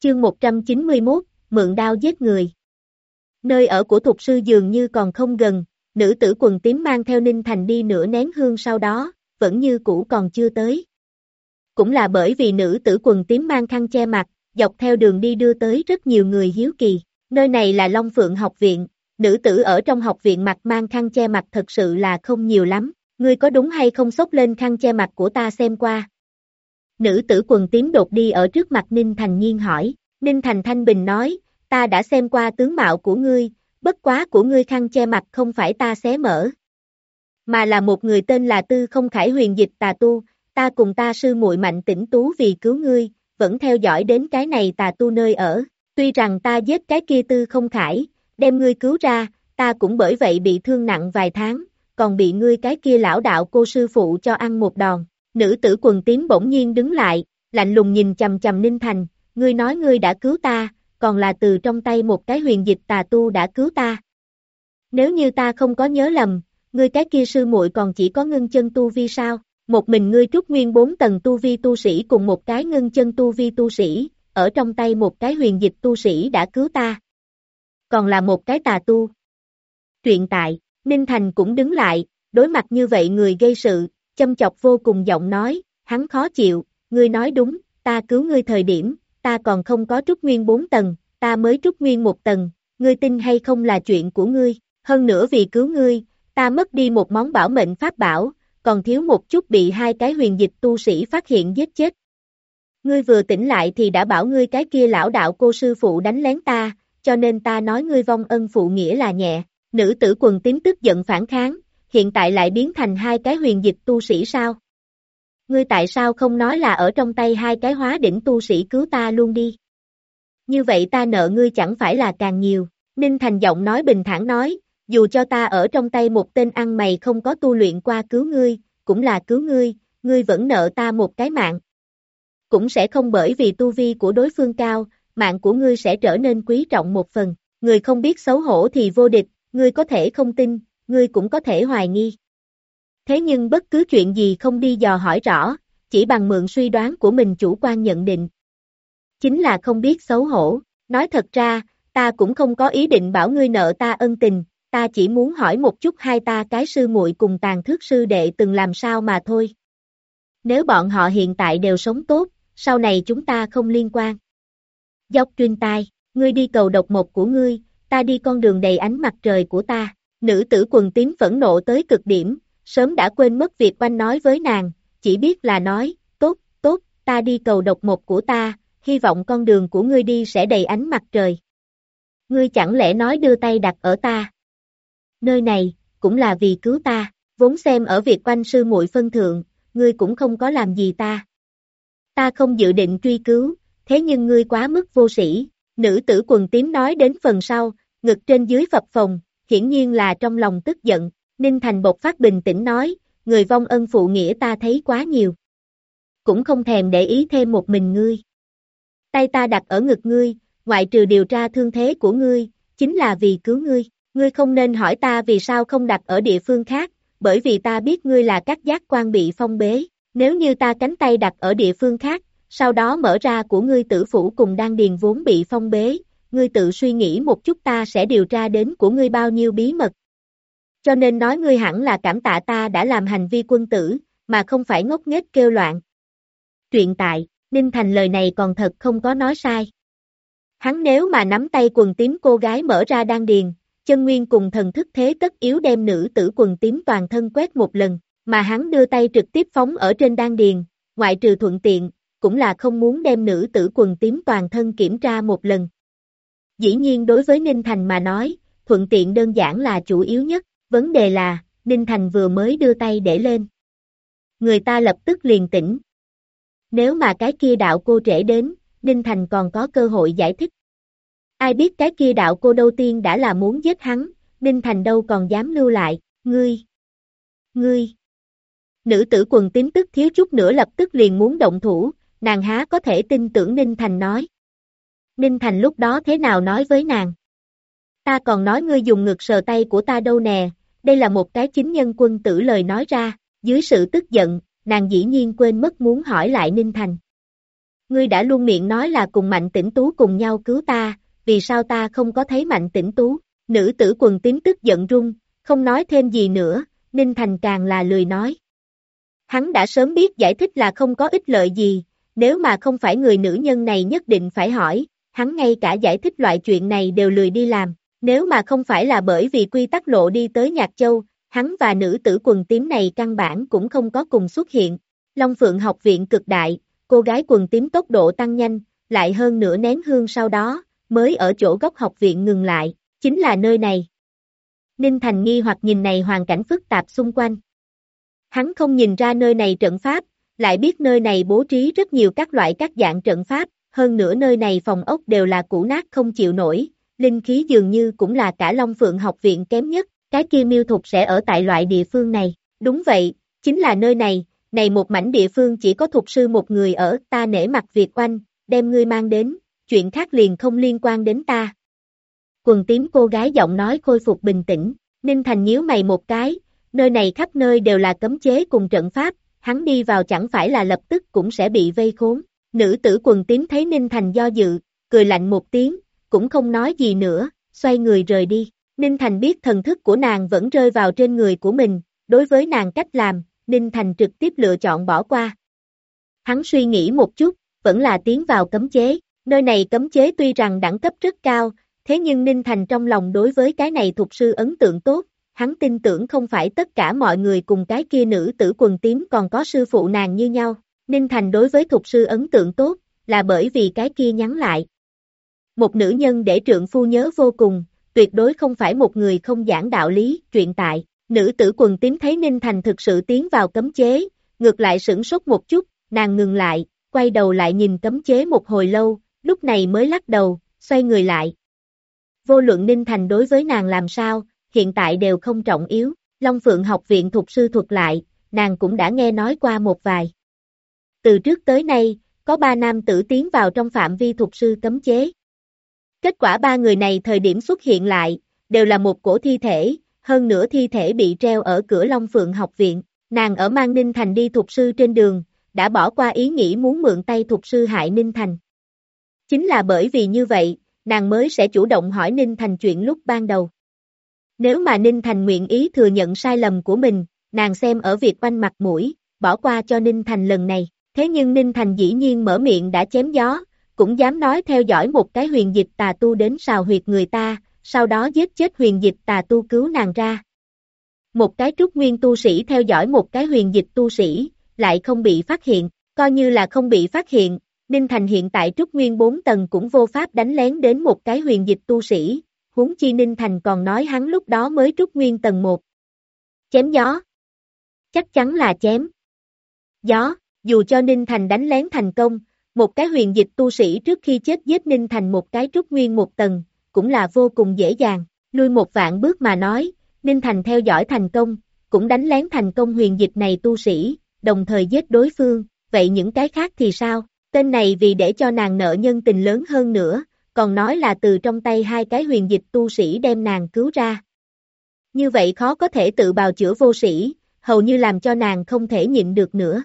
Chương 191, mượn đao giết người. Nơi ở của thục sư dường như còn không gần, nữ tử quần tím mang theo Ninh Thành đi nửa nén hương sau đó, vẫn như cũ còn chưa tới. Cũng là bởi vì nữ tử quần tím mang khăn che mặt, dọc theo đường đi đưa tới rất nhiều người hiếu kỳ. Nơi này là Long Phượng học viện, nữ tử ở trong học viện mặt mang khăn che mặt thật sự là không nhiều lắm. Ngươi có đúng hay không xốc lên khăn che mặt của ta xem qua. Nữ tử quần tím đột đi ở trước mặt Ninh Thành nhiên hỏi. Ninh Thành thanh bình nói, ta đã xem qua tướng mạo của ngươi, bất quá của ngươi khăn che mặt không phải ta xé mở. Mà là một người tên là Tư Không Khải huyền dịch tà tu, ta cùng ta sư muội Mạnh Tĩnh Tú vì cứu ngươi, vẫn theo dõi đến cái này tà tu nơi ở. Tuy rằng ta giết cái kia Tư Không Khải, đem ngươi cứu ra, ta cũng bởi vậy bị thương nặng vài tháng, còn bị ngươi cái kia lão đạo cô sư phụ cho ăn một đòn. Nữ tử quần tím bỗng nhiên đứng lại, lạnh lùng nhìn chằm chằm Ninh Thành, ngươi nói ngươi đã cứu ta, còn là từ trong tay một cái huyền dịch tà tu đã cứu ta. Nếu như ta không có nhớ lầm, ngươi cái kia sư muội còn chỉ có ngưng chân tu vi sao? Một mình ngươi trúc nguyên 4 tầng tu vi tu sĩ cùng một cái ngưng chân tu vi tu sĩ, ở trong tay một cái huyền dịch tu sĩ đã cứu ta. Còn là một cái tà tu. Truyện tại, Ninh Thành cũng đứng lại, đối mặt như vậy người gây sự, châm chọc vô cùng giọng nói, hắn khó chịu, ngươi nói đúng, ta cứu ngươi thời điểm, ta còn không có trúc nguyên 4 tầng, ta mới trúc nguyên 1 tầng, ngươi tin hay không là chuyện của ngươi, hơn nữa vì cứu ngươi, ta mất đi một món bảo mệnh pháp bảo, còn thiếu một chút bị hai cái huyền dịch tu sĩ phát hiện giết chết. Ngươi vừa tỉnh lại thì đã bảo ngươi cái kia lão đạo cô sư phụ đánh lén ta, cho nên ta nói ngươi vong ân phụ nghĩa là nhẹ. Nữ tử quần tím tức giận phản kháng, hiện tại lại biến thành hai cái huyền dịch tu sĩ sao? Ngươi tại sao không nói là ở trong tay hai cái hóa đỉnh tu sĩ cứu ta luôn đi? Như vậy ta nợ ngươi chẳng phải là càng nhiều. Ninh Thành giọng nói bình thản nói, dù cho ta ở trong tay một tên ăn mày không có tu luyện qua cứu ngươi, cũng là cứu ngươi, ngươi vẫn nợ ta một cái mạng. Cũng sẽ không bởi vì tu vi của đối phương cao, mạng của ngươi sẽ trở nên quý trọng một phần. Người không biết xấu hổ thì vô địch, ngươi có thể không tin, ngươi cũng có thể hoài nghi. Thế nhưng bất cứ chuyện gì không đi dò hỏi rõ, chỉ bằng mượn suy đoán của mình chủ quan nhận định. Chính là không biết xấu hổ, nói thật ra, ta cũng không có ý định bảo ngươi nợ ta ân tình, ta chỉ muốn hỏi một chút hai ta cái sư muội cùng Tàn Thước sư đệ từng làm sao mà thôi. Nếu bọn họ hiện tại đều sống tốt, sau này chúng ta không liên quan. Dốc Truyên tai, ngươi đi cầu độc mộc của ngươi, ta đi con đường đầy ánh mặt trời của ta. Nữ tử quần tím phẫn nộ tới cực điểm, sớm đã quên mất việc oanh nói với nàng, chỉ biết là nói, tốt, tốt, ta đi cầu độc mộc của ta, hy vọng con đường của ngươi đi sẽ đầy ánh mặt trời. Ngươi chẳng lẽ nói đưa tay đặt ở ta? Nơi này, cũng là vì cứu ta, vốn xem ở việc oanh sư muội phân thượng, ngươi cũng không có làm gì ta. Ta không dự định truy cứu, thế nhưng ngươi quá mức vô sĩ. Nữ tử quần tím nói đến phần sau, ngực trên dưới phập phồng, hiển nhiên là trong lòng tức giận. Ninh Thành bộc phát bình tĩnh nói, người vong ân phụ nghĩa ta thấy quá nhiều. Cũng không thèm để ý thêm một mình ngươi. Tay ta đặt ở ngực ngươi, ngoại trừ điều tra thương thế của ngươi, chính là vì cứu ngươi. Ngươi không nên hỏi ta vì sao không đặt ở địa phương khác, bởi vì ta biết ngươi là các giác quan bị phong bế. Nếu như ta cánh tay đặt ở địa phương khác, sau đó mở ra của ngươi tử phủ cùng đan điền vốn bị phong bế, ngươi tự suy nghĩ một chút ta sẽ điều tra đến của ngươi bao nhiêu bí mật. Cho nên nói ngươi hẳn là cảm tạ ta đã làm hành vi quân tử, mà không phải ngốc nghếch kêu loạn. Truyện tại, Ninh Thành lời này còn thật không có nói sai. Hắn nếu mà nắm tay quần tím cô gái mở ra đan điền, chân nguyên cùng thần thức thế tất yếu đem nữ tử quần tím toàn thân quét một lần, mà hắn đưa tay trực tiếp phóng ở trên đan điền, ngoại trừ thuận tiện, cũng là không muốn đem nữ tử quần tím toàn thân kiểm tra một lần. Dĩ nhiên đối với Ninh Thành mà nói, thuận tiện đơn giản là chủ yếu nhất, vấn đề là, Ninh Thành vừa mới đưa tay để lên. Người ta lập tức liền tỉnh. Nếu mà cái kia đạo cô trễ đến, Ninh Thành còn có cơ hội giải thích. Ai biết cái kia đạo cô đầu tiên đã là muốn giết hắn, Ninh Thành đâu còn dám lưu lại, ngươi. Nữ tử quần tím tức thiếu chút nữa lập tức liền muốn động thủ, nàng há có thể tin tưởng Ninh Thành nói. Ninh Thành lúc đó thế nào nói với nàng? Ta còn nói ngươi dùng ngực sờ tay của ta đâu nè, đây là một cái chính nhân quân tử lời nói ra, dưới sự tức giận, nàng dĩ nhiên quên mất muốn hỏi lại Ninh Thành. Ngươi đã luôn miệng nói là cùng Mạnh Tĩnh Tú cùng nhau cứu ta, vì sao ta không có thấy Mạnh Tĩnh Tú? Nữ tử quần tím tức giận run, không nói thêm gì nữa, Ninh Thành càng là lười nói. Hắn đã sớm biết giải thích là không có ích lợi gì, nếu mà không phải người nữ nhân này nhất định phải hỏi, hắn ngay cả giải thích loại chuyện này đều lười đi làm, nếu mà không phải là bởi vì quy tắc lộ đi tới Nhạc Châu, hắn và nữ tử quần tím này căn bản cũng không có cùng xuất hiện. Long Phượng học viện cực đại, cô gái quần tím tốc độ tăng nhanh, lại hơn nửa nén hương sau đó, mới ở chỗ góc học viện ngừng lại, chính là nơi này. Ninh Thành nghi hoặc nhìn này hoàn cảnh phức tạp xung quanh. Hắn không nhìn ra nơi này trận pháp, lại biết nơi này bố trí rất nhiều các loại các dạng trận pháp, hơn nữa nơi này phòng ốc đều là cũ nát không chịu nổi, linh khí dường như cũng là cả Long Phượng học viện kém nhất, cái kia Miêu Thục sẽ ở tại loại địa phương này. Đúng vậy, chính là nơi này, này một mảnh địa phương chỉ có Thục sư một người ở, ta nể mặt Việt Oanh, đem ngươi mang đến, chuyện khác liền không liên quan đến ta. Quần tím cô gái giọng nói khôi phục bình tĩnh, Ninh Thành nhíu mày một cái, nơi này khắp nơi đều là cấm chế cùng trận pháp, hắn đi vào chẳng phải là lập tức cũng sẽ bị vây khốn. Nữ tử quần tím thấy Ninh Thành do dự, cười lạnh một tiếng, cũng không nói gì nữa, xoay người rời đi. Ninh Thành biết thần thức của nàng vẫn rơi vào trên người của mình, đối với nàng cách làm, Ninh Thành trực tiếp lựa chọn bỏ qua. Hắn suy nghĩ một chút, vẫn là tiến vào cấm chế, nơi này cấm chế tuy rằng đẳng cấp rất cao, thế nhưng Ninh Thành trong lòng đối với cái này Thục sư ấn tượng tốt, hắn tin tưởng không phải tất cả mọi người cùng cái kia nữ tử quần tím còn có sư phụ nàng như nhau. Ninh Thành đối với Thục sư ấn tượng tốt, là bởi vì cái kia nhắn lại. Một nữ nhân để trượng phu nhớ vô cùng, tuyệt đối không phải một người không giảng đạo lý, truyện tại. Nữ tử quần tím thấy Ninh Thành thực sự tiến vào cấm chế, ngược lại sửng sốt một chút, nàng ngừng lại, quay đầu lại nhìn cấm chế một hồi lâu, lúc này mới lắc đầu, xoay người lại. Vô luận Ninh Thành đối với nàng làm sao, hiện tại đều không trọng yếu, Long Phượng học viện Thục sư thuật lại, nàng cũng đã nghe nói qua một vài. Từ trước tới nay, có 3 nam tử tiến vào trong phạm vi Thục sư cấm chế. Kết quả 3 người này thời điểm xuất hiện lại, đều là một cổ thi thể, hơn nữa thi thể bị treo ở cửa Long Phượng học viện, nàng ở mang Ninh Thành đi Thục sư trên đường, đã bỏ qua ý nghĩ muốn mượn tay Thục sư hại Ninh Thành. Chính là bởi vì như vậy, nàng mới sẽ chủ động hỏi Ninh Thành chuyện lúc ban đầu. Nếu mà Ninh Thành nguyện ý thừa nhận sai lầm của mình, nàng xem ở Việt Oanh mặt mũi, bỏ qua cho Ninh Thành lần này. Thế nhưng Ninh Thành dĩ nhiên mở miệng đã chém gió, cũng dám nói theo dõi một cái huyền dịch tà tu đến sào huyệt người ta, sau đó giết chết huyền dịch tà tu cứu nàng ra. Một cái trúc nguyên tu sĩ theo dõi một cái huyền dịch tu sĩ, lại không bị phát hiện, coi như là không bị phát hiện, Ninh Thành hiện tại trúc nguyên 4 tầng cũng vô pháp đánh lén đến một cái huyền dịch tu sĩ, huống chi Ninh Thành còn nói hắn lúc đó mới trúc nguyên tầng 1. Chém gió. Chắc chắn là chém gió. Dù cho Ninh Thành đánh lén thành công, một cái huyền dịch tu sĩ trước khi chết giết Ninh Thành một cái trúc nguyên 1 tầng, cũng là vô cùng dễ dàng, lui một vạn bước mà nói, Ninh Thành theo dõi thành công, cũng đánh lén thành công huyền dịch này tu sĩ, đồng thời giết đối phương, vậy những cái khác thì sao? Tên này vì để cho nàng nợ nhân tình lớn hơn nữa, còn nói là từ trong tay 2 cái huyền dịch tu sĩ đem nàng cứu ra. Như vậy khó có thể tự bào chữa vô sĩ, hầu như làm cho nàng không thể nhịn được nữa.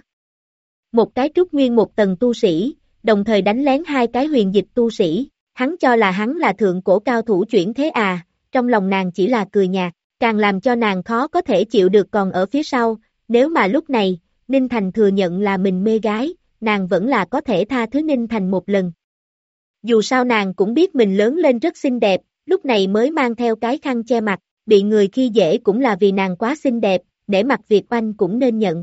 Một cái trúc nguyên 1 tầng tu sĩ, đồng thời đánh lén 2 cái huyền dịch tu sĩ, hắn cho là hắn là thượng cổ cao thủ chuyển thế à, trong lòng nàng chỉ là cười nhạt, càng làm cho nàng khó có thể chịu được còn ở phía sau, nếu mà lúc này, Ninh Thành thừa nhận là mình mê gái, nàng vẫn là có thể tha thứ Ninh Thành một lần. Dù sao nàng cũng biết mình lớn lên rất xinh đẹp, lúc này mới mang theo cái khăn che mặt, bị người khi dễ cũng là vì nàng quá xinh đẹp, để mặt Việt Oanh cũng nên nhận.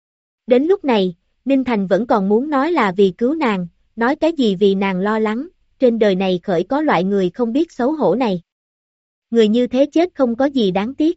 Đến lúc này, Ninh Thành vẫn còn muốn nói là vì cứu nàng, nói cái gì vì nàng lo lắng, trên đời này khởi có loại người không biết xấu hổ này. Người như thế chết không có gì đáng tiếc.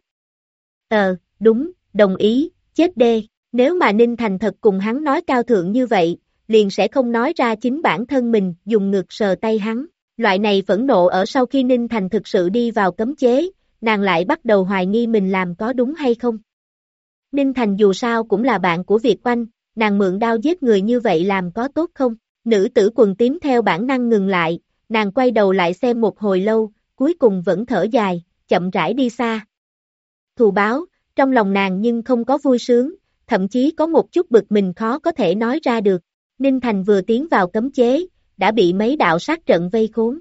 Đúng, đồng ý, chết đê, nếu mà Ninh Thành thật cùng hắn nói cao thượng như vậy, liền sẽ không nói ra chính bản thân mình, dùng ngực sờ tay hắn. Loại này phẫn nộ ở sau khi Ninh Thành thực sự đi vào cấm chế, nàng lại bắt đầu hoài nghi mình làm có đúng hay không. Ninh Thành dù sao cũng là bạn của Việt Oanh, nàng mượn đao giết người như vậy làm có tốt không? Nữ tử quần tím theo bản năng ngừng lại, nàng quay đầu lại xem một hồi lâu, cuối cùng vẫn thở dài, chậm rãi đi xa. Thù báo, trong lòng nàng nhưng không có vui sướng, thậm chí có một chút bực mình khó có thể nói ra được. Ninh Thành vừa tiến vào cấm chế, đã bị mấy đạo sát trận vây khốn.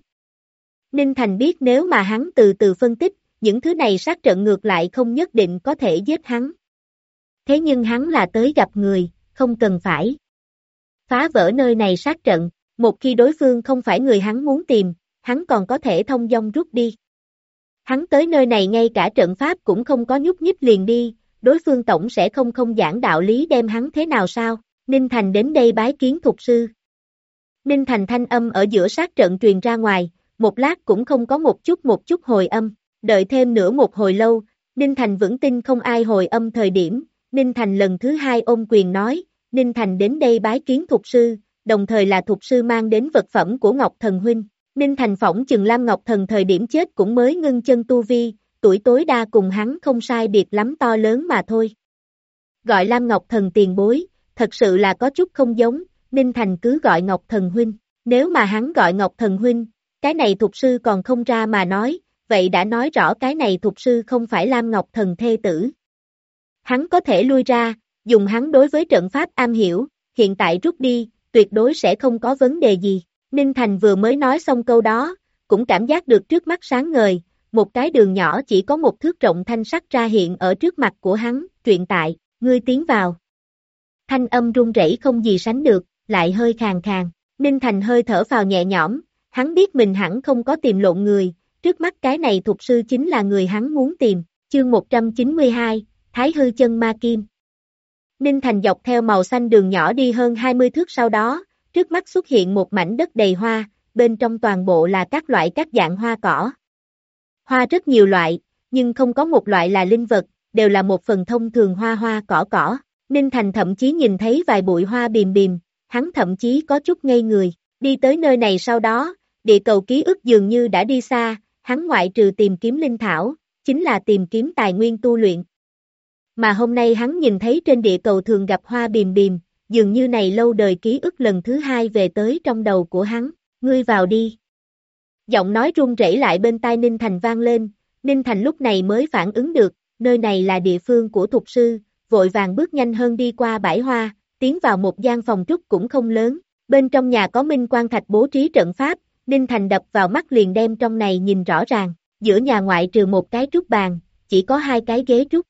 Ninh Thành biết nếu mà hắn từ từ phân tích, những thứ này sát trận ngược lại không nhất định có thể giết hắn. Thế nhưng hắn là tới gặp người, không cần phải phá vỡ nơi này sát trận, một khi đối phương không phải người hắn muốn tìm, hắn còn có thể thông dong rút đi. Hắn tới nơi này ngay cả trận pháp cũng không có nhúc nhích liền đi, đối phương tổng sẽ không giảng đạo lý đem hắn thế nào sao, Ninh Thành đến đây bái kiến thục sư. Ninh Thành thanh âm ở giữa sát trận truyền ra ngoài, một lát cũng không có một chút hồi âm, đợi thêm nữa một hồi lâu, Ninh Thành vững tin không ai hồi âm thời điểm, Ninh Thành lần thứ hai ôm quyền nói, Ninh Thành đến đây bái kiến thục sư, đồng thời là thục sư mang đến vật phẩm của Ngọc Thần Huynh. Ninh Thành phỏng chừng Lam Ngọc Thần thời điểm chết cũng mới ngưng chân tu vi, tuổi tối đa cùng hắn không sai biệt lắm to lớn mà thôi. Gọi Lam Ngọc Thần tiền bối, thật sự là có chút không giống, Ninh Thành cứ gọi Ngọc Thần Huynh, nếu mà hắn gọi Ngọc Thần Huynh, cái này thục sư còn không ra mà nói, vậy đã nói rõ cái này thục sư không phải Lam Ngọc Thần thê tử. Hắn có thể lui ra, dùng hắn đối với trận pháp am hiểu, hiện tại rút đi, tuyệt đối sẽ không có vấn đề gì. Ninh Thành vừa mới nói xong câu đó, cũng cảm giác được trước mắt sáng ngời, một cái đường nhỏ chỉ có một thước rộng thanh sắc ra hiện ở trước mặt của hắn, truyện tại, ngươi tiến vào. Thanh âm run rẩy không gì sánh được, lại hơi khàn khàn, Ninh Thành hơi thở phào nhẹ nhõm, hắn biết mình hẳn không có tìm lộn người, trước mắt cái này thục sư chính là người hắn muốn tìm, chương 192, Thái Hư Chân Ma Kim. Ninh Thành dọc theo màu xanh đường nhỏ đi hơn 20 thước sau đó, trước mắt xuất hiện một mảnh đất đầy hoa, bên trong toàn bộ là các loại các dạng hoa cỏ. Hoa rất nhiều loại, nhưng không có một loại là linh vật, đều là một phần thông thường hoa cỏ. Ninh Thành thậm chí nhìn thấy vài bụi hoa bìm bìm, hắn thậm chí có chút ngây người, đi tới nơi này sau đó, địa cầu ký ức dường như đã đi xa, hắn ngoại trừ tìm kiếm linh thảo, chính là tìm kiếm tài nguyên tu luyện. Mà hôm nay hắn nhìn thấy trên địa cầu thường gặp hoa bìm bìm, dường như này lâu đời ký ức lần thứ hai về tới trong đầu của hắn, ngươi vào đi. Giọng nói run rẩy lại bên tai Ninh Thành vang lên, Ninh Thành lúc này mới phản ứng được, nơi này là địa phương của thục sư, vội vàng bước nhanh hơn đi qua bãi hoa, tiến vào một gian phòng trúc cũng không lớn, bên trong nhà có minh quan thạch bố trí trận pháp, Ninh Thành đập vào mắt liền đem trong này nhìn rõ ràng, giữa nhà ngoại trừ một cái trúc bàn, chỉ có hai cái ghế trúc.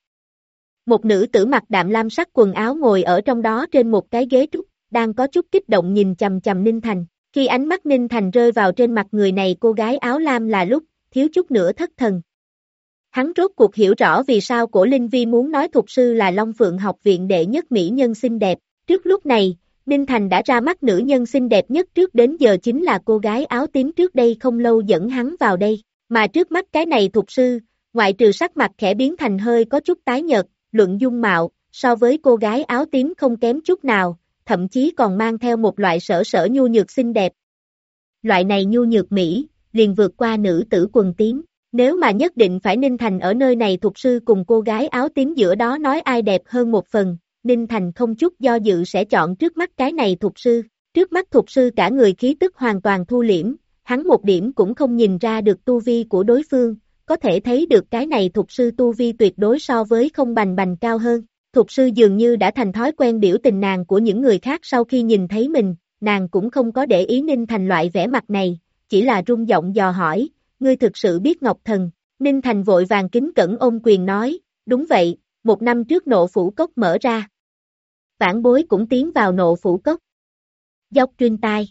Một nữ tử mặc đạm lam sắc quần áo ngồi ở trong đó trên một cái ghế trúc, đang có chút kích động nhìn chằm chằm Ninh Thành. Khi ánh mắt Ninh Thành rơi vào trên mặt người này cô gái áo lam là lúc, thiếu chút nữa thất thần. Hắn rốt cuộc hiểu rõ vì sao Cổ Linh Vi muốn nói thục sư là Long Phượng học viện đệ nhất mỹ nhân xinh đẹp. Trước lúc này, Ninh Thành đã ra mắt nữ nhân xinh đẹp nhất trước đến giờ chính là cô gái áo tím trước đây không lâu dẫn hắn vào đây. Mà trước mắt cái này thục sư, ngoại trừ sắc mặt khẽ biến thành hơi có chút tái nhợt, luận dung mạo, so với cô gái áo tím không kém chút nào, thậm chí còn mang theo một loại sở nhu nhược xinh đẹp. Loại này nhu nhược mỹ, liền vượt qua nữ tử quần tím. Nếu mà nhất định phải Ninh Thành ở nơi này thục sư cùng cô gái áo tím giữa đó nói ai đẹp hơn một phần, Ninh Thành không chút do dự sẽ chọn trước mắt cái này thục sư. Trước mắt thục sư cả người khí tức hoàn toàn thu liễm, hắn một điểm cũng không nhìn ra được tu vi của đối phương, có thể thấy được cái này thục sư tu vi tuyệt đối so với không bành bành cao hơn. Thục sư dường như đã thành thói quen biểu tình nàng của những người khác sau khi nhìn thấy mình, nàng cũng không có để ý Ninh Thành loại vẻ mặt này, chỉ là rung giọng dò hỏi, ngươi thực sự biết Ngọc Thần. Ninh Thành vội vàng kính cẩn ôm quyền nói, đúng vậy, 1 năm trước Nộ Phủ Cốc mở ra. Vãn Bối cũng tiến vào Nộ Phủ Cốc. Dốc truyền tai.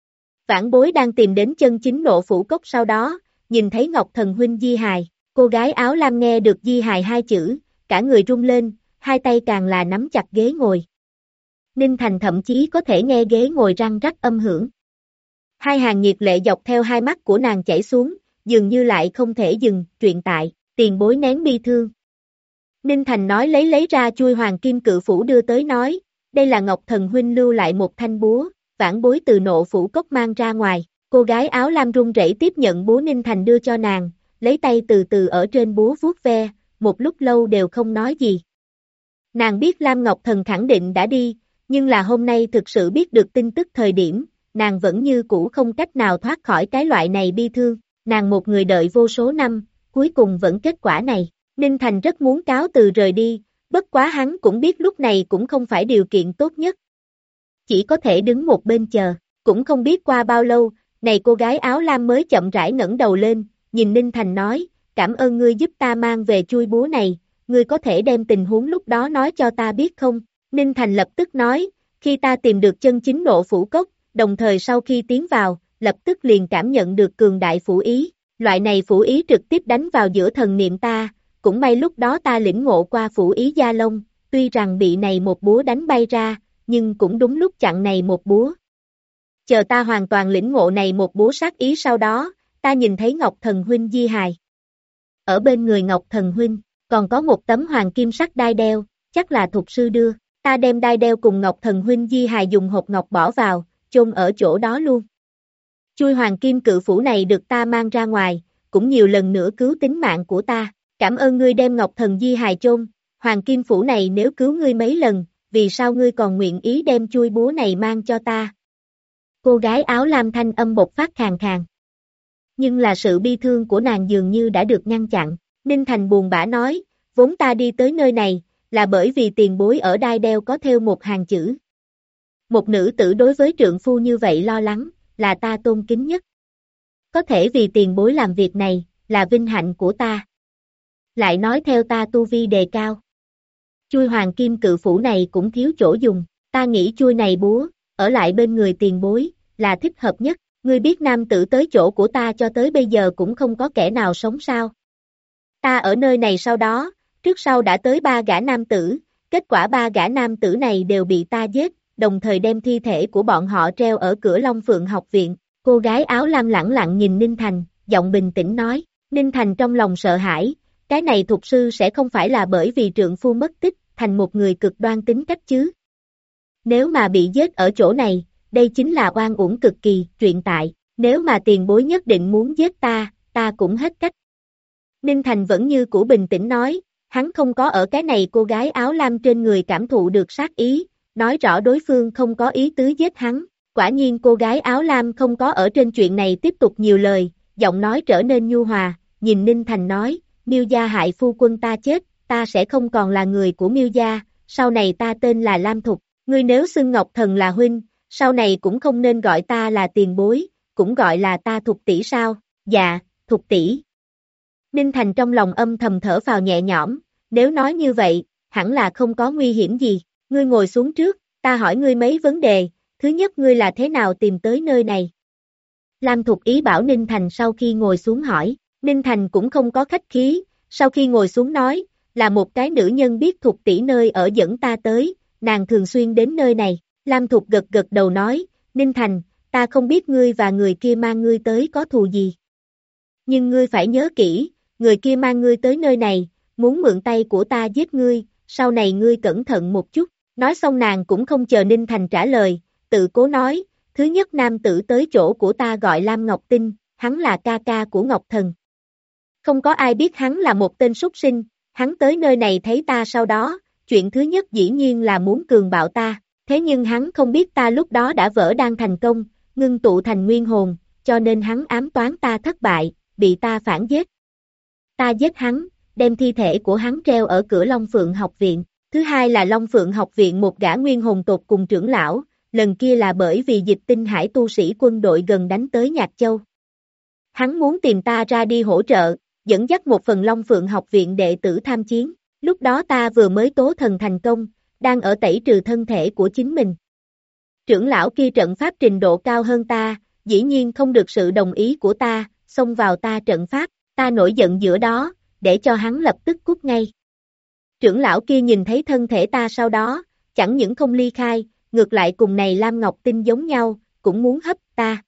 Vãn Bối đang tìm đến chân chính Nộ Phủ Cốc sau đó, nhìn thấy Ngọc Thần huynh di hài, cô gái áo lam nghe được di hài hai chữ, cả người rung lên, hai tay càng là nắm chặt ghế ngồi. Ninh Thành thậm chí có thể nghe ghế ngồi răng rắc âm hưởng. Hai hàng nhiệt lệ dọc theo hai mắt của nàng chảy xuống, dường như lại không thể dừng, truyện tại, tiền bối nén bi thương. Ninh Thành nói lấy ra chuôi hoàng kim cự phủ đưa tới nói, đây là Ngọc Thần huynh lưu lại một thanh búa, Vãn Bối từ Nộ Phủ Cốc mang ra ngoài. Cô gái áo lam run rẩy tiếp nhận búa Ninh Thành đưa cho nàng, lấy tay từ từ ở trên búa vuốt ve, một lúc lâu đều không nói gì. Nàng biết Lam Ngọc Thần khẳng định đã đi, nhưng là hôm nay thực sự biết được tin tức thời điểm, nàng vẫn như cũ không cách nào thoát khỏi cái loại này bi thương, nàng một người đợi vô số năm, cuối cùng vẫn kết quả này. Ninh Thành rất muốn cáo từ rời đi, bất quá hắn cũng biết lúc này cũng không phải điều kiện tốt nhất. chỉ có thể đứng một bên chờ. Cũng không biết qua bao lâu, này cô gái áo lam mới chậm rãi ngẩng đầu lên, nhìn Ninh Thành nói, cảm ơn ngươi giúp ta mang về chui búa này, ngươi có thể đem tình huống lúc đó nói cho ta biết không? Ninh Thành lập tức nói, khi ta tìm được chân chính Nộ Phủ Cốc, đồng thời sau khi tiến vào, lập tức liền cảm nhận được cường đại phủ ý, loại này phủ ý trực tiếp đánh vào giữa thần niệm ta, cũng may lúc đó ta lĩnh ngộ qua phủ ý Gia Long, tuy rằng bị này một búa đánh bay ra, nhưng cũng đúng lúc chặn này một búa. Chờ ta hoàn toàn lĩnh ngộ này một búa sát ý sau đó, ta nhìn thấy Ngọc Thần Huynh di hài. Ở bên người Ngọc Thần Huynh, còn có một tấm hoàng kim sắc đai đeo, chắc là thục sư đưa, ta đem đai đeo cùng Ngọc Thần Huynh di hài dùng hộp ngọc bỏ vào, chôn ở chỗ đó luôn. Chui hoàng kim cự phủ này được ta mang ra ngoài, cũng nhiều lần nữa cứu tính mạng của ta, cảm ơn ngươi đem Ngọc Thần di hài chôn, hoàng kim phủ này nếu cứu ngươi mấy lần, vì sao ngươi còn nguyện ý đem chui búa này mang cho ta? Cô gái áo lam thanh âm bộc phát khàn khàn. Nhưng là sự bi thương của nàng dường như đã được ngăn chặn, Ninh Thành buồn bã nói, vốn ta đi tới nơi này, là bởi vì tiền bối ở đai đeo có theo một hàng chữ. Một nữ tử đối với trượng phu như vậy lo lắng, là ta tôn kính nhất. Có thể vì tiền bối làm việc này, là vinh hạnh của ta. Lại nói theo ta tu vi đề cao. Chui hoàng kim cự phủ này cũng thiếu chỗ dùng, ta nghĩ chui này búa, ở lại bên người tiền bối, là thích hợp nhất. Ngươi biết nam tử tới chỗ của ta cho tới bây giờ cũng không có kẻ nào sống sao. Ta ở nơi này sau đó, trước sau đã tới 3 gã nam tử, kết quả 3 gã nam tử này đều bị ta giết, đồng thời đem thi thể của bọn họ treo ở cửa Long Phượng học viện. Cô gái áo lam lẳng lặng nhìn Ninh Thành, giọng bình tĩnh nói, Ninh Thành trong lòng sợ hãi, cái này thục sư sẽ không phải là bởi vì trượng phu mất tích, thành một người cực đoan tính cách chứ. Nếu mà bị giết ở chỗ này, đây chính là oan uổng cực kỳ, truyện tại, nếu mà tiền bối nhất định muốn giết ta, ta cũng hết cách. Ninh Thành vẫn như cũ bình tĩnh nói, hắn không có ở cái này cô gái áo lam trên người cảm thụ được sát ý, nói rõ đối phương không có ý tứ giết hắn. Quả nhiên cô gái áo lam không có ở trên chuyện này tiếp tục nhiều lời, giọng nói trở nên nhu hòa, nhìn Ninh Thành nói, Miêu gia hại phu quân ta chết, ta sẽ không còn là người của Miêu gia, sau này ta tên là Lam Thục, ngươi nếu xưng Ngọc Thần là huynh, sau này cũng không nên gọi ta là tiền bối, cũng gọi là ta Thục tỷ sao, dạ, Thục tỷ. Ninh Thành trong lòng âm thầm thở phào nhẹ nhõm, nếu nói như vậy, hẳn là không có nguy hiểm gì, ngươi ngồi xuống trước, ta hỏi ngươi mấy vấn đề, thứ nhất ngươi là thế nào tìm tới nơi này? Lam Thục ý bảo Ninh Thành sau khi ngồi xuống hỏi, Ninh Thành cũng không có khách khí, sau khi ngồi xuống nói, là một cái nữ nhân biết Thục tỷ nơi ở dẫn ta tới, nàng thường xuyên đến nơi này, Lam Thục gật gật đầu nói, Ninh Thành, ta không biết ngươi và người kia mang ngươi tới có thù gì. Nhưng ngươi phải nhớ kỹ, người kia mang ngươi tới nơi này, muốn mượn tay của ta giết ngươi, sau này ngươi cẩn thận một chút, nói xong nàng cũng không chờ Ninh Thành trả lời, tự cố nói, thứ nhất nam tử tới chỗ của ta gọi Lam Ngọc Tinh, hắn là ca ca của Ngọc Thần. Không có ai biết hắn là một tên súc sinh, hắn tới nơi này thấy ta sau đó, chuyện thứ nhất dĩ nhiên là muốn cường bạo ta, thế nhưng hắn không biết ta lúc đó đã vỡ đan thành công, ngưng tụ thành nguyên hồn, cho nên hắn ám toán ta thất bại, bị ta phản giết. Ta giết hắn, đem thi thể của hắn treo ở cửa Long Phượng học viện. Thứ hai là Long Phượng học viện một gã nguyên hồn tột cùng trưởng lão, lần kia là bởi vì Dịch Tinh Hải tu sĩ quân đội gần đánh tới Nhạc Châu. Hắn muốn tìm ta ra đi hỗ trợ, dẫn dắt một phần Long Phượng học viện đệ tử tham chiến. Lúc đó ta vừa mới tố thần thành công, đang ở tẩy trừ thân thể của chính mình. Trưởng lão kia trận pháp trình độ cao hơn ta, dĩ nhiên không được sự đồng ý của ta, xông vào ta trận pháp, ta nổi giận giữa đó, để cho hắn lập tức cút ngay. Trưởng lão kia nhìn thấy thân thể ta sau đó, chẳng những không ly khai, ngược lại cùng này Lam Ngọc Tinh giống nhau, cũng muốn hấp ta.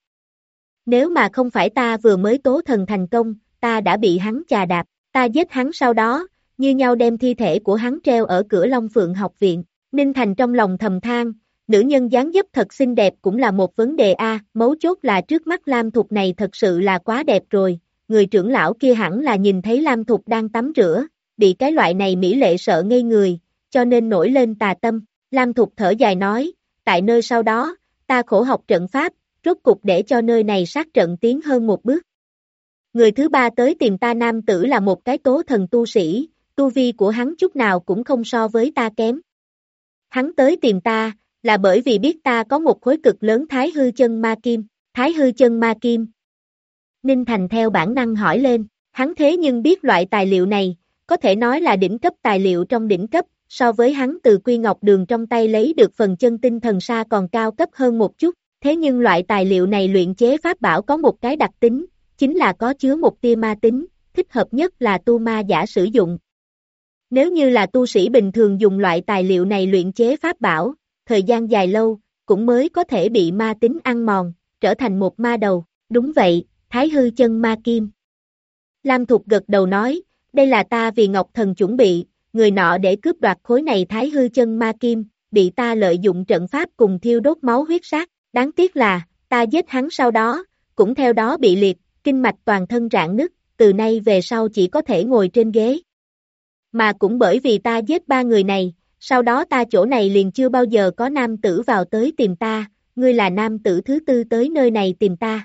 Nếu mà không phải ta vừa mới tố thần thành công, ta đã bị hắn chà đạp, ta giết hắn sau đó, như nhau đem thi thể của hắn treo ở cửa Long Phượng học viện. Ninh Thành trong lòng thầm than, nữ nhân dáng dấp thật xinh đẹp cũng là một vấn đề a, mấu chốt là trước mắt Lam Thục này thật sự là quá đẹp rồi, người trưởng lão kia hẳn là nhìn thấy Lam Thục đang tắm rửa, bị cái loại này mỹ lệ sợ ngây người, cho nên nổi lên tà tâm. Lam Thục thở dài nói, tại nơi sau đó, ta khổ học trận pháp, rốt cục để cho nơi này sát trận tiến hơn một bước. Người thứ ba tới tìm ta nam tử là một cái tố thần tu sĩ, tu vi của hắn chút nào cũng không so với ta kém. Hắn tới tìm ta, là bởi vì biết ta có một khối cực lớn Thái Hư Chân Ma Kim. Thái Hư Chân Ma Kim. Ninh Thành theo bản năng hỏi lên, hắn thế nhưng biết loại tài liệu này, có thể nói là đỉnh cấp tài liệu trong đỉnh cấp, so với hắn từ Quy Ngọc Đường trong tay lấy được phần chân tinh thần sa còn cao cấp hơn một chút, thế nhưng loại tài liệu này luyện chế pháp bảo có một cái đặc tính, chính là có chứa một tia ma tính, thích hợp nhất là tu ma giả sử dụng. Nếu như là tu sĩ bình thường dùng loại tài liệu này luyện chế pháp bảo, thời gian dài lâu, cũng mới có thể bị ma tính ăn mòn, trở thành một ma đầu, đúng vậy, Thái Hư Chân Ma Kim. Lam Thục gật đầu nói, đây là ta vì Ngọc Thần chuẩn bị, người nọ để cướp đoạt khối này Thái Hư Chân Ma Kim, bị ta lợi dụng trận pháp cùng thiêu đốt máu huyết sát, đáng tiếc là, ta giết hắn sau đó, cũng theo đó bị liệt, kinh mạch toàn thân rạn nứt, từ nay về sau chỉ có thể ngồi trên ghế. Mà cũng bởi vì ta giết 3 người này, sau đó ta chỗ này liền chưa bao giờ có nam tử vào tới tìm ta, ngươi là nam tử thứ 4 tới nơi này tìm ta,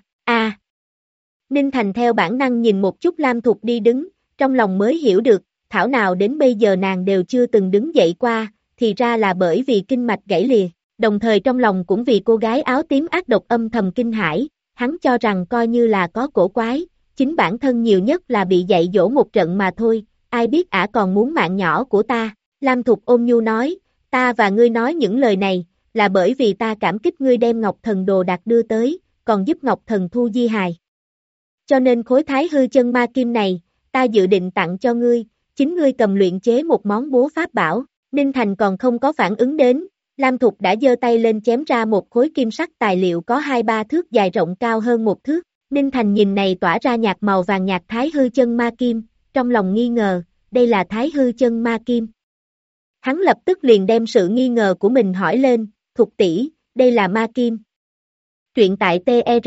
Ninh Thành theo bản năng nhìn một chút Lam Thục đi đứng, trong lòng mới hiểu được, thảo nào đến bây giờ nàng đều chưa từng đứng dậy qua, thì ra là bởi vì kinh mạch gãy lìa, đồng thời trong lòng cũng vì cô gái áo tím ác độc âm thầm kinh hãi, hắn cho rằng coi như là có cổ quái, chính bản thân nhiều nhất là bị dạy dỗ một trận mà thôi, ai biết ả còn muốn mạng nhỏ của ta, Lam Thục ôn nhu nói, ta và ngươi nói những lời này, là bởi vì ta cảm kích ngươi đem Ngọc Thần đồ đạc đưa tới, còn giúp Ngọc Thần thu di hài. Cho nên khối Thái Hư Chân Ma Kim này, ta dự định tặng cho ngươi, chính ngươi cầm luyện chế một món búa pháp bảo, Ninh Thành còn không có phản ứng đến, Lam Thục đã giơ tay lên chém ra một khối kim sắc tài liệu có 2-3 thước dài rộng cao hơn 1 thước, Ninh Thành nhìn này tỏa ra nhạt màu vàng nhạt Thái Hư Chân Ma Kim, trong lòng nghi ngờ, đây là Thái Hư Chân Ma Kim. Hắn lập tức liền đem sự nghi ngờ của mình hỏi lên, Thục tỷ, đây là ma kim. Truyện tại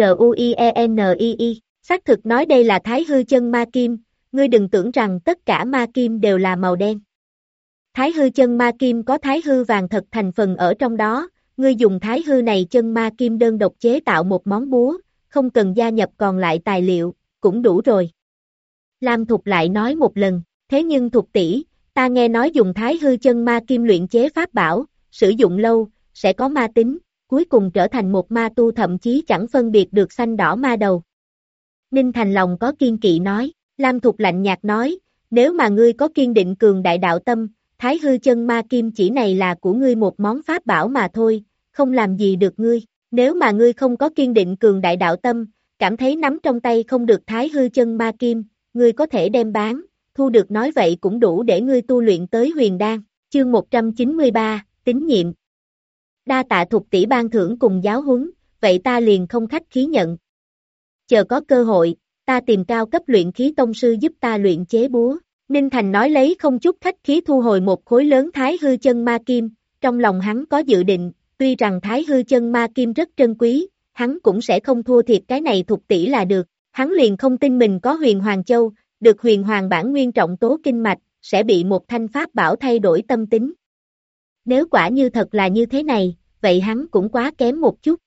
TRUIENII, xác thực nói đây là Thái Hư Chân Ma Kim, ngươi đừng tưởng rằng tất cả ma kim đều là màu đen. Thái Hư Chân Ma Kim có Thái Hư vàng thật thành phần ở trong đó, ngươi dùng Thái Hư này Chân Ma Kim đơn độc chế tạo một món búa, không cần gia nhập còn lại tài liệu, cũng đủ rồi. Lam Thục lại nói một lần, thế nhưng Thục tỷ, ta nghe nói dùng Thái Hư Chân Ma Kim luyện chế pháp bảo, sử dụng lâu, sẽ có ma tính, cuối cùng trở thành một ma tu thậm chí chẳng phân biệt được xanh đỏ ma đầu. Ninh Thành lòng có kiên kỵ nói, Lam Thục lạnh nhạt nói, nếu mà ngươi có kiên định cường đại đạo tâm, Thái Hư Chân Ma Kim chỉ này là của ngươi một món pháp bảo mà thôi, không làm gì được ngươi, nếu mà ngươi không có kiên định cường đại đạo tâm, cảm thấy nắm trong tay không được Thái Hư Chân Ma Kim, ngươi có thể đem bán, thu được nói vậy cũng đủ để ngươi tu luyện tới huyền đan, chương 193, tín nhiệm. Đa tạ Thục tỷ ban thưởng cùng giáo huấn, vậy ta liền không khách khí nhận. Chờ có cơ hội, ta tìm cao cấp luyện khí tông sư giúp ta luyện chế búa. Ninh Thành nói lấy không chút khách khí thu hồi một khối lớn Thái Hư Chân Ma Kim, trong lòng hắn có dự định, tuy rằng Thái Hư Chân Ma Kim rất trân quý, hắn cũng sẽ không thua thiệt cái này Thục tỷ là được, hắn liền không tin mình có huyền Hoàng Châu, được huyền Hoàng bản nguyên trọng tố kinh mạch, sẽ bị một thanh pháp bảo thay đổi tâm tính. Nếu quả như thật là như thế này, vậy hắn cũng quá kém một chút.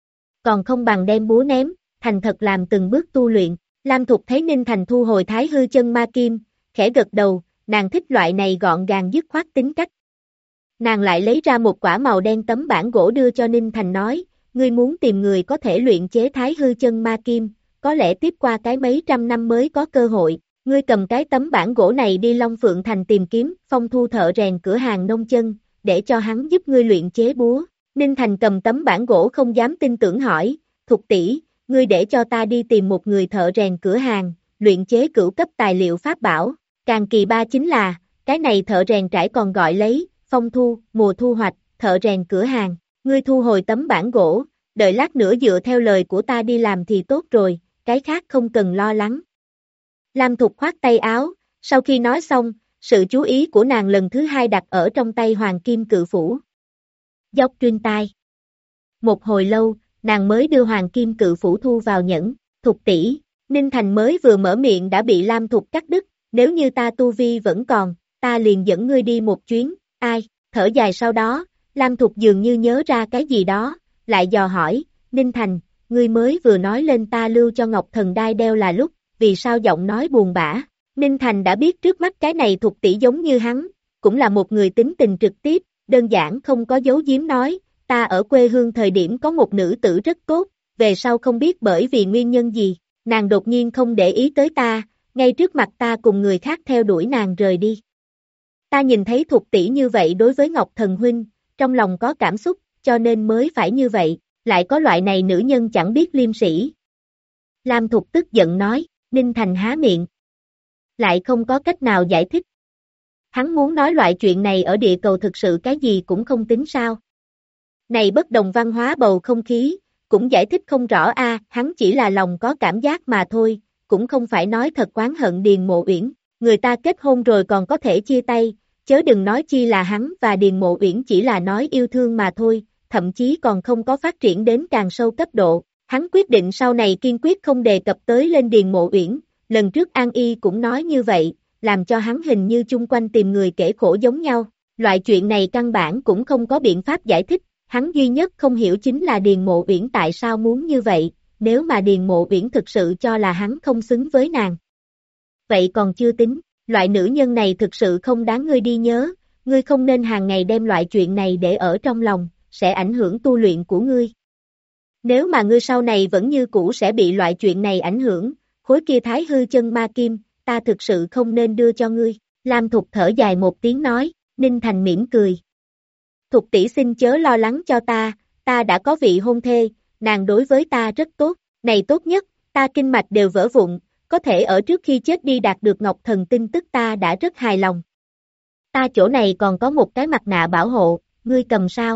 Còn không bằng đem búa ném, thành thật làm từng bước tu luyện. Lam Thục thấy Ninh Thành thu hồi Thái Hư Chân Ma Kim, khẽ gật đầu, nàng thích loại này gọn gàng dứt khoát tính cách. Nàng lại lấy ra một quả màu đen tấm bản gỗ đưa cho Ninh Thành nói, ngươi muốn tìm người có thể luyện chế Thái Hư Chân Ma Kim, có lẽ tiếp qua cái mấy trăm năm mới có cơ hội. Ngươi cầm cái tấm bản gỗ này đi Long Phượng Thành tìm kiếm Phong Thu thợ rèn cửa hàng nông chân, để cho hắn giúp ngươi luyện chế búa. Ninh Thành cầm tấm bản gỗ không dám tin tưởng hỏi, Thục tỷ, ngươi để cho ta đi tìm một người thợ rèn cửa hàng, luyện chế cửu cấp tài liệu pháp bảo. Càng kỳ ba chính là, cái này thợ rèn trải còn gọi lấy, Phong Thu, mùa thu hoạch, thợ rèn cửa hàng. Ngươi thu hồi tấm bản gỗ, đợi lát nữa dựa theo lời của ta đi làm thì tốt rồi, cái khác không cần lo lắng. Lam Thục khoát tay áo, sau khi nói xong, sự chú ý của nàng lần thứ 2 đặt ở trong tay Hoàng Kim Cự Phủ. Dốc trên tai. Một hồi lâu, nàng mới đưa Hoàng Kim Cự Phủ thu vào nhẫn, Thục tỷ, Ninh Thành mới vừa mở miệng đã bị Lam Thục cắt đứt, nếu như ta tu vi vẫn còn, ta liền dẫn ngươi đi một chuyến, ai, thở dài sau đó, Lam Thục dường như nhớ ra cái gì đó, lại dò hỏi, Ninh Thành, ngươi mới vừa nói lên ta lưu cho Ngọc Thần đai đeo là lúc, vì sao giọng nói buồn bã. Ninh Thành đã biết trước mắt cái này Thục tỷ giống như hắn, cũng là một người tính tình trực tiếp, đơn giản không có giấu giếm nói, ta ở quê hương thời điểm có một nữ tử rất tốt, về sau không biết bởi vì nguyên nhân gì, nàng đột nhiên không để ý tới ta, ngay trước mặt ta cùng người khác theo đuổi nàng rời đi. Ta nhìn thấy Thục tỷ như vậy đối với Ngọc Thần huynh, trong lòng có cảm xúc, cho nên mới phải như vậy, lại có loại này nữ nhân chẳng biết liêm sỉ. Lam Thục tức giận nói, Ninh Thành há miệng. Lại không có cách nào giải thích. Hắn muốn nói loại chuyện này ở địa cầu thực sự cái gì cũng không tính sao. Này bất đồng văn hóa bầu không khí, cũng giải thích không rõ hắn chỉ là lòng có cảm giác mà thôi, cũng không phải nói thật oán hận Điền Mộ Uyển, người ta kết hôn rồi còn có thể chia tay, chớ đừng nói chi là hắn và Điền Mộ Uyển chỉ là nói yêu thương mà thôi, thậm chí còn không có phát triển đến càng sâu cấp độ, hắn quyết định sau này kiên quyết không đề cập tới lên Điền Mộ Uyển, lần trước An Y cũng nói như vậy, làm cho hắn hình như chung quanh tìm người kể khổ giống nhau, loại chuyện này căn bản cũng không có biện pháp giải thích. Hắn duy nhất không hiểu chính là Điền Mộ Uyển tại sao muốn như vậy, nếu mà Điền Mộ Uyển thực sự cho là hắn không xứng với nàng. Vậy còn chưa tính, loại nữ nhân này thực sự không đáng ngươi đi nhớ, ngươi không nên hàng ngày đem loại chuyện này để ở trong lòng, sẽ ảnh hưởng tu luyện của ngươi. Nếu mà ngươi sau này vẫn như cũ sẽ bị loại chuyện này ảnh hưởng, khối kia thái hư chân ma kim, ta thực sự không nên đưa cho ngươi. Lam Thục thở dài một tiếng nói, Ninh Thành mỉm cười. Thục tỷ xin chớ lo lắng cho ta đã có vị hôn thê, nàng đối với ta rất tốt, này tốt nhất, ta kinh mạch đều vỡ vụn, có thể ở trước khi chết đi đạt được Ngọc Thần tin tức ta đã rất hài lòng. Ta chỗ này còn có một cái mặt nạ bảo hộ, ngươi cầm sao?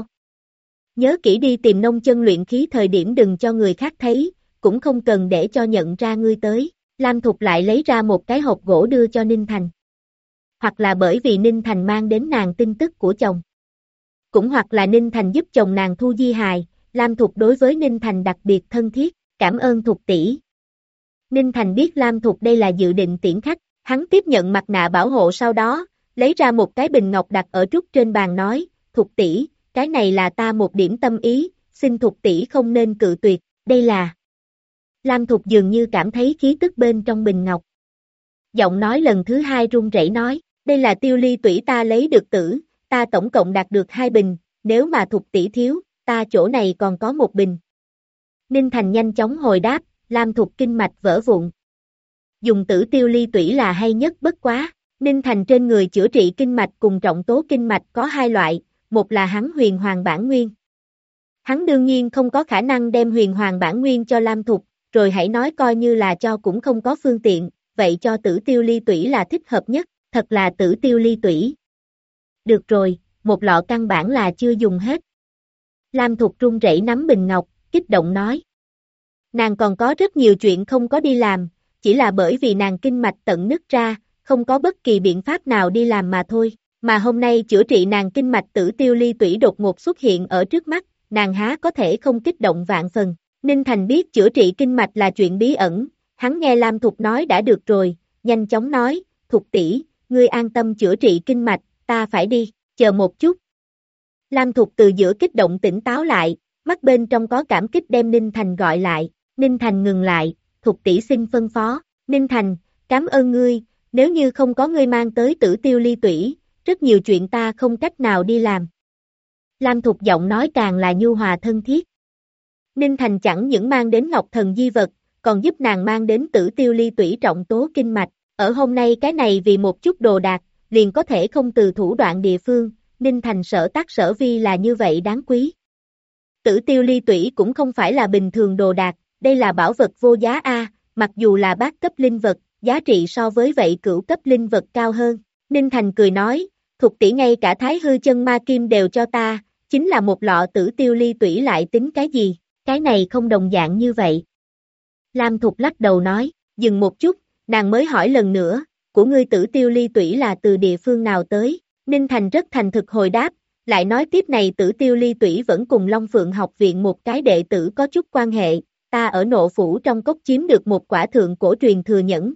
Nhớ kỹ đi tìm nông chân luyện khí thời điểm đừng cho người khác thấy, cũng không cần để cho nhận ra ngươi tới. Lam Thục lại lấy ra một cái hộp gỗ đưa cho Ninh Thành. Hoặc là bởi vì Ninh Thành mang đến nàng tin tức của chồng. Cũng hoặc là Ninh Thành giúp chồng nàng thu di hài, Lam Thục đối với Ninh Thành đặc biệt thân thiết, cảm ơn Thục tỷ. Ninh Thành biết Lam Thục đây là dự định tiễn khách, hắn tiếp nhận mặt nạ bảo hộ sau đó, lấy ra một cái bình ngọc đặt ở trúc trên bàn nói, Thục tỷ, cái này là ta một điểm tâm ý, xin Thục tỷ không nên cự tuyệt, đây là. Lam Thục dường như cảm thấy khí tức bên trong bình ngọc. Giọng nói lần thứ hai run rẩy nói, đây là tiêu ly tủy ta lấy được tử, ta tổng cộng đạt được 2 bình, nếu mà Thục tỷ thiếu, ta chỗ này còn có 1 bình. Ninh Thành nhanh chóng hồi đáp, Lam Thục kinh mạch vỡ vụn. Dùng tử tiêu ly tủy là hay nhất bất quá, Ninh Thành trên người chữa trị kinh mạch cùng trọng tố kinh mạch có 2 loại, một là hắn huyền hoàng bản nguyên. Hắn đương nhiên không có khả năng đem huyền hoàng bản nguyên cho Lam Thục, rồi hãy nói coi như là cho cũng không có phương tiện, vậy cho tử tiêu ly tủy là thích hợp nhất, thật là tử tiêu ly tủy. Được rồi, một lọ căn bản là chưa dùng hết. Lam Thục run rẩy nắm bình ngọc, kích động nói. Nàng còn có rất nhiều chuyện không có đi làm, chỉ là bởi vì nàng kinh mạch tận nứt ra, không có bất kỳ biện pháp nào đi làm mà thôi. Mà hôm nay chữa trị nàng kinh mạch tử tiêu ly tủy đột ngột xuất hiện ở trước mắt, nàng há có thể không kích động vạn phần. Ninh Thành biết chữa trị kinh mạch là chuyện bí ẩn, hắn nghe Lam Thục nói đã được rồi, nhanh chóng nói, Thục tỷ, ngươi an tâm chữa trị kinh mạch, ta phải đi, chờ một chút. Lam Thục từ giữa kích động tỉnh táo lại, mắt bên trong có cảm kích đem Ninh Thành gọi lại, Ninh Thành ngừng lại, Thục tỷ xin phân phó, Ninh Thành, cảm ơn ngươi, nếu như không có ngươi mang tới tử tiêu ly tủy, rất nhiều chuyện ta không cách nào đi làm. Lam Thục giọng nói càng là nhu hòa thân thiết. Ninh Thành chẳng những mang đến Ngọc Thần di vật, còn giúp nàng mang đến tử tiêu ly tủy trọng tố kinh mạch, ở hôm nay cái này vì một chút đồ đạc, liền có thể không từ thủ đoạn địa phương, Ninh Thành sở tác sở vi là như vậy đáng quý. Tử tiêu ly tủy cũng không phải là bình thường đồ đạc, đây là bảo vật vô giá mặc dù là bát cấp linh vật, giá trị so với vậy cửu cấp linh vật cao hơn. Ninh Thành cười nói, Thục tỷ ngay cả thái hư chân ma kim đều cho ta, chính là một lọ tử tiêu ly tủy lại tính cái gì, cái này không đồng dạng như vậy. Lam Thục lắc đầu nói, dừng một chút, nàng mới hỏi lần nữa, của ngươi tử tiêu ly tủy là từ địa phương nào tới, Ninh Thành rất thành thực hồi đáp, lại nói tiếp này tử tiêu ly tủy vẫn cùng Long Phượng học viện một cái đệ tử có chút quan hệ, ta ở nộ phủ trong cốc chiếm được một quả thượng cổ truyền thừa nhẫn.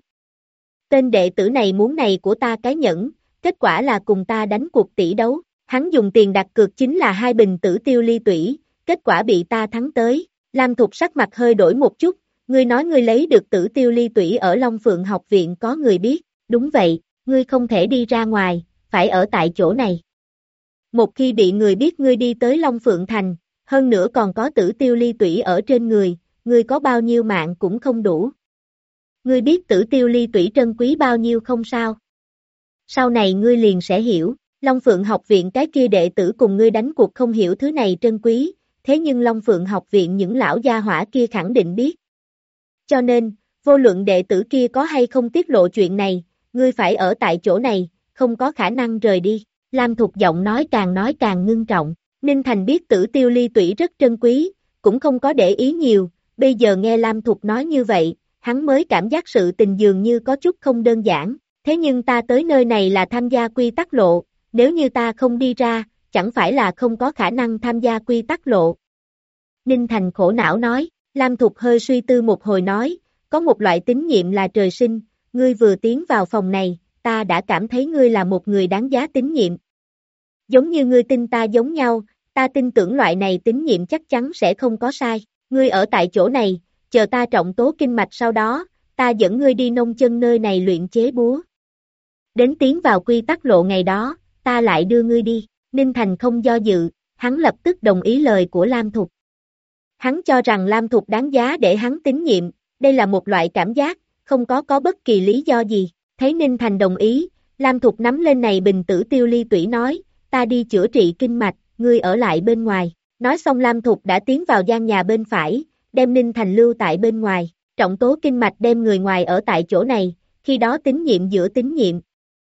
Tên đệ tử này muốn này của ta cái nhẫn, kết quả là cùng ta đánh cuộc tỷ đấu, hắn dùng tiền đặt cược chính là 2 bình tử tiêu ly tủy, kết quả bị ta thắng tới, Lam Thục sắc mặt hơi đổi một chút, ngươi nói ngươi lấy được tử tiêu ly tủy ở Long Phượng học viện có người biết, đúng vậy, ngươi không thể đi ra ngoài, phải ở tại chỗ này. Một khi bị người biết ngươi đi tới Long Phượng Thành, hơn nữa còn có tử tiêu ly tủy ở trên người, ngươi có bao nhiêu mạng cũng không đủ. Ngươi biết tử tiêu ly tủy trân quý bao nhiêu không sao? Sau này ngươi liền sẽ hiểu, Long Phượng học viện cái kia đệ tử cùng ngươi đánh cuộc không hiểu thứ này trân quý, thế nhưng Long Phượng học viện những lão gia hỏa kia khẳng định biết. Cho nên, vô luận đệ tử kia có hay không tiết lộ chuyện này, ngươi phải ở tại chỗ này, không có khả năng rời đi. Lam Thục giọng nói càng ngưng trọng, Ninh Thành biết tử tiêu ly tủy rất trân quý, cũng không có để ý nhiều, bây giờ nghe Lam Thục nói như vậy, hắn mới cảm giác sự tình dường như có chút không đơn giản, thế nhưng ta tới nơi này là tham gia quy tắc lộ, nếu như ta không đi ra, chẳng phải là không có khả năng tham gia quy tắc lộ. Ninh Thành khổ não nói, Lam Thục hơi suy tư một hồi nói, có một loại tín nhiệm là trời sinh, ngươi vừa tiến vào phòng này, ta đã cảm thấy ngươi là một người đáng giá tín nhiệm. Giống như ngươi tin ta giống nhau, ta tin tưởng loại này tín nhiệm chắc chắn sẽ không có sai, ngươi ở tại chỗ này, chờ ta trọng tố kinh mạch sau đó, ta dẫn ngươi đi nông chân nơi này luyện chế búa. Đến tiến vào quy tắc lộ ngày đó, ta lại đưa ngươi đi, Ninh Thành không do dự, hắn lập tức đồng ý lời của Lam Thục. Hắn cho rằng Lam Thục đáng giá để hắn tín nhiệm, đây là một loại cảm giác, không có bất kỳ lý do gì, thấy Ninh Thành đồng ý, Lam Thục nắm lên này bình tử tiêu ly tủy nói, ta đi chữa trị kinh mạch, ngươi ở lại bên ngoài, nói xong Lam Thục đã tiến vào gian nhà bên phải, đem Ninh Thành lưu tại bên ngoài, trọng tố kinh mạch đem người ngoài ở tại chỗ này, khi đó tín nhiệm giữa tín nhiệm.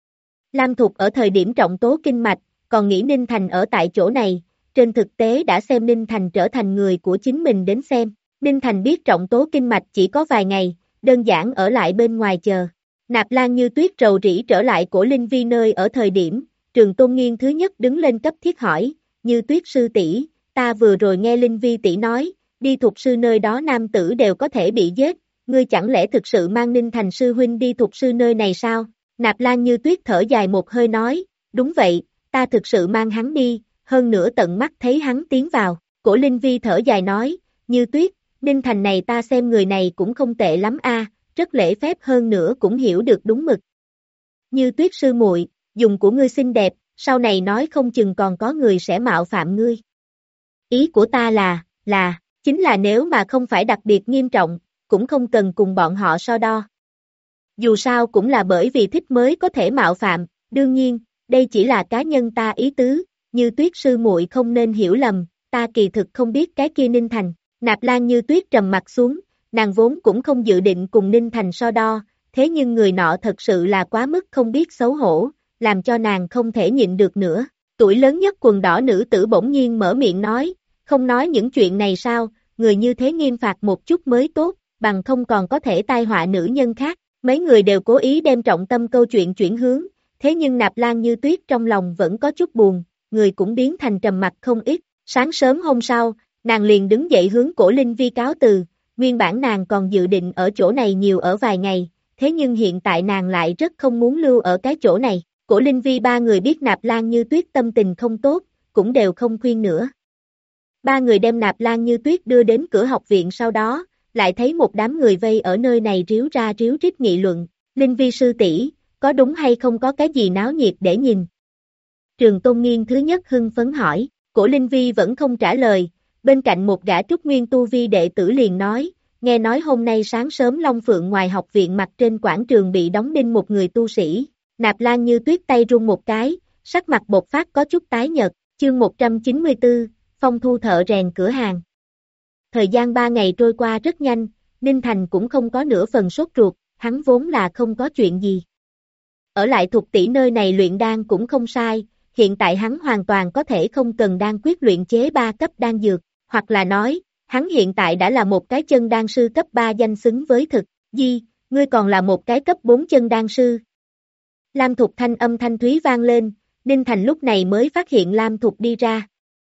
Lam Thục ở thời điểm trọng tố kinh mạch, còn nghĩ Ninh Thành ở tại chỗ này, trên thực tế đã xem Ninh Thành trở thành người của chính mình đến xem. Ninh Thành biết trọng tố kinh mạch chỉ có vài ngày, đơn giản ở lại bên ngoài chờ. Nạp Lan Như Tuyết rầu rĩ trở lại Cổ Linh Vi nơi ở thời điểm, Trường Tôn Nghiên thứ nhất đứng lên cấp thiết hỏi, Như Tuyết sư tỷ, ta vừa rồi nghe Linh Vi tỷ nói, đi thục sư nơi đó nam tử đều có thể bị giết, ngươi chẳng lẽ thực sự mang Ninh Thành sư huynh đi thục sư nơi này sao? Nạp Lan Như Tuyết thở dài một hơi nói, đúng vậy, ta thực sự mang hắn đi, hơn nữa tận mắt thấy hắn tiến vào. Cổ Linh Vi thở dài nói, Như Tuyết, Ninh Thành này ta xem người này cũng không tệ lắm a, rất lễ phép hơn nữa cũng hiểu được đúng mực. Như Tuyết sư muội, dùng của ngươi xinh đẹp, sau này nói không chừng còn có người sẽ mạo phạm ngươi. Ý của ta chính là nếu mà không phải đặc biệt nghiêm trọng, cũng không cần cùng bọn họ so đo. Dù sao cũng là bởi vì thích mới có thể mạo phạm, đương nhiên, đây chỉ là cá nhân ta ý tứ, Như Tuyết sư muội không nên hiểu lầm, ta kỳ thực không biết cái kia Ninh Thành. Nạp Lan Như Tuyết trầm mặt xuống, nàng vốn cũng không dự định cùng Ninh Thành so đo, thế nhưng người nọ thật sự là quá mức không biết xấu hổ, làm cho nàng không thể nhịn được nữa. Tuổi lớn nhất quần đỏ nữ tử bỗng nhiên mở miệng nói, không nói những chuyện này sao, người như thế nghiêm phạt một chút mới tốt, bằng không còn có thể tai họa nữ nhân khác. Mấy người đều cố ý đem trọng tâm câu chuyện chuyển hướng, thế nhưng Nạp Lan Như Tuyết trong lòng vẫn có chút buồn, người cũng biến thành trầm mặc không ít. Sáng sớm hôm sau, nàng liền đứng dậy hướng Cổ Linh Vi cáo từ, nguyên bản nàng còn dự định ở chỗ này nhiều ở vài ngày, thế nhưng hiện tại nàng lại rất không muốn lưu ở cái chỗ này. Cổ Linh Vi ba người biết Nạp Lan Như Tuyết tâm tình không tốt, cũng đều không khuyên nữa. Ba người đem Nạp Lan Như Tuyết đưa đến cửa học viện sau đó, lại thấy một đám người vây ở nơi này ríu ra ríu rít nghị luận, Linh Vi sư tỷ, có đúng hay không có cái gì náo nhiệt để nhìn? Trường Tôn Nghiên thứ nhất hưng phấn hỏi, Cổ Linh Vi vẫn không trả lời, bên cạnh một gã trúc nguyên tu vi đệ tử liền nói, nghe nói hôm nay sáng sớm Long Phượng ngoài học viện mặt trên quảng trường bị đóng đinh một người tu sĩ, Nạp Lan Như Tuyết tay run một cái, sắc mặt bộc phát có chút tái nhợt, chương 194, Phong Thu thợ rèn cửa hàng. Thời gian 3 ngày trôi qua rất nhanh, Ninh Thành cũng không có nửa phần sốt ruột, hắn vốn là không có chuyện gì. Ở lại Thục tỷ nơi này luyện đan cũng không sai, hiện tại hắn hoàn toàn có thể không cần đan quyết luyện chế 3 cấp đan dược, hoặc là nói, hắn hiện tại đã là một cái chân đan sư cấp 3 danh xứng với thực, Di, ngươi còn là một cái cấp 4 chân đan sư. Lam Thục thanh âm thanh thúy vang lên, Ninh Thành lúc này mới phát hiện Lam Thục đi ra.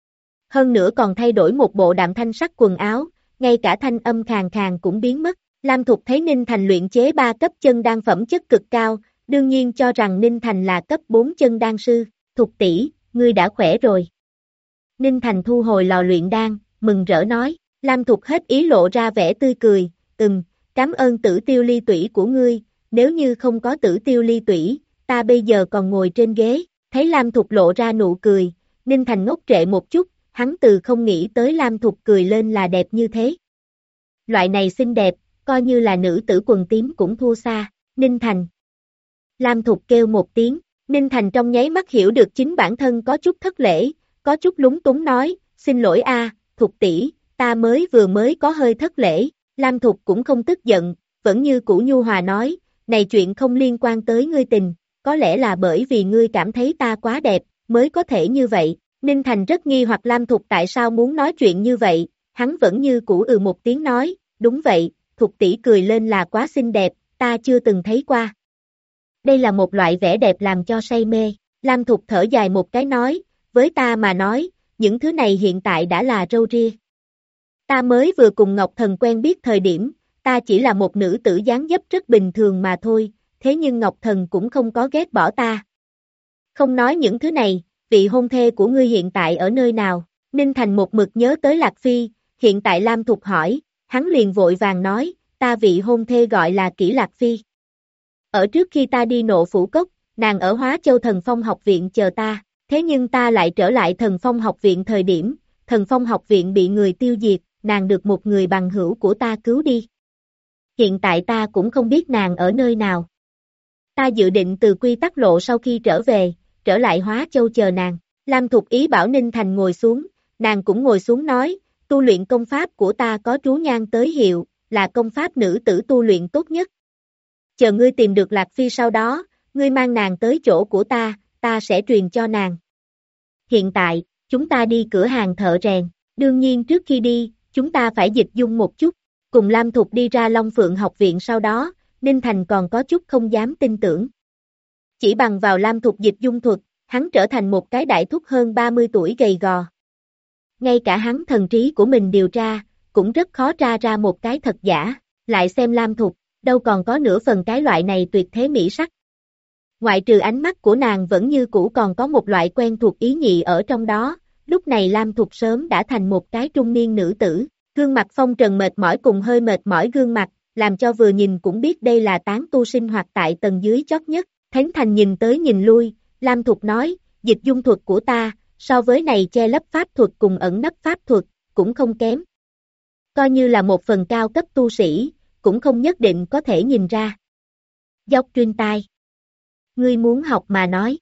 Hơn nữa còn thay đổi một bộ đạm thanh sắc quần áo, ngay cả thanh âm khàn khàn cũng biến mất. Lam Thục thấy Ninh Thành luyện chế 3 cấp chân đan phẩm chất cực cao, đương nhiên cho rằng Ninh Thành là cấp 4 chân đan sư. Thục tỷ, ngươi đã khỏe rồi. Ninh Thành thu hồi lò luyện đan, mừng rỡ nói. Lam Thục hết ý lộ ra vẻ tươi cười, cảm ơn tử tiêu ly tủy của ngươi, nếu như không có tử tiêu ly tủy, ta bây giờ còn ngồi trên ghế. Thấy Lam Thục lộ ra nụ cười, Ninh Thành ngốc trệ một chút, hắn từ không nghĩ tới Lam Thục cười lên là đẹp như thế. Loại này xinh đẹp, coi như là nữ tử quần tím cũng thua xa, Ninh Thành. Lam Thục kêu một tiếng, Ninh Thành trong nháy mắt hiểu được chính bản thân có chút thất lễ, có chút lúng túng nói, xin lỗi a, Thục tỷ, ta vừa mới có hơi thất lễ, Lam Thục cũng không tức giận, vẫn như cũ nhu hòa nói, này chuyện không liên quan tới ngươi tình, có lẽ là bởi vì ngươi cảm thấy ta quá đẹp, mới có thể như vậy, Ninh Thành rất nghi hoặc Lam Thục tại sao muốn nói chuyện như vậy, hắn vẫn như cũ một tiếng nói, đúng vậy, Thục tỷ cười lên là quá xinh đẹp, ta chưa từng thấy qua. Đây là một loại vẻ đẹp làm cho say mê, Lam Thục thở dài một cái nói, với ta mà nói, những thứ này hiện tại đã là râu ria. Ta mới vừa cùng Ngọc Thần quen biết thời điểm, ta chỉ là một nữ tử dáng dấp rất bình thường mà thôi, thế nhưng Ngọc Thần cũng không có ghét bỏ ta. Không nói những thứ này, vị hôn thê của ngươi hiện tại ở nơi nào? Ninh Thành một mực nhớ tới Lạc Phi, hiện tại Lam Thục hỏi, hắn liền vội vàng nói, ta vị hôn thê gọi là Kỷ Lạc Phi. Ở trước khi ta đi Nộ Phủ Cốc, nàng ở Hóa Châu Thần Phong học viện chờ ta, thế nhưng ta lại trở lại Thần Phong học viện thời điểm, Thần Phong học viện bị người tiêu diệt, nàng được một người bằng hữu của ta cứu đi. Hiện tại ta cũng không biết nàng ở nơi nào. Ta dự định từ Quy Tắc Lộ sau khi trở về, trở lại Hóa Châu chờ nàng. Lam Thục ý bảo Ninh Thành ngồi xuống, nàng cũng ngồi xuống nói, tu luyện công pháp của ta có trú nhan tới hiệu, là công pháp nữ tử tu luyện tốt nhất. Chờ ngươi tìm được Lạc Phi sau đó, ngươi mang nàng tới chỗ của ta sẽ truyền cho nàng. Hiện tại, chúng ta đi cửa hàng thợ rèn, đương nhiên trước khi đi, chúng ta phải dịch dung một chút. Cùng Lam Thục đi ra Long Phượng học viện sau đó, Ninh Thành còn có chút không dám tin tưởng. Chỉ bằng vào Lam Thục dịch dung thuật, hắn trở thành một cái đại thúc hơn 30 tuổi gầy gò. Ngay cả hắn thần trí của mình điều tra, cũng rất khó tra ra một cái thật giả, lại xem Lam Thục, đâu còn có nửa phần cái loại này tuyệt thế mỹ sắc. Ngoại trừ ánh mắt của nàng vẫn như cũ còn có một loại quen thuộc ý nhị ở trong đó, lúc này Lam Thục sớm đã thành một cái trung niên nữ tử, gương mặt phong trần mệt mỏi cùng hơi mệt mỏi gương mặt, làm cho vừa nhìn cũng biết đây là tán tu sinh hoạt tại tầng dưới chót nhất. Thánh Thành nhìn tới nhìn lui, Lam Thục nói, dịch dung thuật của ta, so với này che lấp pháp thuật cùng ẩn nấp pháp thuật, cũng không kém. Coi như là một phần cao cấp tu sĩ, cũng không nhất định có thể nhìn ra. Dốc truyền tai. Ngươi muốn học mà nói.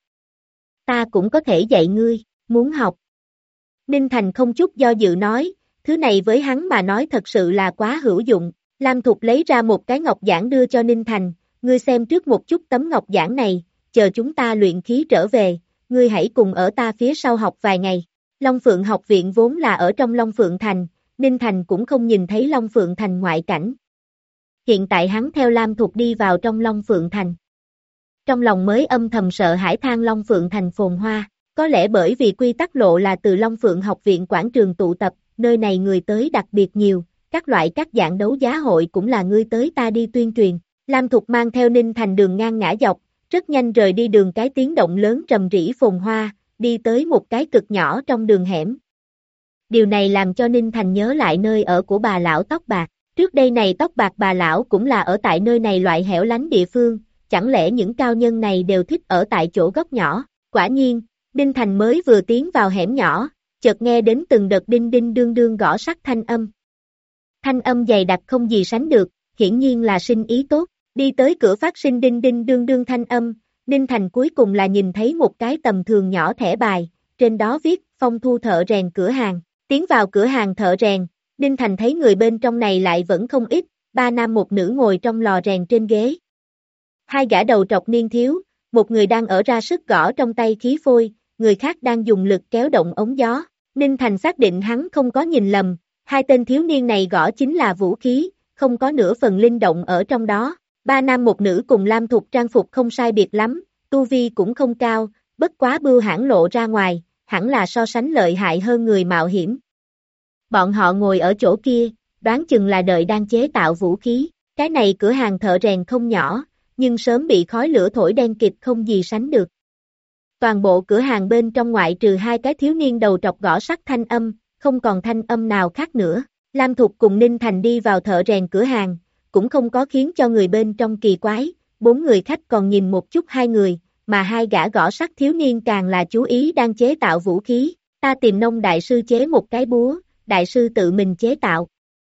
Ta cũng có thể dạy ngươi, muốn học. Ninh Thành không chút do dự nói, thứ này với hắn mà nói thật sự là quá hữu dụng. Lam Thục lấy ra một cái ngọc giản đưa cho Ninh Thành, ngươi xem trước một chút tấm ngọc giản này, chờ chúng ta luyện khí trở về, ngươi hãy cùng ở ta phía sau học vài ngày. Long Phượng học viện vốn là ở trong Long Phượng Thành, Ninh Thành cũng không nhìn thấy Long Phượng Thành ngoại cảnh. Hiện tại hắn theo Lam Thục đi vào trong Long Phượng Thành. Trong lòng mới âm thầm sợ hãi than Long Phượng Thành phồn hoa, có lẽ bởi vì Quy Tắc Lộ là từ Long Phượng học viện quảng trường tụ tập, nơi này người tới đặc biệt nhiều, các dạng đấu giá hội cũng là ngươi tới ta đi tuyên truyền. Lam Thục mang theo Ninh Thành đường ngang ngã dọc, rất nhanh rời đi đường cái tiếng động lớn rầm rĩ phồn hoa, đi tới một cái cực nhỏ trong đường hẻm. Điều này làm cho Ninh Thành nhớ lại nơi ở của bà lão tóc bạc, trước đây này tóc bạc bà lão cũng là ở tại nơi này loại hẻo lánh địa phương, chẳng lẽ những cao nhân này đều thích ở tại chỗ góc nhỏ. Quả nhiên, Ninh Thành mới vừa tiến vào hẻm nhỏ, chợt nghe đến từng đợt đinh đinh đương đương gõ sắt thanh âm. Thanh âm dày đặc không gì sánh được, hiển nhiên là sinh ý tốt, đi tới cửa phát sinh đinh đinh đương đương thanh âm, Ninh Thành cuối cùng là nhìn thấy một cái tầm thường nhỏ thẻ bài, trên đó viết, Phong Thu thợ rèn cửa hàng, tiến vào cửa hàng thợ rèn, Ninh Thành thấy người bên trong này lại vẫn không ít, 3 nam một nữ ngồi trong lò rèn trên ghế. Hai gã đầu trọc niên thiếu, một người đang ở ra sức gõ trong tay khí phôi, người khác đang dùng lực kéo động ống gió, Ninh Thành xác định hắn không có nhìn lầm, hai tên thiếu niên này gõ chính là vũ khí, không có nửa phần linh động ở trong đó. 3 nam một nữ cùng Lam Thục trang phục không sai biệt lắm, tu vi cũng không cao, bất quá bưu hãn lộ ra ngoài, hẳn là so sánh lợi hại hơn người mạo hiểm. Bọn họ ngồi ở chỗ kia, đoán chừng là đợi đang chế tạo vũ khí, cái này cửa hàng thợ rèn không nhỏ, nhưng sớm bị khói lửa thổi đen kịt không gì sánh được. Toàn bộ cửa hàng bên trong ngoại trừ hai cái thiếu niên đầu trọc gõ sắt thanh âm, không còn thanh âm nào khác nữa. Lam Thục cùng Ninh Thành đi vào thợ rèn cửa hàng, cũng không có khiến cho người bên trong kỳ quái, 4 người khách còn nhìn một chút hai người, mà hai gã gõ sắt thiếu niên càng là chú ý đang chế tạo vũ khí. Ta tìm Nông đại sư chế một cái búa, đại sư tự mình chế tạo.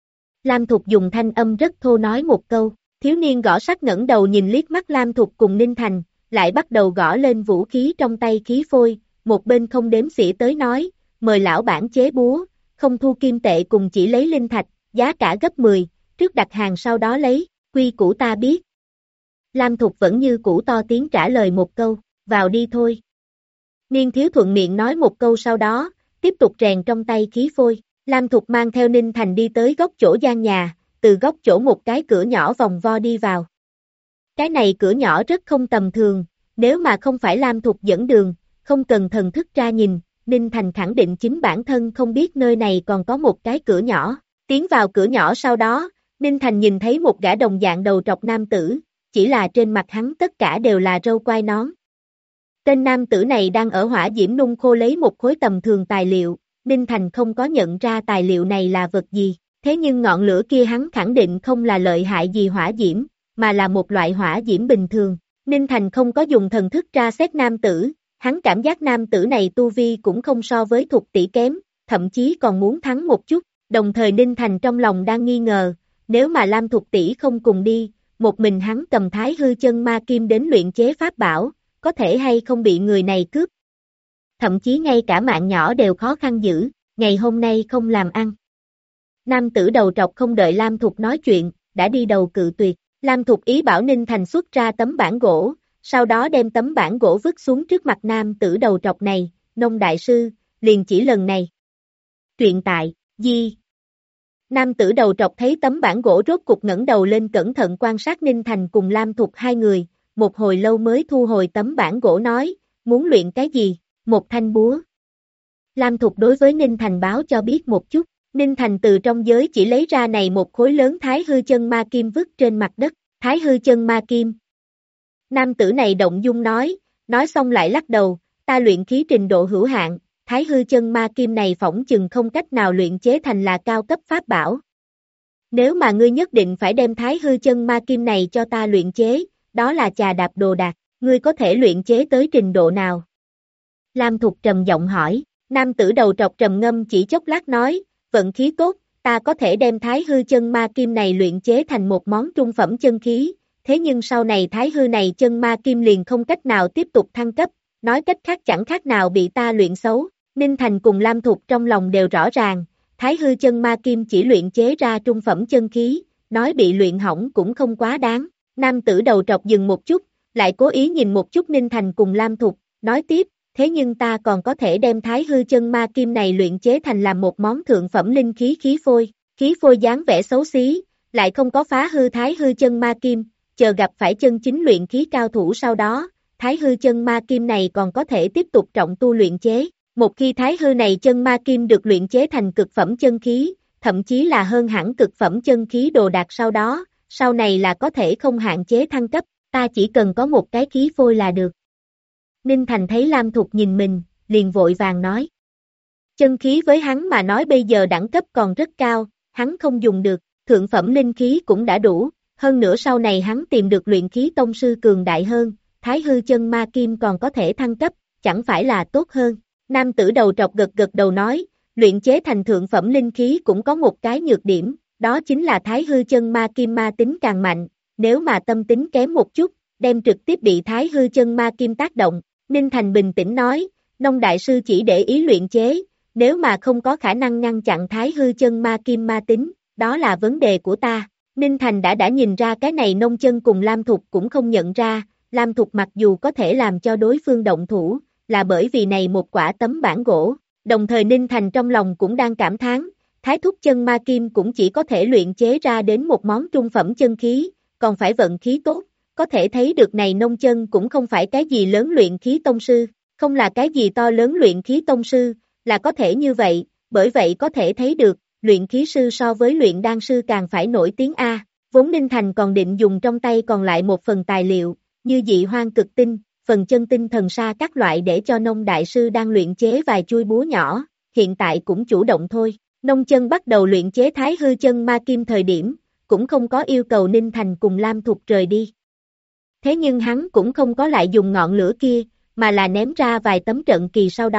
Lam Thục dùng thanh âm rất thô nói một câu, thiếu niên gõ sắt ngẩng đầu nhìn liếc mắt Lam Thục cùng Ninh Thành, lại bắt đầu gõ lên vũ khí trong tay khí phôi, một bên không đếm xỉa tới nói, mời lão bản chế búa, không thu kim tệ cùng chỉ lấy linh thạch, giá cả gấp 10, trước đặt hàng sau đó lấy, quy củ ta biết. Lam Thục vẫn như cũ to tiếng trả lời một câu, vào đi thôi. Niên thiếu thuận miệng nói một câu sau đó, tiếp tục rèn trong tay khí phôi. Lam Thục mang theo Ninh Thành đi tới góc chỗ gian nhà, từ góc chỗ một cái cửa nhỏ vòng vo đi vào. Cái này cửa nhỏ rất không tầm thường, nếu mà không phải Lam Thục dẫn đường, không cần thần thức ra nhìn, Ninh Thành khẳng định chính bản thân không biết nơi này còn có một cái cửa nhỏ. Tiến vào cửa nhỏ sau đó, Ninh Thành nhìn thấy một gã đồng dạng đầu trọc nam tử, chỉ là trên mặt hắn tất cả đều là râu quai nón. Tên nam tử này đang ở hỏa diễm nung khô lấy một khối tầm thường tài liệu, Ninh Thành không có nhận ra tài liệu này là vật gì, thế nhưng ngọn lửa kia hắn khẳng định không là lợi hại gì hỏa diễm, mà là một loại hỏa diễm bình thường. Ninh Thành không có dùng thần thức tra xét nam tử, hắn cảm giác nam tử này tu vi cũng không so với Thục tỷ kém, thậm chí còn muốn thắng một chút, đồng thời Ninh Thành trong lòng đang nghi ngờ, nếu mà Lam Thục tỷ không cùng đi, một mình hắn cầm Thái hư chân ma kim đến luyện chế pháp bảo, có thể hay không bị người này cướp. Thậm chí ngay cả mạng nhỏ đều khó khăn giữ, ngày hôm nay không làm ăn. Nam tử đầu trọc không đợi Lam Thục nói chuyện, đã đi đầu cự tuyệt. Lam Thục ý bảo Ninh Thành xuất ra tấm bản gỗ, sau đó đem tấm bản gỗ vứt xuống trước mặt nam tử đầu trọc này, Nông đại sư, liền chỉ lần này. Truyện tại, Di. Nam tử đầu trọc thấy tấm bản gỗ rốt cục ngẩng đầu lên cẩn thận quan sát Ninh Thành cùng Lam Thục hai người, một hồi lâu mới thu hồi tấm bản gỗ nói, muốn luyện cái gì, một thanh búa. Lam Thục đối với Ninh Thành báo cho biết một chút, Ninh Thành từ trong giới chỉ lấy ra này một khối lớn Thái hư chân ma kim vứt trên mặt đất, Thái hư chân ma kim. Nam tử này động dung nói xong lại lắc đầu, ta luyện khí trình độ hữu hạn, Thái hư chân ma kim này phỏng chừng không cách nào luyện chế thành là cao cấp pháp bảo. Nếu mà ngươi nhất định phải đem Thái hư chân ma kim này cho ta luyện chế, đó là chà đạp đồ đạc, ngươi có thể luyện chế tới trình độ nào? Lam Thục trầm giọng hỏi, nam tử đầu trọc trầm ngâm chỉ chốc lát nói, vận khí tốt, ta có thể đem Thái hư chân ma kim này luyện chế thành một món trung phẩm chân khí, thế nhưng sau này Thái hư này chân ma kim liền không cách nào tiếp tục thăng cấp, nói cách khác chẳng khác nào bị ta luyện xấu. Ninh Thành cùng Lam Thục trong lòng đều rõ ràng, Thái hư chân ma kim chỉ luyện chế ra trung phẩm chân khí, nói bị luyện hỏng cũng không quá đáng. Nam tử đầu trọc dừng một chút, lại cố ý nhìn một chút Ninh Thành cùng Lam Thục, nói tiếp, thế nhưng ta còn có thể đem Thái hư chân ma kim này luyện chế thành làm một món thượng phẩm linh khí khí phôi dáng vẻ xấu xí, lại không có phá hư Thái hư chân ma kim, chờ gặp phải chân chính luyện khí cao thủ sau đó, Thái hư chân ma kim này còn có thể tiếp tục trọng tu luyện chế. Một khi Thái hư này chân ma kim được luyện chế thành cực phẩm chân khí, thậm chí là hơn hẳn cực phẩm chân khí đồ đạc sau đó, sau này là có thể không hạn chế thăng cấp, ta chỉ cần có một cái khí phôi là được. Ninh Thành thấy Lam Thục nhìn mình, liền vội vàng nói. Chân khí với hắn mà nói bây giờ đẳng cấp còn rất cao, hắn không dùng được, thượng phẩm linh khí cũng đã đủ, hơn nữa sau này hắn tìm được luyện khí tông sư cường đại hơn, Thái hư chân ma kim còn có thể thăng cấp, chẳng phải là tốt hơn. Nam tử đầu trọc gật gật đầu nói, luyện chế thành thượng phẩm linh khí cũng có một cái nhược điểm, đó chính là Thái hư chân ma kim ma tính càng mạnh, nếu mà tâm tính kém một chút, đem trực tiếp bị Thái hư chân ma kim tác động. Ninh Thành bình tĩnh nói, Nông đại sư chỉ để ý luyện chế, nếu mà không có khả năng ngăn chặn Thái hư chân ma kim ma tính, đó là vấn đề của ta. Ninh Thành đã nhìn ra cái này Nông chân cùng Lam Thục cũng không nhận ra, Lam Thục mặc dù có thể làm cho đối phương động thủ, là bởi vì này một quả tấm bản gỗ, đồng thời Ninh Thành trong lòng cũng đang cảm thán, Thái thúc chân ma kim cũng chỉ có thể luyện chế ra đến một món trung phẩm chân khí, còn phải vận khí tốt, có thể thấy được này Nông chân cũng không phải cái gì lớn luyện khí tông sư, không là cái gì to lớn luyện khí tông sư, là có thể như vậy, bởi vậy có thể thấy được, luyện khí sư so với luyện đan sư càng phải nổi tiếng A, vốn Ninh Thành còn định dùng trong tay còn lại một phần tài liệu, như dị hoang cực tinh, phần chân tinh thần sa các loại để cho Nông đại sư đang luyện chế vài chuôi búa nhỏ, hiện tại cũng chủ động thôi. Nông chân bắt đầu luyện chế Thái hư chân ma kim thời điểm, cũng không có yêu cầu Ninh Thành cùng Lam Thục rời đi. Thế nhưng hắn cũng không có lại dùng ngọn lửa kia, mà là ném ra vài tấm trận kỳ sau đó,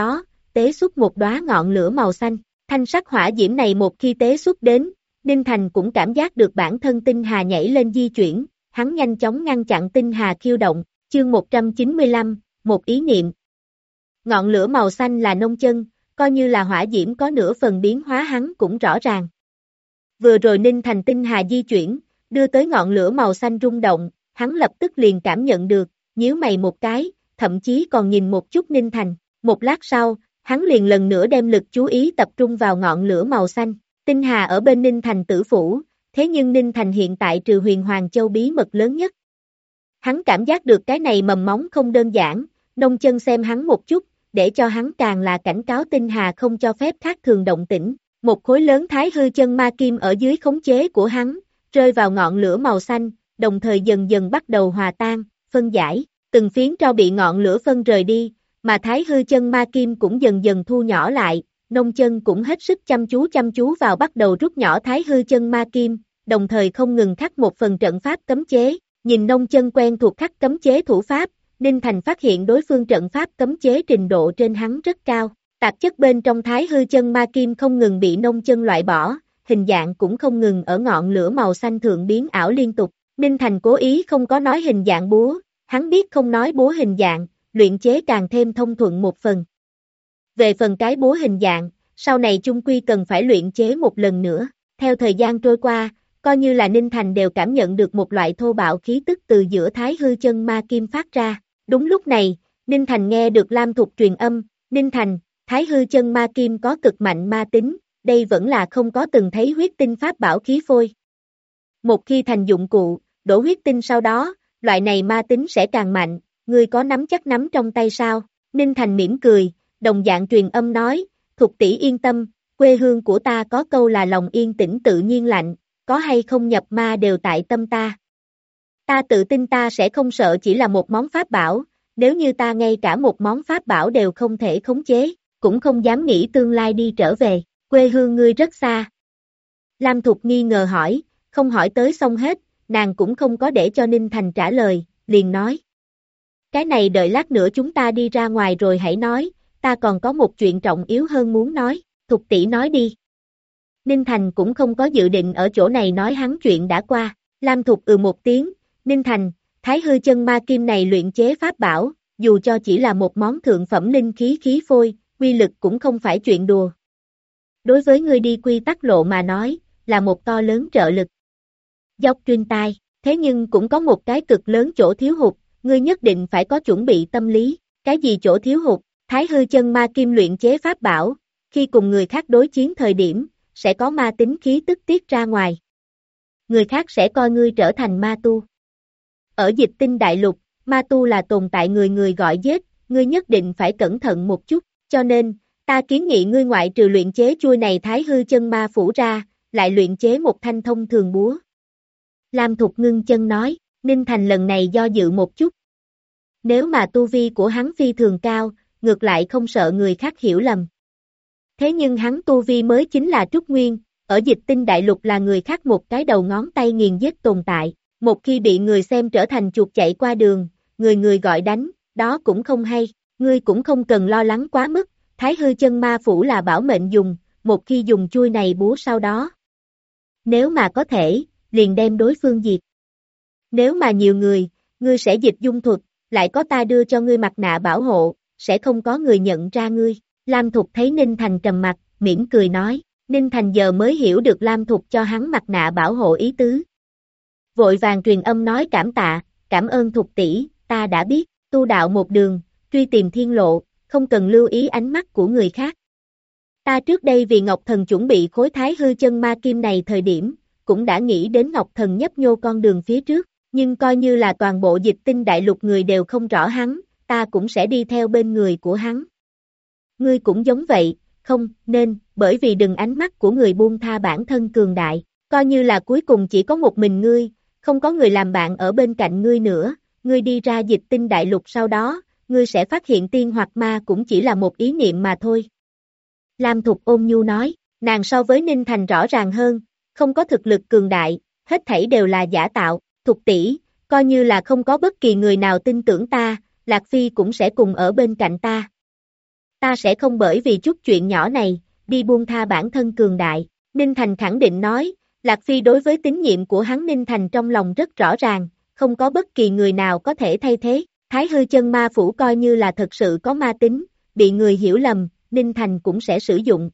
tế xuất một đóa ngọn lửa màu xanh. Thanh sắc hỏa diễm này một khi tế xuất đến, Ninh Thành cũng cảm giác được bản thân tinh hà nhảy lên di chuyển, hắn nhanh chóng ngăn chặn tinh hà khiêu động. Chương 195, một ý niệm. Ngọn lửa màu xanh là nông chân, coi như là hỏa diễm có nửa phần biến hóa hắn cũng rõ ràng. Vừa rồi Ninh Thành tinh hà di chuyển, đưa tới ngọn lửa màu xanh rung động, hắn lập tức liền cảm nhận được, nhíu mày một cái, thậm chí còn nhìn một chút Ninh Thành. Một lát sau, hắn liền lần nữa đem lực chú ý tập trung vào ngọn lửa màu xanh. Tinh hà ở bên Ninh Thành tử phủ, thế nhưng Ninh Thành hiện tại trừ Huyền Hoàng Châu bí mật lớn nhất. Hắn cảm giác được cái này mầm móng không đơn giản, nông chân xem hắn một chút, để cho hắn càng là cảnh cáo tinh hà không cho phép khác thường động tĩnh. Một khối lớn thái hư chân ma kim ở dưới khống chế của hắn, rơi vào ngọn lửa màu xanh, đồng thời dần dần bắt đầu hòa tan, phân giải, từng phiến tro bị ngọn lửa phân rời đi, mà thái hư chân ma kim cũng dần dần thu nhỏ lại, nông chân cũng hết sức chăm chú vào bắt đầu rút nhỏ thái hư chân ma kim, đồng thời không ngừng khắc một phần trận pháp cấm chế, nhìn nông chân quen thuộc khắc cấm chế thủ pháp, Ninh Thành phát hiện đối phương trận pháp cấm chế trình độ trên hắn rất cao. Tạp chất bên trong thái hư chân ma kim không ngừng bị nông chân loại bỏ, hình dạng cũng không ngừng ở ngọn lửa màu xanh thượng biến ảo liên tục. Ninh Thành cố ý không có nói hình dạng búa, hắn biết không nói búa hình dạng, luyện chế càng thêm thông thuận một phần. Về phần cái búa hình dạng, sau này chung quy cần phải luyện chế một lần nữa. Theo thời gian trôi qua, coi như là Ninh Thành đều cảm nhận được một loại thô bạo khí tức từ giữa thái hư chân ma kim phát ra. Đúng lúc này, Ninh Thành nghe được Lam Thục truyền âm, Ninh Thành, thái hư chân ma kim có cực mạnh ma tính, đây vẫn là không có từng thấy huyết tinh pháp bảo khí phôi. Một khi thành dụng cụ, đổ huyết tinh sau đó, loại này ma tính sẽ càng mạnh, ngươi có nắm chắc nắm trong tay sao? Ninh Thành mỉm cười, đồng dạng truyền âm nói, Thục tỷ yên tâm, quê hương của ta có câu là lòng yên tĩnh tự nhiên lạnh, có hay không nhập ma đều tại tâm ta. Ta tự tin ta sẽ không sợ chỉ là một món pháp bảo, nếu như ta ngay cả một món pháp bảo đều không thể khống chế, cũng không dám nghĩ tương lai đi trở về, quê hương ngươi rất xa. Lam Thục nghi ngờ hỏi, không hỏi tới xong hết, nàng cũng không có để cho Ninh Thành trả lời, liền nói. Cái này đợi lát nữa chúng ta đi ra ngoài rồi hãy nói, ta còn có một chuyện trọng yếu hơn muốn nói, Thục tỷ nói đi. Ninh Thành cũng không có dự định ở chỗ này nói hắn chuyện đã qua, Lam Thục một tiếng, Ninh Thành, thái hư chân ma kim này luyện chế pháp bảo, dù cho chỉ là một món thượng phẩm linh khí khí phôi, quy lực cũng không phải chuyện đùa. Đối với ngươi đi quy tắc lộ mà nói, là một to lớn trợ lực. Dốc truyền tai, thế nhưng cũng có một cái cực lớn chỗ thiếu hụt, ngươi nhất định phải có chuẩn bị tâm lý, cái gì chỗ thiếu hụt, thái hư chân ma kim luyện chế pháp bảo, khi cùng người khác đối chiến thời điểm, sẽ có ma tính khí tức tiết ra ngoài. Người khác sẽ coi ngươi trở thành ma tu. Ở Dịch Tinh Đại Lục, ma tu là tồn tại người người gọi giết, ngươi nhất định phải cẩn thận một chút, cho nên, ta kiến nghị ngươi ngoại trừ luyện chế chuôi này thái hư chân ma phủ ra, lại luyện chế một thanh thông thường búa. Lam Thục ngưng chân nói, Ninh Thành lần này do dự một chút. Nếu mà tu vi của hắn phi thường cao, ngược lại không sợ người khác hiểu lầm. Thế nhưng hắn tu vi mới chính là Trúc Nguyên, ở Dịch Tinh Đại Lục là người khác một cái đầu ngón tay nghiền giết tồn tại. Một khi bị người xem trở thành chuột chạy qua đường, người người gọi đánh, đó cũng không hay, ngươi cũng không cần lo lắng quá mức, thái hư chân ma phủ là bảo mệnh dùng, một khi dùng chuôi này búa sau đó. Nếu mà có thể, liền đem đối phương diệt. Nếu mà nhiều người, ngươi sẽ dịch dung thuật, lại có ta đưa cho ngươi mặt nạ bảo hộ, sẽ không có người nhận ra ngươi. Lam Thục thấy Ninh Thành trầm mặt, mỉm cười nói, Ninh Thành giờ mới hiểu được Lam Thục cho hắn mặt nạ bảo hộ ý tứ. Vội vàng truyền âm nói cảm tạ, cảm ơn Thục tỷ, ta đã biết, tu đạo một đường, truy tìm thiên lộ, không cần lưu ý ánh mắt của người khác. Ta trước đây vì Ngọc Thần chuẩn bị khối thái hư chân ma kim này thời điểm, cũng đã nghĩ đến Ngọc Thần nhấp nhô con đường phía trước, nhưng coi như là toàn bộ Dịch Tinh Đại Lục người đều không rõ hắn, ta cũng sẽ đi theo bên người của hắn. Ngươi cũng giống vậy, không nên, bởi vì đừng ánh mắt của người buông tha bản thân cường đại, coi như là cuối cùng chỉ có một mình ngươi, không có người làm bạn ở bên cạnh ngươi nữa, ngươi đi ra Dịch Tinh Đại Lục sau đó, ngươi sẽ phát hiện tiên hoặc ma cũng chỉ là một ý niệm mà thôi. Lam Thục ôn nhu nói, nàng so với Ninh Thành rõ ràng hơn, không có thực lực cường đại, hết thảy đều là giả tạo, Thục tỷ, coi như là không có bất kỳ người nào tin tưởng ta, Lạc Phi cũng sẽ cùng ở bên cạnh ta. ta sẽ không bởi vì chút chuyện nhỏ này, đi buông tha bản thân cường đại. Ninh Thành khẳng định nói, Lạc Phi đối với tín nhiệm của hắn Ninh Thành trong lòng rất rõ ràng, không có bất kỳ người nào có thể thay thế. Thái hư chân ma phủ coi như là thật sự có ma tính, bị người hiểu lầm, Ninh Thành cũng sẽ sử dụng.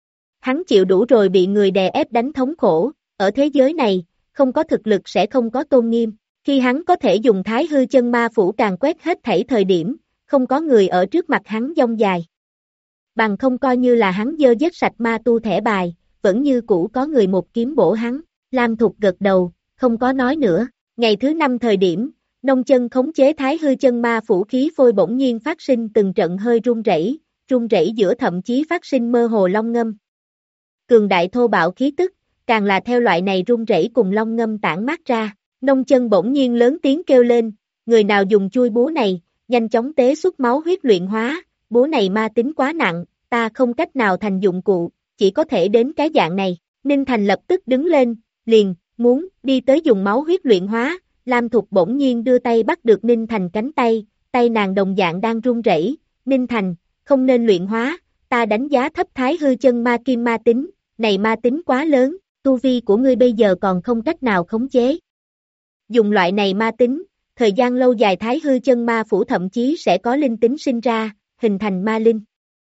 Hắn chịu đủ rồi bị người đè ép đánh thống khổ, ở thế giới này, không có thực lực sẽ không có tôn nghiêm. Khi hắn có thể dùng thái hư chân ma phủ càn quét hết thảy thời điểm, không có người ở trước mặt hắn dông dài. Bằng không coi như là hắn dơ giết sạch ma tu thẻ bài, vẫn như cũ có người một kiếm bổ hắn. Lam Thục gật đầu, không có nói nữa. Ngày thứ 5 thời điểm, nông chân khống chế thái hư chân ma phủ khí phôi bỗng nhiên phát sinh từng trận hơi run rẩy giữa thậm chí phát sinh mơ hồ long ngâm. Cường đại thô bạo khí tức, càng là theo loại này run rẩy cùng long ngâm tản mát ra. Nông chân bỗng nhiên lớn tiếng kêu lên, người nào dùng chui búa này, nhanh chóng tế xuất máu huyết luyện hóa, búa này ma tính quá nặng, ta không cách nào thành dụng cụ, chỉ có thể đến cái dạng này. Ninh Thành lập tức đứng lên, liền, muốn, đi tới dùng máu huyết luyện hóa. Lam Thục bỗng nhiên đưa tay bắt được Ninh Thành cánh tay, tay nàng đồng dạng đang run rẩy. Ninh Thành, không nên luyện hóa, ta đánh giá thấp thái hư chân ma kim ma tính, này ma tính quá lớn, tu vi của ngươi bây giờ còn không cách nào khống chế. Dùng loại này ma tính, thời gian lâu dài thái hư chân ma phủ thậm chí sẽ có linh tính sinh ra, hình thành ma linh.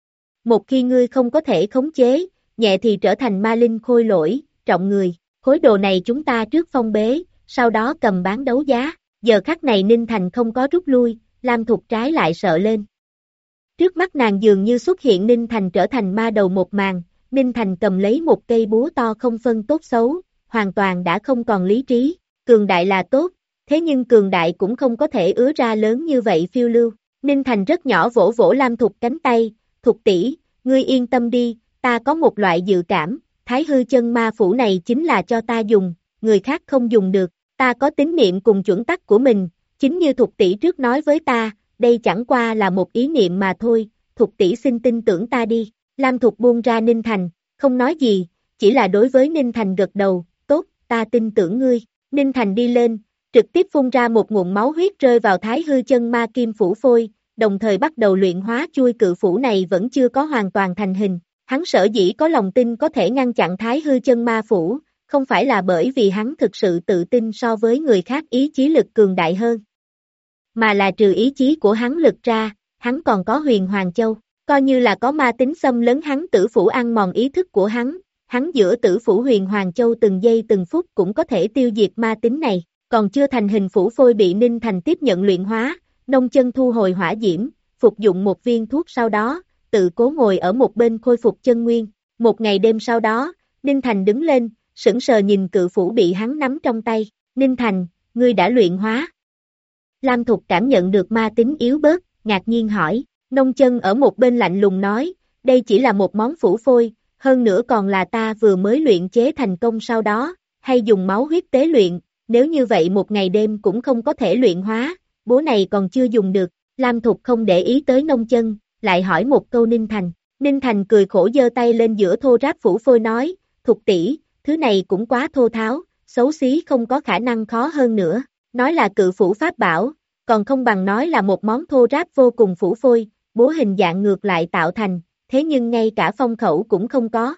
Một khi ngươi không có thể khống chế, nhẹ thì trở thành ma linh khôi lỗi, trọng người, khối đồ này chúng ta trước phong bế, sau đó cầm bán đấu giá. Giờ khắc này Ninh Thành không có rút lui, Lam Thục trái lại sợ lên. Trước mắt nàng dường như xuất hiện Ninh Thành trở thành ma đầu một màn, Ninh Thành cầm lấy một cây búa to không phân tốt xấu, hoàn toàn đã không còn lý trí. Cường đại là tốt, thế nhưng cường đại cũng không có thể ứa ra lớn như vậy phiêu lưu. Ninh Thành rất nhỏ vỗ vỗ Lam Thục cánh tay, Thục tỷ, ngươi yên tâm đi, ta có một loại dự cảm, thái hư chân ma phủ này chính là cho ta dùng, người khác không dùng được, ta có tín niệm cùng chuẩn tắc của mình, chính như Thục tỷ trước nói với ta, đây chẳng qua là một ý niệm mà thôi, Thục tỷ xin tin tưởng ta đi. Lam Thục buông ra Ninh Thành, không nói gì, chỉ là đối với Ninh Thành gật đầu, tốt, ta tin tưởng ngươi. Ninh Thành đi lên, trực tiếp phun ra một ngụm máu huyết rơi vào thái hư chân ma kim phủ phôi, đồng thời bắt đầu luyện hóa chui cự phủ này vẫn chưa có hoàn toàn thành hình. Hắn sở dĩ có lòng tin có thể ngăn chặn thái hư chân ma phủ, không phải là bởi vì hắn thực sự tự tin so với người khác ý chí lực cường đại hơn, mà là trừ ý chí của hắn lực ra, hắn còn có huyền hoàng châu, coi như là có ma tính xâm lấn hắn tử phủ ăn mòn ý thức của hắn giữa tử phủ huyền hoàng châu từng giây từng phút cũng có thể tiêu diệt ma tính này. Còn chưa thành hình phủ phôi bị Ninh Thành tiếp nhận luyện hóa, nông chân thu hồi hỏa diễm, phục dụng một viên thuốc sau đó, tự cố ngồi ở một bên khôi phục chân nguyên. Một ngày đêm sau đó, Ninh Thành đứng lên, sững sờ nhìn cự phủ bị hắn nắm trong tay. Ninh Thành, ngươi đã luyện hóa. Lam Thục cảm nhận được ma tính yếu bớt, ngạc nhiên hỏi. Nông chân ở một bên lạnh lùng nói, đây chỉ là một món phủ phôi, hơn nữa còn là ta vừa mới luyện chế thành công sau đó, hay dùng máu huyết tế luyện, nếu như vậy một ngày đêm cũng không có thể luyện hóa, búa này còn chưa dùng được. Lam Thục không để ý tới nông chân, lại hỏi một câu Ninh Thành. Ninh Thành cười khổ giơ tay lên giữa thô ráp phủ phôi nói, Thục tỷ, thứ này cũng quá thô tháo, xấu xí không có khả năng khó hơn nữa, nói là cự phủ pháp bảo, còn không bằng nói là một món thô ráp vô cùng phủ phôi, búa hình dạng ngược lại tạo thành, thế nhưng ngay cả phong khẩu cũng không có.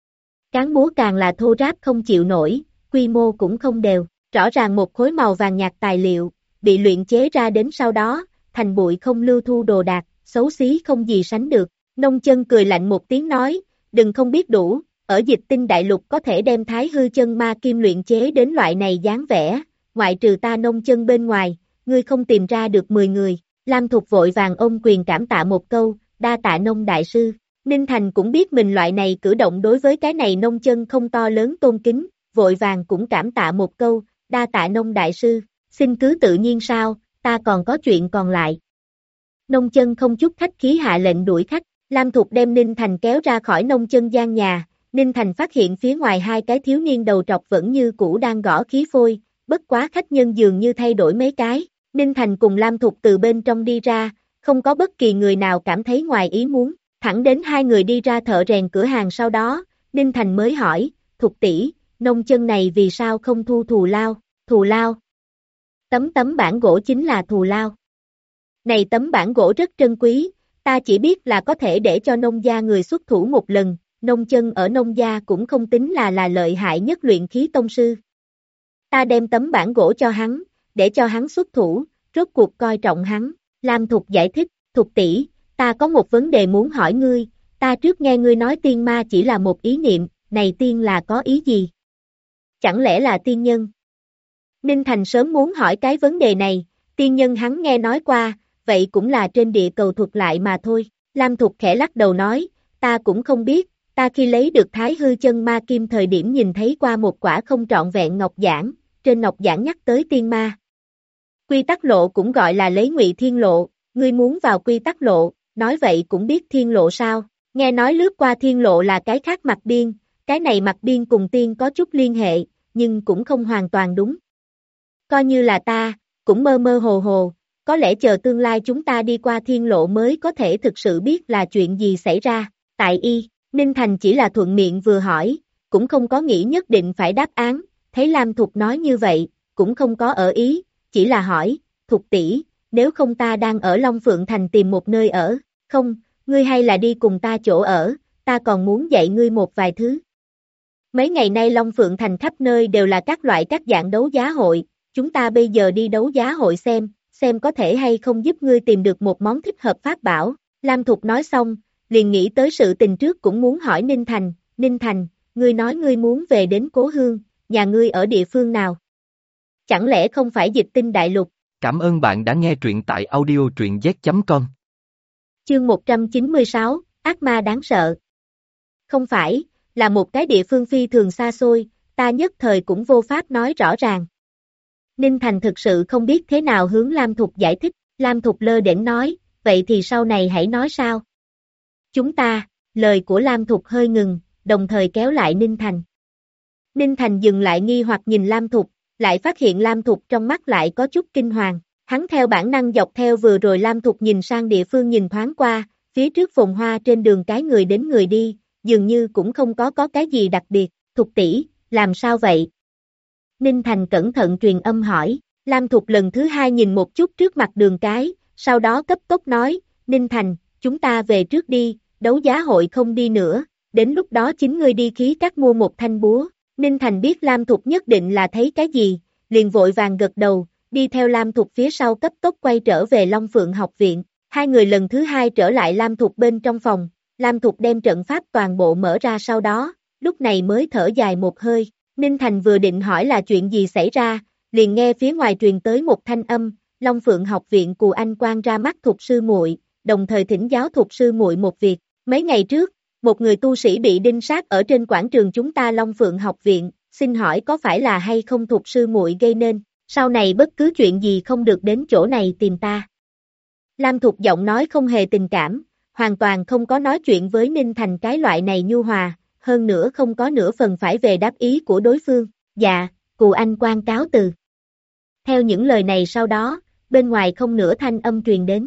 Cán búa càng là thô ráp không chịu nổi, quy mô cũng không đều, rõ ràng một khối màu vàng nhạt tài liệu, bị luyện chế ra đến sau đó, thành bụi không lưu thu đồ đạc, xấu xí không gì sánh được. Nông chân cười lạnh một tiếng nói, đừng không biết đủ, ở Dịch Tinh Đại Lục có thể đem thái hư chân ma kim luyện chế đến loại này dáng vẻ, ngoại trừ ta nông chân bên ngoài, ngươi không tìm ra được 10 người. Lam Thục vội vàng ôm quyền cảm tạ một câu, đa tạ nông đại sư. Ninh Thành cũng biết mình loại này cử động đối với cái này nông chân không to lớn tôn kính, vội vàng cũng cảm tạ một câu, đa tạ nông đại sư, xin cứ tự nhiên sao, ta còn có chuyện còn lại. Nông chân không chút khách khí hạ lệnh đuổi khách, Lam Thục đem Ninh Thành kéo ra khỏi nông chân gian nhà, Ninh Thành phát hiện phía ngoài hai cái thiếu niên đầu trọc vẫn như cũ đang gõ khí phôi, bất quá khách nhân dường như thay đổi mấy cái. Ninh Thành cùng Lam Thục từ bên trong đi ra, không có bất kỳ người nào cảm thấy ngoài ý muốn, thẳng đến hai người đi ra thợ rèn cửa hàng sau đó, Ninh Thành mới hỏi, Thục tỷ, nông chân này vì sao không thu thù lao? Tấm bản gỗ chính là thù lao. Này tấm bản gỗ rất trân quý, Ta chỉ biết là có thể để cho nông gia người xuất thủ một lần, nông chân ở nông gia cũng không tính là lợi hại nhất luyện khí tông sư. Ta đem tấm bản gỗ cho hắn, để cho hắn xuất thủ, rốt cuộc coi trọng hắn. Lam Thục giải thích, Thục tỷ, ta có một vấn đề muốn hỏi ngươi, ta trước nghe ngươi nói tiên ma chỉ là một ý niệm, này tiên là có ý gì? Chẳng lẽ là tiên nhân? Ninh Thành sớm muốn hỏi cái vấn đề này, tiên nhân hắn nghe nói qua, vậy cũng là trên địa cầu thuật lại mà thôi. Lam Thục khẽ lắc đầu nói, ta cũng không biết, ta khi lấy được Thái Hư Chân Ma Kim thời điểm nhìn thấy qua một quả không trọn vẹn ngọc giản, trên ngọc giản nhắc tới tiên ma. Quy tắc lộ cũng gọi là lấy Ngụy Thiên Lộ, ngươi muốn vào quy tắc lộ, nói vậy cũng biết thiên lộ sao? Nghe nói lướt qua thiên lộ là cái khác mặt biên, cái này mặt biên cùng tiên có chút liên hệ, nhưng cũng không hoàn toàn đúng. Coi như là ta, cũng mơ mơ hồ hồ, có lẽ chờ tương lai chúng ta đi qua thiên lộ mới có thể thực sự biết là chuyện gì xảy ra. Tại Ninh Thành chỉ là thuận miệng vừa hỏi, cũng không có nghĩ nhất định phải đáp án, thấy Lam Thục nói như vậy, cũng không có ở ý, chỉ là hỏi, Thục tỷ, nếu không ta đang ở Long Phượng Thành tìm một nơi ở, không, ngươi hay là đi cùng ta chỗ ở, ta còn muốn dạy ngươi một vài thứ. Mấy ngày nay Long Phượng Thành khắp nơi đều là các loại các dạng đấu giá hội, chúng ta bây giờ đi đấu giá hội xem có thể hay không giúp ngươi tìm được một món thích hợp pháp bảo. Lam Thục nói xong, liền nghĩ tới sự tình trước cũng muốn hỏi Ninh Thành, ngươi nói ngươi muốn về đến cố hương, nhà ngươi ở địa phương nào? Chẳng lẽ không phải Dịch Tinh Đại Lục? Cảm ơn bạn đã nghe truyện tại audio.z.com. Chương 196, Ác ma đáng sợ. Không phải, là một cái địa phương phi thường xa xôi, ta nhất thời cũng vô pháp nói rõ ràng. Ninh Thành thực sự không biết thế nào hướng Lam Thục giải thích, Lam Thục lơ đễnh nói, vậy thì sau này hãy nói sao? Chúng ta, lời của Lam Thục hơi ngừng, đồng thời kéo lại Ninh Thành. Ninh Thành dừng lại nghi hoặc nhìn Lam Thục, lại phát hiện Lam Thục trong mắt lại có chút kinh hoàng. Hắn theo bản năng dọc theo vừa rồi Lam Thục nhìn sang địa phương nhìn thoáng qua, phía trước phồn hoa trên đường cái người đến người đi, dường như cũng không có cái gì đặc biệt. Thục tỷ, làm sao vậy? Ninh Thành cẩn thận truyền âm hỏi, Lam Thục lần thứ hai nhìn một chút trước mặt đường cái, sau đó cấp tốc nói, Ninh Thành, chúng ta về trước đi, đấu giá hội không đi nữa, đến lúc đó chính ngươi đi khí các mua một thanh búa. Ninh Thành biết Lam Thục nhất định là thấy cái gì, liền vội vàng gật đầu, đi theo Lam Thục phía sau cấp tốc quay trở về Long Phượng học viện. Hai người lần thứ hai trở lại Lam Thục bên trong phòng, Lam Thục đem trận pháp toàn bộ mở ra sau đó, lúc này mới thở dài một hơi. Ninh Thành vừa định hỏi là chuyện gì xảy ra, liền nghe phía ngoài truyền tới một thanh âm, Long Phượng học viện Cù Anh Quang ra mắt Thục sư muội, đồng thời thỉnh giáo Thục sư muội một việc. Mấy ngày trước, một người tu sĩ bị đinh sát ở trên quảng trường chúng ta Long Phượng học viện, xin hỏi có phải là hay không Thục sư muội gây nên, sau này bất cứ chuyện gì không được đến chỗ này tìm ta. Lam Thục giọng nói không hề tình cảm, hoàn toàn không có nói chuyện với Ninh Thành cái loại này nhu hòa, hơn nữa không có nửa phần phải về đáp ý của đối phương. Dạ, Cù Anh Quang cáo từ. Theo những lời này sau đó, bên ngoài không nửa thanh âm truyền đến.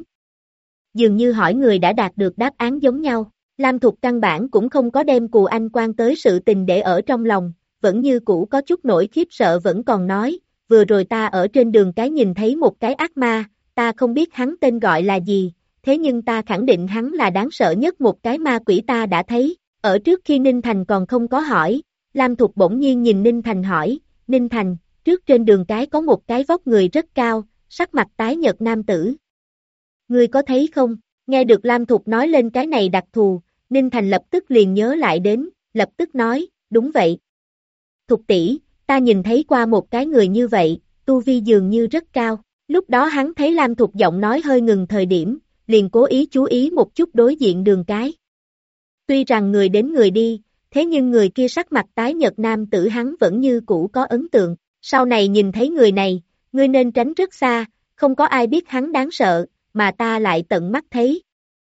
Dường như hỏi người đã đạt được đáp án giống nhau. Lam Thục căn bản cũng không có đem Cù Anh Quang tới sự tình để ở trong lòng, vẫn như cũ có chút nỗi khiếp sợ vẫn còn nói, vừa rồi ta ở trên đường cái nhìn thấy một cái ác ma, ta không biết hắn tên gọi là gì, thế nhưng ta khẳng định hắn là đáng sợ nhất một cái ma quỷ ta đã thấy. Ở trước khi Ninh Thành còn không có hỏi, Lam Thục bỗng nhiên nhìn Ninh Thành hỏi, Ninh Thành, trước trên đường cái có một cái vóc người rất cao, sắc mặt tái nhợt nam tử. Ngươi có thấy không? Nghe được Lam Thục nói lên cái này đặc thù, Ninh Thành lập tức liền nhớ lại đến, lập tức nói, đúng vậy. Thục tỷ, ta nhìn thấy qua một cái người như vậy, tu vi dường như rất cao. Lúc đó hắn thấy Lam Thục giọng nói hơi ngừng thời điểm, liền cố ý chú ý một chút đối diện đường cái. Tuy rằng người đến người đi, thế nhưng người kia sắc mặt tái nhợt nam tử hắn vẫn như cũ có ấn tượng. Sau này nhìn thấy người này, ngươi nên tránh rất xa, không có ai biết hắn đáng sợ, mà ta lại tận mắt thấy.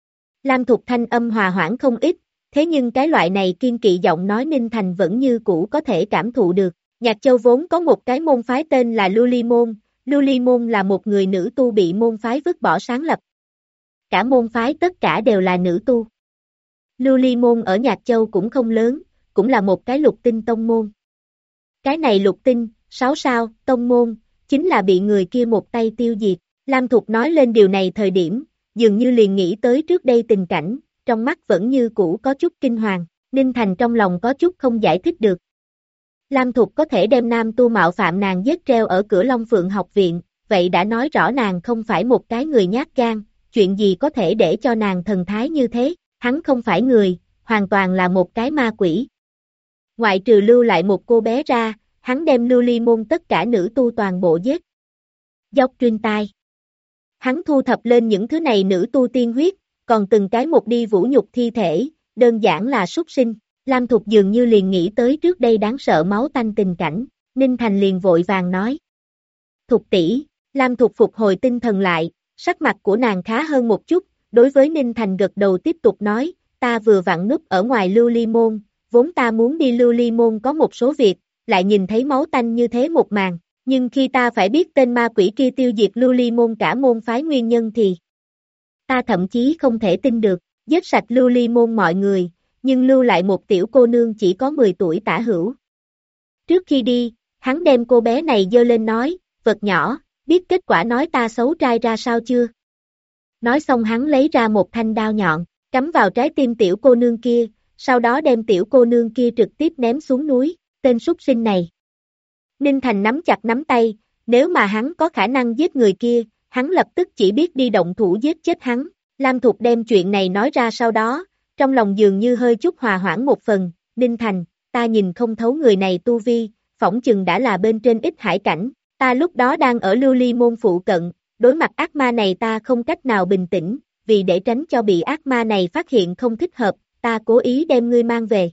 Lam Thục thanh âm hòa hoãn không ít, thế nhưng cái loại này kiên kỵ giọng nói Ninh Thành vẫn như cũ có thể cảm thụ được. Nhạc Châu vốn có một cái môn phái tên là Lưu Ly Môn, Lưu Ly Môn là một người nữ tu bị môn phái vứt bỏ sáng lập. Cả môn phái tất cả đều là nữ tu. Lưu Ly Môn ở Nhạc Châu cũng không lớn, cũng là một cái lục tinh tông môn. Cái này lục tinh, 6 sao, tông môn, chính là bị người kia một tay tiêu diệt. Lam Thục nói lên điều này thời điểm, dường như liền nghĩ tới trước đây tình cảnh, trong mắt vẫn như cũ có chút kinh hoàng, Ninh Thành trong lòng có chút không giải thích được. Lam Thục có thể đem nam tu mạo phạm nàng giết treo ở cửa Long Phượng học viện, vậy đã nói rõ nàng không phải một cái người nhát gan, chuyện gì có thể để cho nàng thần thái như thế, hắn không phải người, hoàn toàn là một cái ma quỷ. Ngoại trừ lưu lại một cô bé ra, hắn đem Lưu Ly môn tất cả nữ tu toàn bộ giết. Dốc truyền tai. Hắn thu thập lên những thứ này nữ tu tiên huyết, còn từng cái một đi vũ nhục thi thể, đơn giản là súc sinh. Lam Thục dường như liền nghĩ tới trước đây đáng sợ máu tanh tình cảnh, Ninh Thành liền vội vàng nói. Thục tỷ, Lam Thục phục hồi tinh thần lại, sắc mặt của nàng khá hơn một chút, đối với Ninh Thành gật đầu tiếp tục nói, ta vừa vặn núp ở ngoài Lưu Ly môn, vốn ta muốn đi Lưu Ly môn có một số việc, lại nhìn thấy máu tanh như thế một màn, nhưng khi ta phải biết tên ma quỷ kia tiêu diệt Lưu Ly môn cả môn phái nguyên nhân thì ta thậm chí không thể tin được, giết sạch Lưu Ly môn mọi người, nhưng lưu lại một tiểu cô nương chỉ có 10 tuổi tả hữu. Trước khi đi, hắn đem cô bé này giơ lên nói, vật nhỏ, biết kết quả nói ta xấu trai ra sao chưa? Nói xong hắn lấy ra một thanh đao nhọn, cắm vào trái tim tiểu cô nương kia, sau đó đem tiểu cô nương kia trực tiếp ném xuống núi, tên súc sinh này. Ninh Thành nắm chặt nắm tay, nếu mà hắn có khả năng giết người kia, hắn lập tức chỉ biết đi động thủ giết chết hắn. Lam Thục đem chuyện này nói ra sau đó, trong lòng dường như hơi chút hòa hoãn một phần, Ninh Thành, ta nhìn không thấu người này tu vi, phỏng chừng đã là bên trên ít hải cảnh, ta lúc đó đang ở Lưu Ly môn phụ cận, đối mặt ác ma này ta không cách nào bình tĩnh, vì để tránh cho bị ác ma này phát hiện không thích hợp, ta cố ý đem ngươi mang về.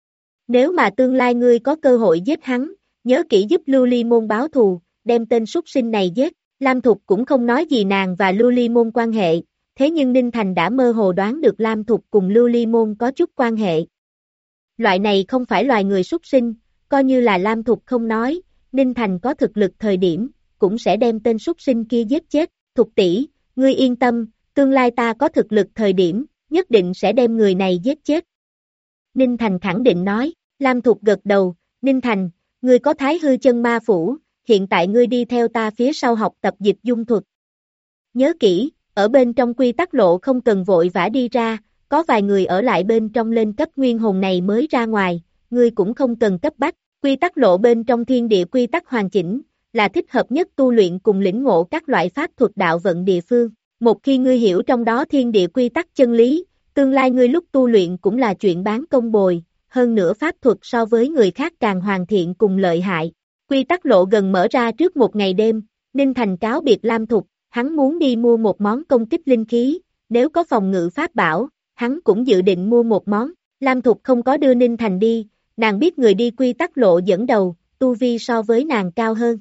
Nếu mà tương lai ngươi có cơ hội giết hắn, nhớ kỹ giúp Lưu Ly môn báo thù, đem tên súc sinh này giết. Lam Thục cũng không nói gì nàng và Lưu Ly môn quan hệ, thế nhưng Ninh Thành đã mơ hồ đoán được Lam Thục cùng Lưu Ly môn có chút quan hệ. Loại này không phải loài người súc sinh, coi như là Lam Thục không nói, Ninh Thành có thực lực thời điểm, cũng sẽ đem tên súc sinh kia giết chết. Thục tỷ, ngươi yên tâm, tương lai ta có thực lực thời điểm, nhất định sẽ đem người này giết chết. Ninh Thành khẳng định nói, Lam Thục gật đầu, Ninh Thành, ngươi có Thái Hư chân ma phủ, hiện tại ngươi đi theo ta phía sau học tập dịch dung thuật. Nhớ kỹ, ở bên trong quy tắc lộ không cần vội vã đi ra, có vài người ở lại bên trong lên cấp nguyên hồn này mới ra ngoài, ngươi cũng không cần cấp bách, quy tắc lộ bên trong thiên địa quy tắc hoàn chỉnh, là thích hợp nhất tu luyện cùng lĩnh ngộ các loại pháp thuật đạo vận địa phương. Một khi ngươi hiểu trong đó thiên địa quy tắc chân lý, tương lai ngươi lúc tu luyện cũng là chuyện bán công bồi, hơn nữa pháp thuật so với người khác càng hoàn thiện cùng lợi hại. Quy tắc lộ gần mở ra trước một ngày đêm, Ninh Thành cáo biệt Lam Thục, hắn muốn đi mua một món công kích linh khí, nếu có phòng ngự pháp bảo, hắn cũng dự định mua một món. Lam Thục không có đưa Ninh Thành đi, nàng biết người đi quy tắc lộ dẫn đầu, tu vi so với nàng cao hơn.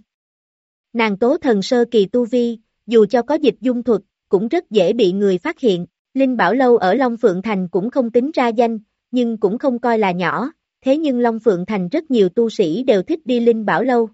Nàng tố thần sơ kỳ tu vi, dù cho có dịch dung thuật, cũng rất dễ bị người phát hiện. Linh Bảo Lâu ở Long Phượng Thành cũng không tính ra danh, nhưng cũng không coi là nhỏ, thế nhưng Long Phượng Thành rất nhiều tu sĩ đều thích đi Linh Bảo Lâu.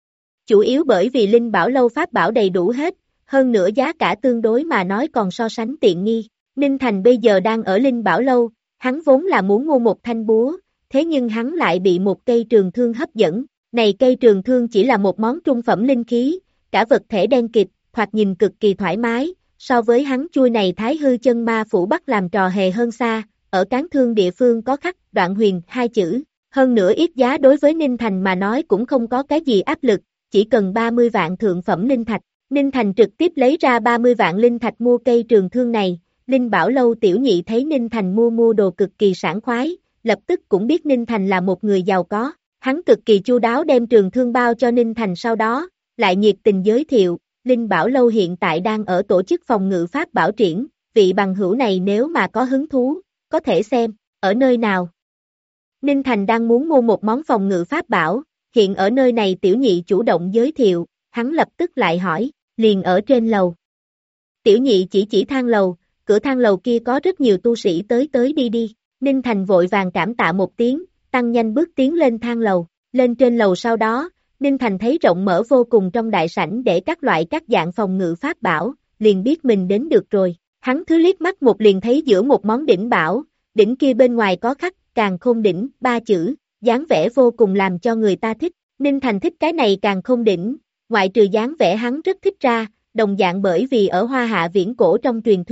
Chủ yếu bởi vì Linh Bảo Lâu pháp bảo đầy đủ hết, hơn nữa giá cả tương đối mà nói còn so sánh tiện nghi. Ninh Thành bây giờ đang ở Linh Bảo Lâu, hắn vốn là muốn mua một thanh búa, thế nhưng hắn lại bị một cây trường thương hấp dẫn. Này cây trường thương chỉ là một món trung phẩm linh khí, cả vật thể đen kịt, thoạt nhìn cực kỳ thoải mái, so với hắn chui này Thái Hư chân ma phủ bắt làm trò hề hơn xa, ở cán thương địa phương có khắc Đoạn Huyền hai chữ, hơn nữa ít giá đối với Ninh Thành mà nói cũng không có cái gì áp lực, chỉ cần 30 vạn thượng phẩm linh thạch. Ninh Thành trực tiếp lấy ra 30 vạn linh thạch mua cây trường thương này, Linh Bảo Lâu tiểu nhị thấy Ninh Thành mua đồ cực kỳ sảng khoái, lập tức cũng biết Ninh Thành là một người giàu có, hắn cực kỳ chu đáo đem trường thương bao cho Ninh Thành sau đó, lại nhiệt tình giới thiệu, Linh Bảo Lâu hiện tại đang ở tổ chức phòng ngự pháp bảo triển, vị bằng hữu này nếu mà có hứng thú, có thể xem, ở nơi nào. Ninh Thành đang muốn mua một món phòng ngự pháp bảo, hiện ở nơi này tiểu nhị chủ động giới thiệu, hắn lập tức lại hỏi, liền ở trên lầu. Tiểu nhị chỉ thang lầu, cửa thang lầu kia có rất nhiều tu sĩ tới đi. Ninh Thành vội vàng cảm tạ một tiếng, tăng nhanh bước tiến lên thang lầu, lên trên lầu sau đó, Ninh Thành thấy rộng mở vô cùng trong đại sảnh để các loại các dạng phòng ngự pháp bảo, liền biết mình đến được rồi. Hắn thứ liếc mắt một liền thấy giữa một món đỉnh bảo, đỉnh kia bên ngoài có khắc Càn Khôn đỉnh, 3 chữ, dáng vẻ vô cùng làm cho người ta thích. Ninh Thành thích cái này Càn Khôn đỉnh, ngoại trừ dáng vẻ hắn rất thích ra, đồng dạng bởi vì ở Hoa Hạ viễn cổ trong truyền thuyết,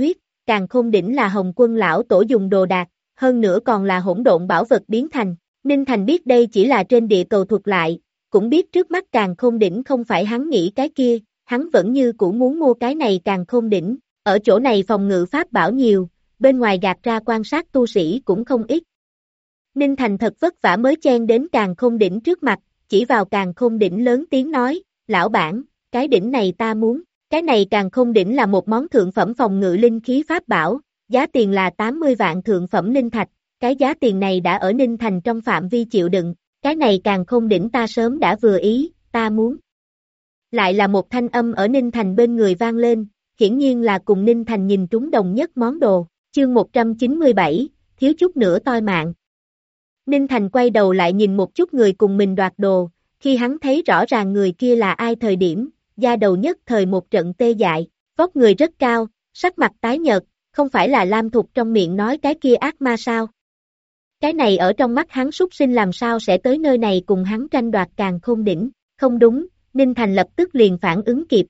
Càn Khôn đỉnh là Hồng Quân lão tổ dùng đồ đạc, hơn nữa còn là hỗn độn bảo vật biến thành. Ninh Thành biết đây chỉ là trên địa cầu thuật lại, cũng biết trước mắt Càn Khôn đỉnh không phải hắn nghĩ cái kia, hắn vẫn như cũ muốn mua cái này Càn Khôn đỉnh. Ở chỗ này phòng ngự pháp bảo nhiều, bên ngoài gạt ra quan sát tu sĩ cũng không ít. Ninh Thành thật vất vả mới chen đến Càn Khôn đỉnh trước mặt, chỉ vào Càn Khôn đỉnh lớn tiếng nói, lão bản, cái đỉnh này ta muốn. Cái này Càn Khôn đỉnh là một món thượng phẩm phòng ngự linh khí pháp bảo, giá tiền là 80 vạn thượng phẩm linh thạch, cái giá tiền này đã ở Ninh Thành trong phạm vi chịu đựng, cái này Càn Khôn đỉnh ta sớm đã vừa ý, ta muốn. Lại là một thanh âm ở Ninh Thành bên người vang lên, hiển nhiên là cùng Ninh Thành nhìn trúng đồng nhất món đồ, chương 197, thiếu chút nữa toi mạng. Ninh Thành quay đầu lại nhìn một chút người cùng mình đoạt đồ, khi hắn thấy rõ ràng người kia là ai thời điểm, da đầu nhất thời một trận tê dại, vóc người rất cao, sắc mặt tái nhợt, không phải là Lam Thục trong miệng nói cái kia ác ma sao? Cái này ở trong mắt hắn súc sinh làm sao sẽ tới nơi này cùng hắn tranh đoạt Càn Khôn đỉnh, không đúng, Ninh Thành lập tức liền phản ứng kịp.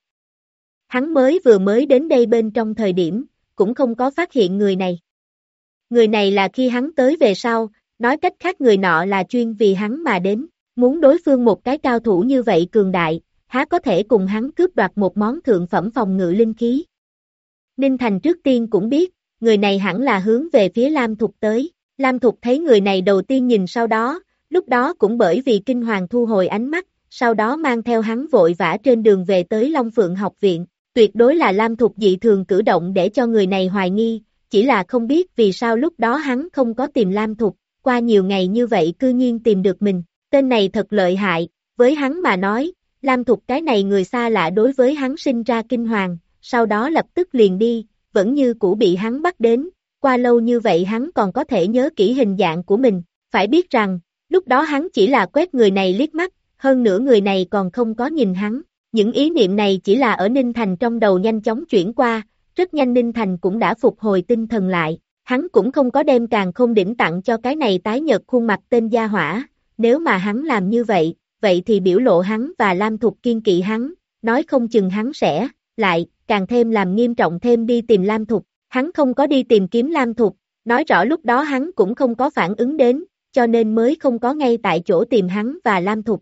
Hắn vừa mới đến đây bên trong thời điểm, cũng không có phát hiện người này. Người này là khi hắn tới về sau, nói cách khác người nọ là chuyên vì hắn mà đến, muốn đối phương một cái cao thủ như vậy cường đại, há có thể cùng hắn cướp đoạt một món thượng phẩm phòng ngự linh khí. Ninh Thành trước tiên cũng biết, người này hẳn là hướng về phía Lam Thục tới. Lam Thục thấy người này đầu tiên nhìn sau đó, lúc đó cũng bởi vì kinh hoàng thu hồi ánh mắt, sau đó mang theo hắn vội vã trên đường về tới Long Phượng học viện. Tuyệt đối là Lam Thục dị thường cử động để cho người này hoài nghi, chỉ là không biết vì sao lúc đó hắn không có tìm Lam Thục, qua nhiều ngày như vậy cư nhiên tìm được mình. Tên này thật lợi hại, với hắn mà nói, Lam Thục cái này người xa lạ đối với hắn sinh ra kinh hoàng, sau đó lập tức liền đi, vẫn như cũ bị hắn bắt đến, qua lâu như vậy hắn còn có thể nhớ kỹ hình dạng của mình, phải biết rằng, lúc đó hắn chỉ là quét người này liếc mắt, hơn nữa người này còn không có nhìn hắn, những ý niệm này chỉ là ở Ninh Thành trong đầu nhanh chóng chuyển qua, rất nhanh Ninh Thành cũng đã phục hồi tinh thần lại, hắn cũng không có đem Càn Khôn đỉnh tặng cho cái này tái nhợt khuôn mặt tên gia hỏa, nếu mà hắn làm như vậy, vậy thì biểu lộ hắn và Lam Thục kiên kỵ hắn, nói không chừng hắn sẽ, lại, càng thêm làm nghiêm trọng thêm đi tìm Lam Thục, hắn không có đi tìm kiếm Lam Thục, nói rõ lúc đó hắn cũng không có phản ứng đến, cho nên mới không có ngay tại chỗ tìm hắn và Lam Thục.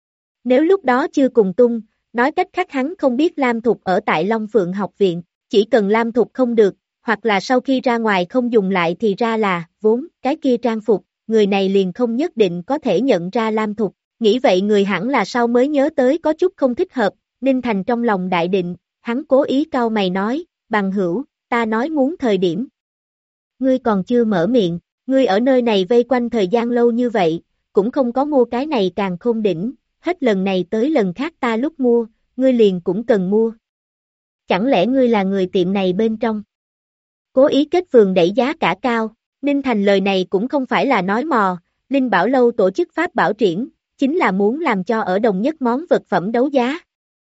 Nếu lúc đó chưa cùng tung, nói cách khác hắn không biết Lam Thục ở tại Long Phượng học viện, chỉ cần Lam Thục không được, hoặc là sau khi ra ngoài không dùng lại thì ra là, vốn, cái kia trang phục, người này liền không nhất định có thể nhận ra Lam Thục. Nghĩ vậy người hẳn là sau mới nhớ tới có chút không thích hợp, Ninh Thành trong lòng đại định, hắn cố ý cau mày nói, bằng hữu, ta nói muốn thời điểm. Ngươi còn chưa mở miệng, ngươi ở nơi này vây quanh thời gian lâu như vậy, cũng không có mua cái này Càn Khôn đỉnh, hết lần này tới lần khác ta lúc mua, ngươi liền cũng cần mua. Chẳng lẽ ngươi là người tiệm này bên trong? Cố ý kết phường đẩy giá cả cao, Ninh Thành lời này cũng không phải là nói mò, Linh Bảo Lâu tổ chức pháp bảo triển, chính là muốn làm cho ở đồng nhất món vật phẩm đấu giá.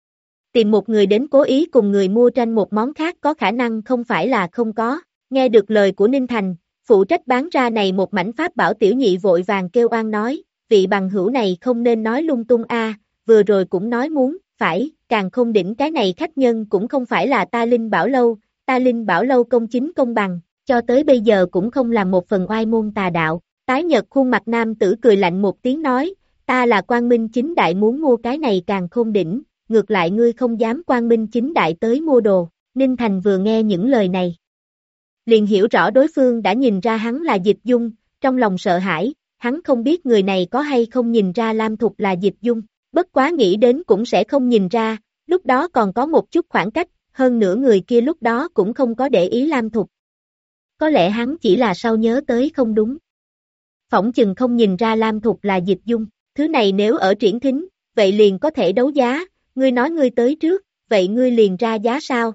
Tìm một người đến cố ý cùng người mua tranh một món khác có khả năng không phải là không có, nghe được lời của Ninh Thành, phụ trách bán ra này một mảnh pháp bảo tiểu nhị vội vàng kêu oan nói, vị bằng hữu này không nên nói lung tung a, vừa rồi cũng nói muốn, phải, Càn Khôn đỉnh cái này khách nhân cũng không phải là ta Linh Bảo Lâu, ta Linh Bảo Lâu công chính công bằng, cho tới bây giờ cũng không làm một phần oai môn tà đạo, tái nhợt khuôn mặt nam tử cười lạnh một tiếng nói, ta là quang minh chính đại muốn mua cái này Càn Khôn đỉnh, ngược lại ngươi không dám quang minh chính đại tới mua đồ, Ninh Thành vừa nghe những lời này. Liền hiểu rõ đối phương đã nhìn ra hắn là Dịch Dung, trong lòng sợ hãi, hắn không biết người này có hay không nhìn ra Lam Thục là Dịch Dung, bất quá nghĩ đến cũng sẽ không nhìn ra, lúc đó còn có một chút khoảng cách, hơn nữa người kia lúc đó cũng không có để ý Lam Thục. Có lẽ hắn chỉ là sau nhớ tới không đúng. Phỏng chừng không nhìn ra Lam Thục là Dịch Dung, thứ này nếu ở triển thính, vậy liền có thể đấu giá, ngươi nói ngươi tới trước, vậy ngươi liền ra giá sao?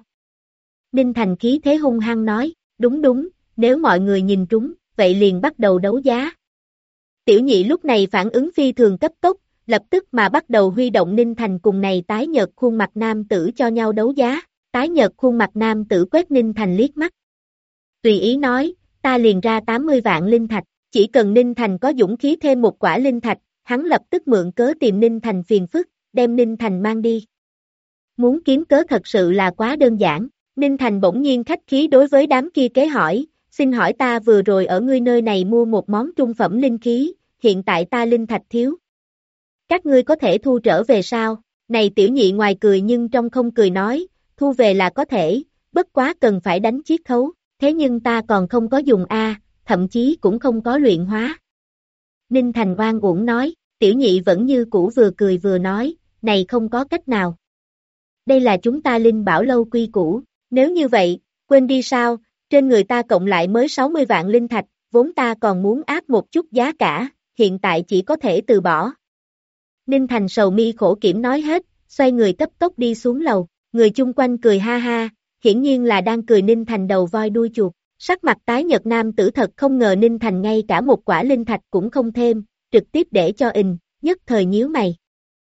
Ninh Thành khí thế hung hăng nói, đúng, nếu mọi người nhìn trúng, vậy liền bắt đầu đấu giá. Tiểu nhị lúc này phản ứng phi thường cấp tốc, lập tức mà bắt đầu huy động Ninh Thành cùng này tái nhợt khuôn mặt nam tử cho nhau đấu giá, tái nhợt khuôn mặt nam tử quét Ninh Thành liếc mắt. Tùy ý nói, ta liền ra 80 vạn linh thạch, chỉ cần Ninh Thành có dũng khí thêm một quả linh thạch, hắn lập tức mượn cớ tìm Ninh Thành phiền phức, đem Ninh Thành mang đi. Muốn kiếm cớ thật sự là quá đơn giản, Ninh Thành bỗng nhiên khách khí đối với đám kia kế hỏi, xin hỏi ta vừa rồi ở ngươi nơi này mua một món trung phẩm linh khí, hiện tại ta linh thạch thiếu. Các ngươi có thể thu trở về sao? Này tiểu nhị ngoài cười nhưng trong không cười nói, thu về là có thể, bất quá cần phải đánh chiết khấu, thế nhưng ta còn không có dùng thậm chí cũng không có luyện hóa. Ninh Thành oan uổng nói, tiểu nhị vẫn như cũ vừa cười vừa nói, này không có cách nào. Đây là chúng ta Linh Bảo lâu quy củ, nếu như vậy, quên đi sao, trên người ta cộng lại mới 60 vạn linh thạch, vốn ta còn muốn áp một chút giá cả, hiện tại chỉ có thể từ bỏ. Ninh Thành sầu mi khổ kiểm nói hết, xoay người cấp tốc đi xuống lầu, người chung quanh cười ha ha, hiển nhiên là đang cười Ninh Thành đầu voi đuôi chuột, sắc mặt tái nhợt nam tử thật không ngờ Ninh Thành ngay cả một quả linh thạch cũng không thêm, trực tiếp để cho nhất thời nhíu mày.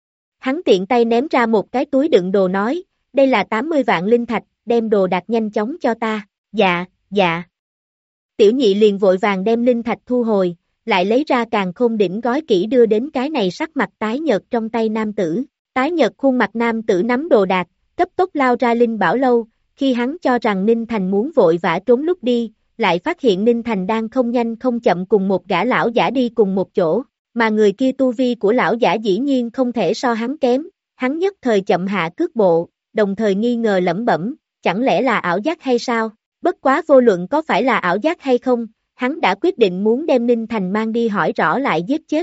Hắn tiện tay ném ra một cái túi đựng đồ nói, đây là 80 vạn linh thạch, đem đồ đặt nhanh chóng cho ta, dạ, dạ. Tiểu nhị liền vội vàng đem linh thạch thu hồi, lại lấy ra càn khôn đỉnh gói kỹ đưa đến cái này sắc mặt tái nhợt trong tay nam tử. Tái nhợt khuôn mặt nam tử nắm đồ đạc, cấp tốc lao ra Linh Bảo lâu, khi hắn cho rằng Ninh Thành muốn vội vã trốn lúc đi, lại phát hiện Ninh Thành đang không nhanh không chậm cùng một gã lão giả đi cùng một chỗ, mà người kia tu vi của lão giả dĩ nhiên không thể so hắn kém, hắn nhất thời chậm hạ cước bộ, đồng thời nghi ngờ lẩm bẩm, chẳng lẽ là ảo giác hay sao? Bất quá vô luận có phải là ảo giác hay không, hắn đã quyết định muốn đem Ninh Thành mang đi hỏi rõ lại giết chết.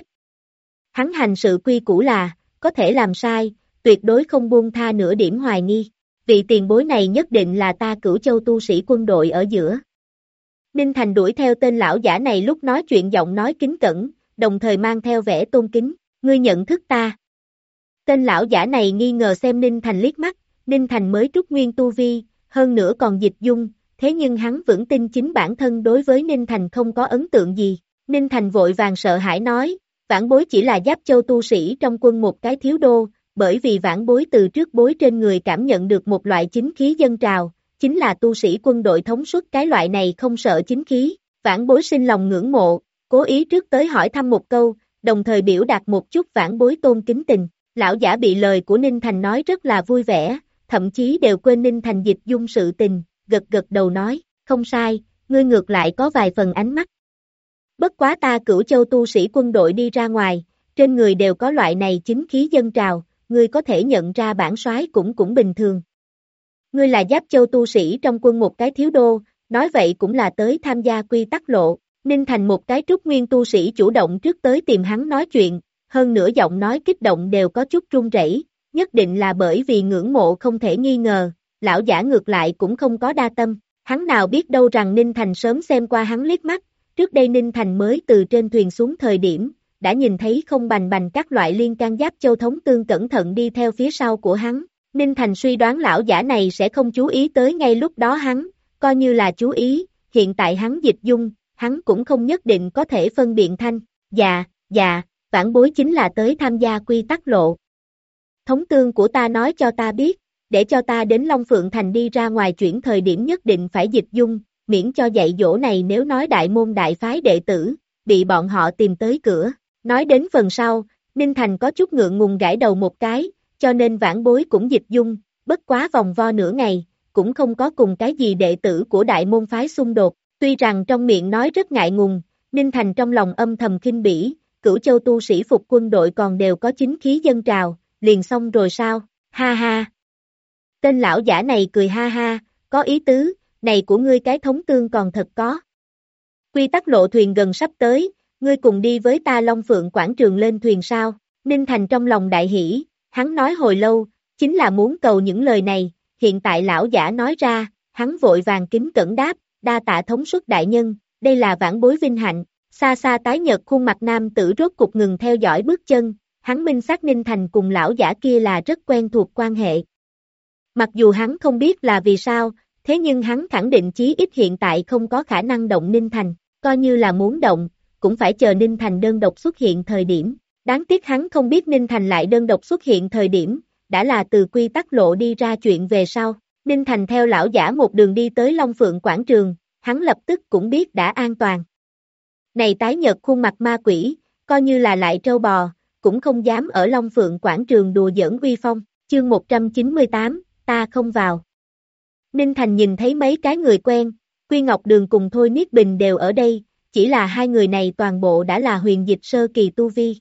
Hắn hành sự quy củ là, có thể làm sai, tuyệt đối không buông tha nửa điểm hoài nghi. Vị tiền bối này nhất định là ta Cửu Châu tu sĩ quân đội ở giữa. Ninh Thành đuổi theo tên lão giả này lúc nói chuyện giọng nói kính cẩn, đồng thời mang theo vẻ tôn kính, ngươi nhận thức ta. Tên lão giả này nghi ngờ xem Ninh Thành liếc mắt, Ninh Thành mới trúc nguyên tu vi, hơn nữa còn dịch dung, thế nhưng hắn vững tin chính bản thân đối với Ninh Thành không có ấn tượng gì. Ninh Thành vội vàng sợ hãi nói, vãn bối chỉ là Giáp Châu tu sĩ trong quân một cái thiếu đô, bởi vì vãn bối từ trước bối trên người cảm nhận được một loại chính khí dân trào, chính là tu sĩ quân đội thống suất cái loại này không sợ chính khí, vãn bối sinh lòng ngưỡng mộ, cố ý trước tới hỏi thăm một câu, đồng thời biểu đạt một chút vãn bối tôn kính tình. Lão giả bị lời của Ninh Thành nói rất là vui vẻ, thậm chí đều quên Ninh Thành dịch dung sự tình, gật gật đầu nói, không sai, ngươi ngược lại có vài phần ánh mắt. Bất quá ta Cửu Châu tu sĩ quân đội đi ra ngoài, trên người đều có loại này chính khí dân trào, ngươi có thể nhận ra bản soái cũng bình thường. Ngươi là Giáp Châu tu sĩ trong quân một cái thiếu đô, nói vậy cũng là tới tham gia quy tắc lộ. Ninh Thành một cái trúc nguyên tu sĩ chủ động trước tới tìm hắn nói chuyện, hơn nữa giọng nói kích động đều có chút run rẩy, nhất định là bởi vì ngưỡng mộ không thể nghi ngờ, lão giả ngược lại cũng không có đa tâm, hắn nào biết đâu rằng Ninh Thành sớm xem qua hắn liếc mắt, trước đây Ninh Thành mới từ trên thuyền xuống thời điểm, đã nhìn thấy không bành bành các loại liên can Giáp Châu thống tương cẩn thận đi theo phía sau của hắn, Ninh Thành suy đoán lão giả này sẽ không chú ý tới ngay lúc đó hắn, coi như là chú ý, hiện tại hắn dịch dung, hắn cũng không nhất định có thể phân biện thanh, dạ, vãn bối chính là tới tham gia quy tắc lộ. Thống tương của ta nói cho ta biết, để cho ta đến Long Phượng Thành đi ra ngoài chuyển thời điểm nhất định phải dịch dung, miễn cho dạy dỗ này nếu nói đại môn đại phái đệ tử, bị bọn họ tìm tới cửa. Nói đến phần sau, Ninh Thành có chút ngượng ngùng gãi đầu một cái, cho nên vãn bối cũng dịch dung, bất quá vòng vo nửa ngày, cũng không có cùng cái gì đệ tử của đại môn phái xung đột. Tuy rằng trong miệng nói rất ngại ngùng, Ninh Thành trong lòng âm thầm khinh bỉ, Cửu Châu tu sĩ phục quân đội còn đều có chính khí dân trào, liền xong rồi sao, ha ha. Tên lão giả này cười ha ha, có ý tứ, này của ngươi cái thống tương còn thật có. Quy tắc lộ thuyền gần sắp tới, ngươi cùng đi với ta Long Phượng quảng trường lên thuyền sao, Ninh Thành trong lòng đại hỷ, hắn nói hồi lâu, chính là muốn cầu những lời này, hiện tại lão giả nói ra, hắn vội vàng kính cẩn đáp, đa tạ thống suất đại nhân, đây là vãn bối vinh hạnh, xa xa tái nhợt khuôn mặt nam tử rốt cục ngừng theo dõi bước chân, hắn minh xác Ninh Thành cùng lão giả kia là rất quen thuộc quan hệ. Mặc dù hắn không biết là vì sao, thế nhưng hắn khẳng định chí ít hiện tại không có khả năng động Ninh Thành, coi như là muốn động, cũng phải chờ Ninh Thành đơn độc xuất hiện thời điểm. Đáng tiếc hắn không biết Ninh Thành lại đơn độc xuất hiện thời điểm, đã là từ quy tắc lộ đi ra chuyện về sau. Ninh Thành theo lão giả một đường đi tới Long Phượng quảng trường, hắn lập tức cũng biết đã an toàn. Này tái nhợt khuôn mặt ma quỷ, coi như là lại trâu bò, cũng không dám ở Long Phượng quảng trường đùa giỡn uy phong. Chương 198, ta không vào. Ninh Thành nhìn thấy mấy cái người quen, Quy Ngọc Đường cùng Thôi Niết Bình đều ở đây, chỉ là hai người này toàn bộ đã là huyền dịch sơ kỳ tu vi.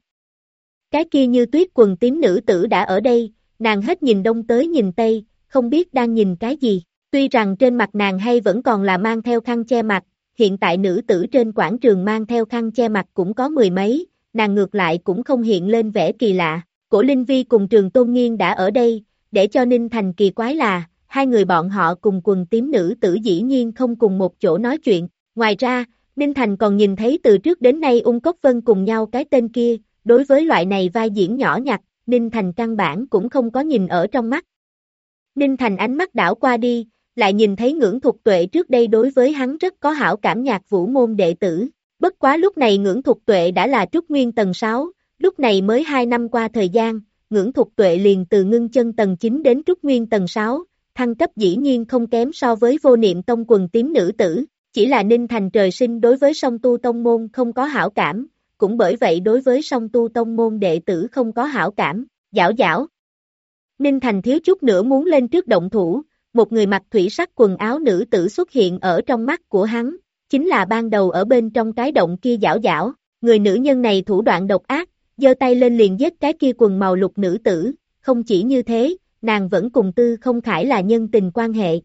Cái kia như tuyết quần tím nữ tử đã ở đây, nàng hết nhìn đông tới nhìn tây, không biết đang nhìn cái gì. Tuy rằng trên mặt nàng hay vẫn còn là mang theo khăn che mặt, hiện tại nữ tử trên quảng trường mang theo khăn che mặt cũng có mười mấy, nàng ngược lại cũng không hiện lên vẻ kỳ lạ. Cổ Linh Vi cùng Trường Tôn Nghiên đã ở đây, để cho Ninh Thành kỳ quái là, hai người bọn họ cùng quần tím nữ tử dĩ nhiên không cùng một chỗ nói chuyện. Ngoài ra, Ninh Thành còn nhìn thấy từ trước đến nay Ung Cốc Vân cùng nhau cái tên kia, đối với loại này vai diễn nhỏ nhặt, Ninh Thành căn bản cũng không có nhìn ở trong mắt. Ninh Thành ánh mắt đảo qua đi, lại nhìn thấy Ngưỡng Thục Tuệ trước đây đối với hắn rất có hảo cảm Nhạc Vũ môn đệ tử. Bất quá lúc này Ngưỡng Thục Tuệ đã là Trúc Nguyên tầng 6, lúc này mới 2 năm qua thời gian, Ngưỡng Thục Tuệ liền từ ngưng chân tầng 9 đến Trúc Nguyên tầng 6, thăng cấp dĩ nhiên không kém so với Vô Niệm Tông quần tím nữ tử, chỉ là Ninh Thành trời sinh đối với Song Tu Tông môn không có hảo cảm, cũng bởi vậy đối với Song Tu Tông môn đệ tử không có hảo cảm. Giảo giảo. Ninh Thành thiếu chút nữa muốn lên trước động thủ, một người mặc thủy sắc quần áo nữ tử xuất hiện ở trong mắt của hắn, chính là ban đầu ở bên trong cái động kia Giảo giảo. Người nữ nhân này thủ đoạn độc ác, giơ tay lên liền giết cái kia quần màu lục nữ tử, không chỉ như thế, nàng vẫn cùng Tư Không Khải là nhân tình quan hệ.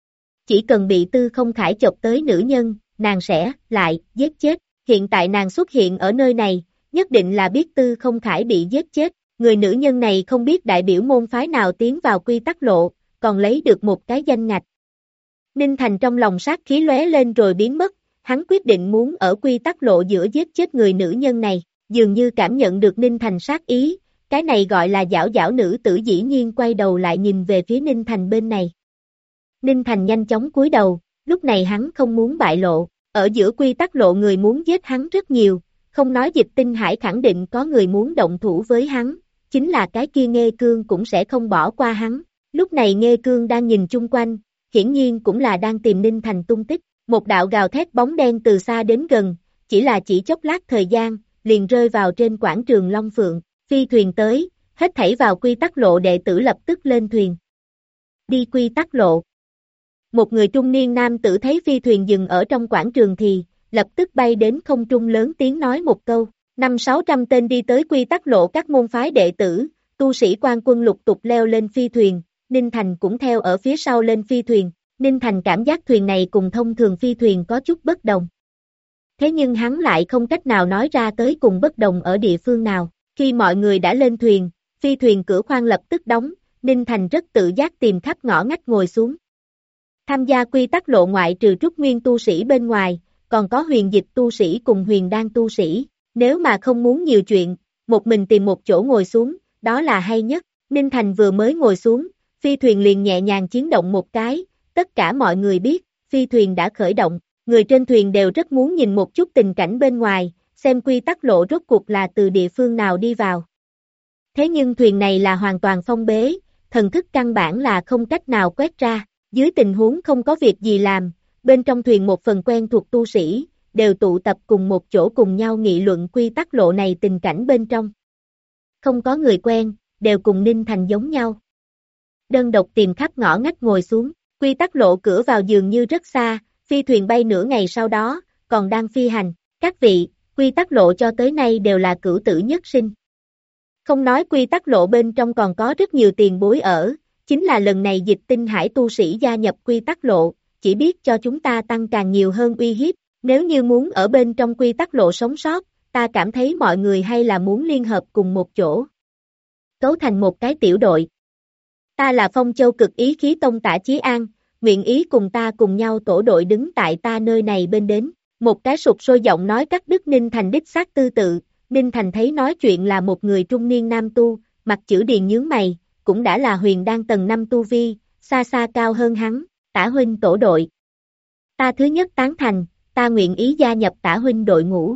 Chỉ cần bị Tư Không Khải chọc tới nữ nhân, nàng sẽ lại giết chết. Hiện tại nàng xuất hiện ở nơi này, nhất định là biết Tư Không Khải bị giết chết. Người nữ nhân này không biết đại biểu môn phái nào tiến vào quy tắc lộ, còn lấy được một cái danh ngạch. Ninh Thành trong lòng sát khí lóe lên rồi biến mất, hắn quyết định muốn ở quy tắc lộ giữa giết chết người nữ nhân này, dường như cảm nhận được Ninh Thành sát ý, cái này gọi là Giảo giảo nữ tử dĩ nhiên quay đầu lại nhìn về phía Ninh Thành bên này. Ninh Thành nhanh chóng cúi đầu, lúc này hắn không muốn bại lộ, ở giữa quy tắc lộ người muốn giết hắn rất nhiều, không nói Dịch Tinh Hải khẳng định có người muốn động thủ với hắn, chính là cái kia Nghê Cương cũng sẽ không bỏ qua hắn. Lúc này Nghê Cương đang nhìn chung quanh, hiển nhiên cũng là đang tìm Ninh Thành tung tích, một đạo gào thét bóng đen từ xa đến gần, chỉ là chỉ chốc lát thời gian, liền rơi vào trên quảng trường Long Phượng, phi thuyền tới, hết thảy vào quy tắc lộ đệ tử lập tức lên thuyền. Đi quy tắc lộ. Một người trung niên nam tử thấy phi thuyền dừng ở trong quảng trường thì, lập tức bay đến không trung lớn tiếng nói một câu, 500-600 tên đi tới quy tắc lộ các môn phái đệ tử, tu sĩ quan quân lục tục leo lên phi thuyền, Ninh Thành cũng theo ở phía sau lên phi thuyền, Ninh Thành cảm giác thuyền này cùng thông thường phi thuyền có chút bất đồng. Thế nhưng hắn lại không cách nào nói ra tới cùng bất đồng ở địa phương nào, khi mọi người đã lên thuyền, phi thuyền cửa khoang lập tức đóng, Ninh Thành rất tự giác tìm khắp ngõ ngách ngồi xuống. Tham gia quy tắc lộ ngoại trừ Trúc Nguyên tu sĩ bên ngoài, còn có huyền dịch tu sĩ cùng huyền đan tu sĩ, nếu mà không muốn nhiều chuyện, một mình tìm một chỗ ngồi xuống, đó là hay nhất. Ninh Thành vừa mới ngồi xuống, phi thuyền liền nhẹ nhàng chiến động một cái, tất cả mọi người biết, phi thuyền đã khởi động, người trên thuyền đều rất muốn nhìn một chút tình cảnh bên ngoài, xem quy tắc lộ rốt cuộc là từ địa phương nào đi vào. Thế nhưng thuyền này là hoàn toàn phong bế, thần thức căn bản là không cách nào quét ra, dưới tình huống không có việc gì làm, bên trong thuyền một phần quen thuộc tu sĩ, đều tụ tập cùng một chỗ cùng nhau nghị luận quy tắc lộ này tình cảnh bên trong. Không có người quen, đều cùng Ninh Thành giống nhau. Đơn độc tìm khắp ngõ ngách ngồi xuống, quy tắc lộ cửa vào dường như rất xa, phi thuyền bay nửa ngày sau đó, còn đang phi hành, các vị, quy tắc lộ cho tới nay đều là cửu tử nhất sinh. Không nói quy tắc lộ bên trong còn có rất nhiều tiền bối ở, chính là lần này Dịch Tinh Hải tu sĩ gia nhập quy tắc lộ, chỉ biết cho chúng ta tăng càng nhiều hơn uy hiếp, nếu như muốn ở bên trong quy tắc lộ sống sót, ta cảm thấy mọi người hay là muốn liên hợp cùng một chỗ. Cấu thành một cái tiểu đội. Ta là Phong Châu Cực Ý Khí Tông Tả Chí An, nguyện ý cùng ta cùng nhau tổ đội đứng tại ta nơi này bên đến. Một cái sụp sôi giọng nói cắt đứt Ninh Thành đích xác tư tự, Ninh Thành thấy nói chuyện là một người trung niên nam tu, mặt chữ điền nhướng mày, cũng đã là huyền đan tầng 5 tu vi, xa xa cao hơn hắn, Tả huynh tổ đội. Ta thứ nhất tán thành, ta nguyện ý gia nhập Tả huynh đội ngũ.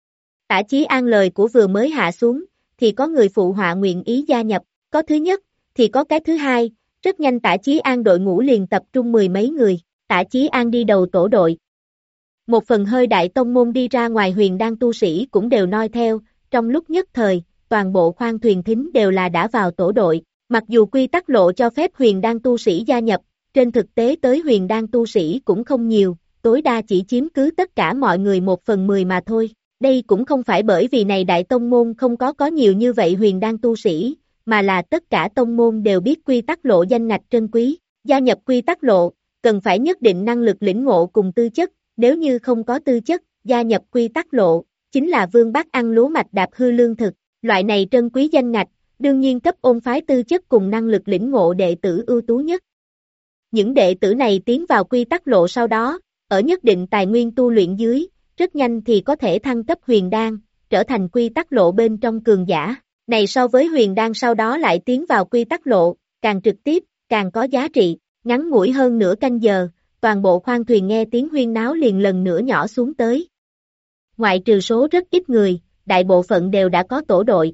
Tả Chí An lời của vừa mới hạ xuống, thì có người phụ họa nguyện ý gia nhập, có thứ nhất, thì có cái thứ hai, rất nhanh Tả Chí An đội ngũ liền tập trung mười mấy người, Tả Chí An đi đầu tổ đội. Một phần hơi đại tông môn đi ra ngoài huyền đan tu sĩ cũng đều noi theo, trong lúc nhất thời, toàn bộ khoang thuyền thính đều là đã vào tổ đội, mặc dù quy tắc lộ cho phép huyền đan tu sĩ gia nhập, trên thực tế tới huyền đan tu sĩ cũng không nhiều, tối đa chỉ chiếm cứ tất cả mọi người 1/10 mà thôi. Đây cũng không phải bởi vì này đại tông môn không có nhiều như vậy huyền đan tu sĩ, mà là tất cả tông môn đều biết quy tắc lộ danh ngạch trân quý, gia nhập quy tắc lộ, cần phải nhất định năng lực lĩnh ngộ cùng tư chất, nếu như không có tư chất, gia nhập quy tắc lộ, chính là vương bát ăn lúa mạch đạp hư lương thực, loại này trân quý danh ngạch, đương nhiên cấp ôn phái tư chất cùng năng lực lĩnh ngộ đệ tử ưu tú nhất. Những đệ tử này tiến vào quy tắc lộ sau đó, ở nhất định tài nguyên tu luyện dưới, rất nhanh thì có thể thăng cấp huyền đan, trở thành quy tắc lộ bên trong cường giả. Này so với huyền đan sau đó lại tiến vào quy tắc lộ, càng trực tiếp, càng có giá trị, ngắn ngủi hơn nửa canh giờ, toàn bộ khoang thuyền nghe tiếng huyên náo liền lần nữa nhỏ xuống tới. Ngoại trừ số rất ít người, đại bộ phận đều đã có tổ đội.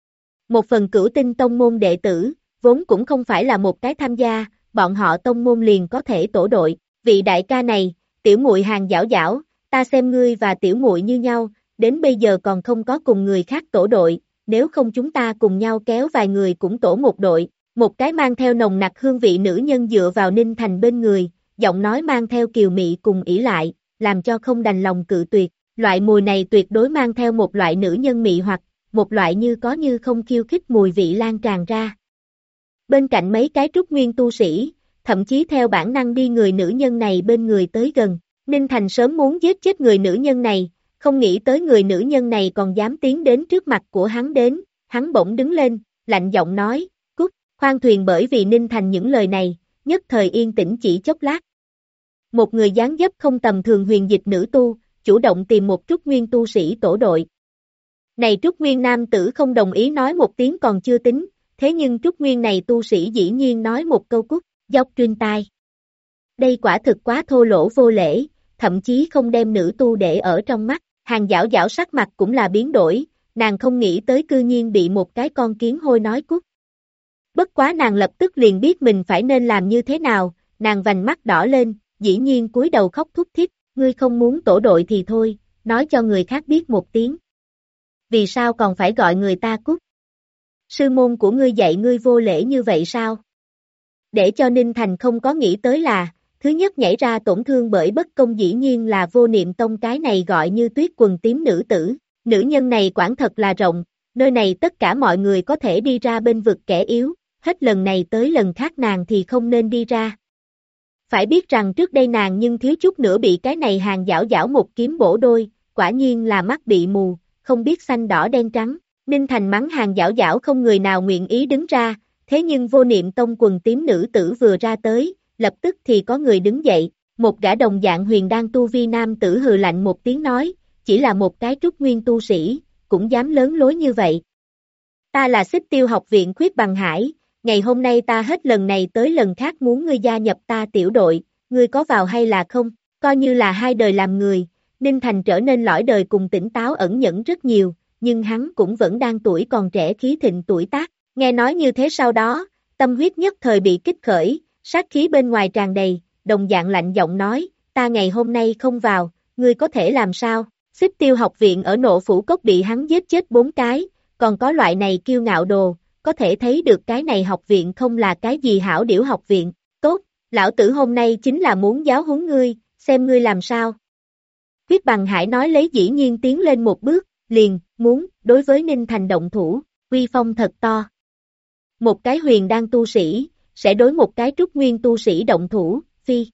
Một phần cửu tinh tông môn đệ tử, vốn cũng không phải là một cái tham gia, bọn họ tông môn liền có thể tổ đội. Vị đại ca này, tiểu muội Hàng Giảo Giảo, ta xem ngươi và tiểu muội như nhau, đến bây giờ còn không có cùng người khác tổ đội, nếu không chúng ta cùng nhau kéo vài người cũng tổ một đội. Một cái mang theo nồng nặc hương vị nữ nhân dựa vào Ninh Thành bên người, giọng nói mang theo kiều mị cùng ỷ lại, làm cho không đành lòng cự tuyệt. Loại mùi này tuyệt đối mang theo một loại nữ nhân mị hoặc, một loại như có như không khiêu khích mùi vị lan tràn ra. Bên cạnh mấy cái trúc nguyên tu sĩ, thậm chí theo bản năng đi người nữ nhân này bên người tới gần. Ninh Thành sớm muốn giết chết người nữ nhân này, không nghĩ tới người nữ nhân này còn dám tiến đến trước mặt của hắn đến, hắn bỗng đứng lên, lạnh giọng nói, cút, khoang thuyền bởi vì Ninh Thành những lời này, nhất thời yên tĩnh chỉ chốc lát. Một người dáng dấp không tầm thường huyền dịch nữ tu, chủ động tìm một trúc nguyên tu sĩ tổ đội. Này trúc nguyên nam tử không đồng ý nói một tiếng còn chưa tính, thế nhưng trúc nguyên này tu sĩ dĩ nhiên nói một câu cút, dốc trên tai. Đây quả thực quá thô lỗ vô lễ, thậm chí không đem nữ tu để ở trong mắt, Hàng Giảo Giảo sắc mặt cũng là biến đổi, nàng không nghĩ tới cư nhiên bị một cái con kiến hôi nói cút. Bất quá nàng lập tức liền biết mình phải nên làm như thế nào, nàng vành mắt đỏ lên, dĩ nhiên cúi đầu khóc thút thít, ngươi không muốn tổ đội thì thôi, nói cho người khác biết một tiếng. Vì sao còn phải gọi người ta cút? Sư môn của ngươi dạy ngươi vô lễ như vậy sao? Để cho Ninh Thành không có nghĩ tới là, thứ nhất nhảy ra tổn thương bởi bất công dĩ nhiên là Vô Niệm Tông cái này gọi như tuyết quần tím nữ tử. Nữ nhân này quản thật là rộng, nơi này tất cả mọi người có thể đi ra bên vực kẻ yếu, hết lần này tới lần khác nàng thì không nên đi ra. Phải biết rằng trước đây nàng nhưng thiếu chút nữa bị cái này Hàng Giảo Giảo một kiếm bổ đôi, quả nhiên là mắt bị mù, không biết xanh đỏ đen trắng. Ninh Thành mắng Hàng Giảo Giảo không người nào nguyện ý đứng ra, thế nhưng Vô Niệm Tông quần tím nữ tử vừa ra tới, lập tức thì có người đứng dậy, một gã đồng dạng huyền đan tu vi nam tử hừ lạnh một tiếng nói, chỉ là một cái trúc nguyên tu sĩ, cũng dám lớn lối như vậy. Ta là Xích Tiêu học viện Khuyết Bằng Hải, ngày hôm nay ta hết lần này tới lần khác muốn ngươi gia nhập ta tiểu đội, ngươi có vào hay là không, coi như là hai đời làm người, Ninh Thành trở nên lõi đời cùng tỉnh táo ẩn nhẫn rất nhiều, nhưng hắn cũng vẫn đang tuổi còn trẻ khí thịnh tuổi tác, nghe nói như thế sau đó, tâm huyết nhất thời bị kích khởi, sát khí bên ngoài tràn đầy, đồng dạng lạnh giọng nói, ta ngày hôm nay không vào, ngươi có thể làm sao, Xích Tiêu học viện ở Nộ Phủ Cốc bị hắn giết chết 4 cái, còn có loại này kiêu ngạo đồ, có thể thấy được cái này học viện không là cái gì hảo điểu học viện, tốt, lão tử hôm nay chính là muốn giáo huấn ngươi, xem ngươi làm sao. Khuyết Bằng Hải nói lấy dĩ nhiên tiến lên một bước, liền, muốn, đối với Ninh Thành động thủ, uy phong thật to. Một cái huyền đan tu sĩ, sẽ đối một cái trúc nguyên tu sĩ động thủ, phi.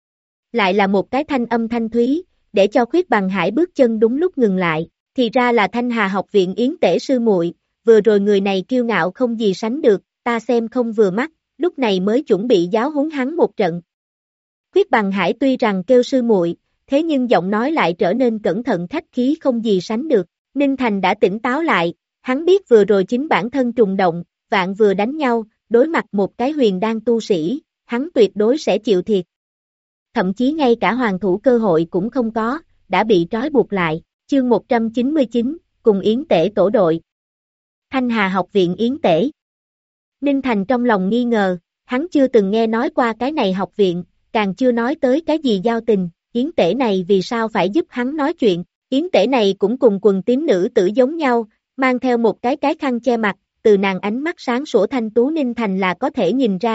Lại là một cái thanh âm thanh thúy, để cho Khuyết Bằng Hải bước chân đúng lúc ngừng lại, thì ra là Thanh Hà học viện Yến Tể sư muội, vừa rồi người này kiêu ngạo không gì sánh được, ta xem không vừa mắt, lúc này mới chuẩn bị giáo huấn hắn một trận. Khuyết Bằng Hải tuy rằng kêu sư muội, thế nhưng giọng nói lại trở nên cẩn thận khách khí không gì sánh được, Ninh Thành đã tỉnh táo lại, hắn biết vừa rồi chính bản thân trùng động, vạn vừa đánh nhau, đối mặt một cái huyền đan tu sĩ, hắn tuyệt đối sẽ chịu thiệt. Thậm chí ngay cả hoàng thủ cơ hội cũng không có, đã bị trói buộc lại, chương 199, cùng Yến Tể tổ đội. Thanh Hà học viện Yến Tể. Ninh Thành trong lòng nghi ngờ, hắn chưa từng nghe nói qua cái này học viện, càng chưa nói tới cái gì giao tình, Yến Tể này vì sao phải giúp hắn nói chuyện, Yến Tể này cũng cùng quần tím nữ tử giống nhau, mang theo một cái khăn che mặt, từ nàng ánh mắt sáng sủa thanh tú Ninh Thành là có thể nhìn ra,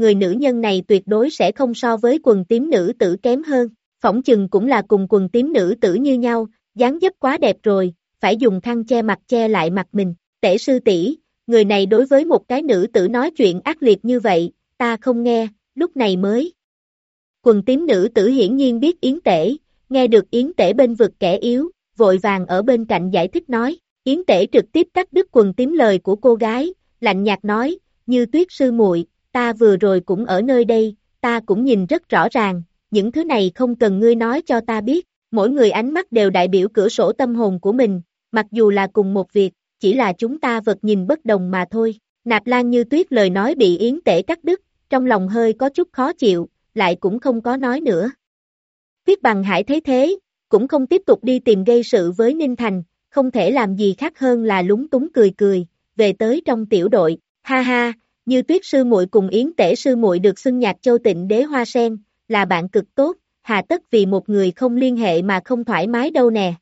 người nữ nhân này tuyệt đối sẽ không so với quần tím nữ tử kém hơn, phỏng chừng cũng là cùng quần tím nữ tử như nhau, dáng dấp quá đẹp rồi, phải dùng khăn che mặt che lại mặt mình. Tể sư tỷ, người này đối với một cái nữ tử nói chuyện ác liệt như vậy, ta không nghe, lúc này mới. Quần tím nữ tử hiển nhiên biết Yến Tể, nghe được Yến Tể bên vực kẻ yếu, vội vàng ở bên cạnh giải thích nói, Yến Tể trực tiếp cắt đứt quần tím lời của cô gái, lạnh nhạt nói, Như Tuyết sư muội, ta vừa rồi cũng ở nơi đây, ta cũng nhìn rất rõ ràng, những thứ này không cần ngươi nói cho ta biết, mỗi người ánh mắt đều đại biểu cửa sổ tâm hồn của mình, mặc dù là cùng một việc, chỉ là chúng ta vật nhìn bất đồng mà thôi. Nạp Lan Như Tuyết lời nói bị Yến Tể cắt đứt, trong lòng hơi có chút khó chịu, lại cũng không có nói nữa. Khuyết Bằng Hải thấy thế, cũng không tiếp tục đi tìm gây sự với Ninh Thành, không thể làm gì khác hơn là lúng túng cười cười, về tới trong tiểu đội, ha ha, Như Tuyết sư muội cùng Yến Tể sư muội được xưng Nhạc Châu Tịnh Đế Hoa Sen, là bạn cực tốt, hà tất vì một người không liên hệ mà không thoải mái đâu nè.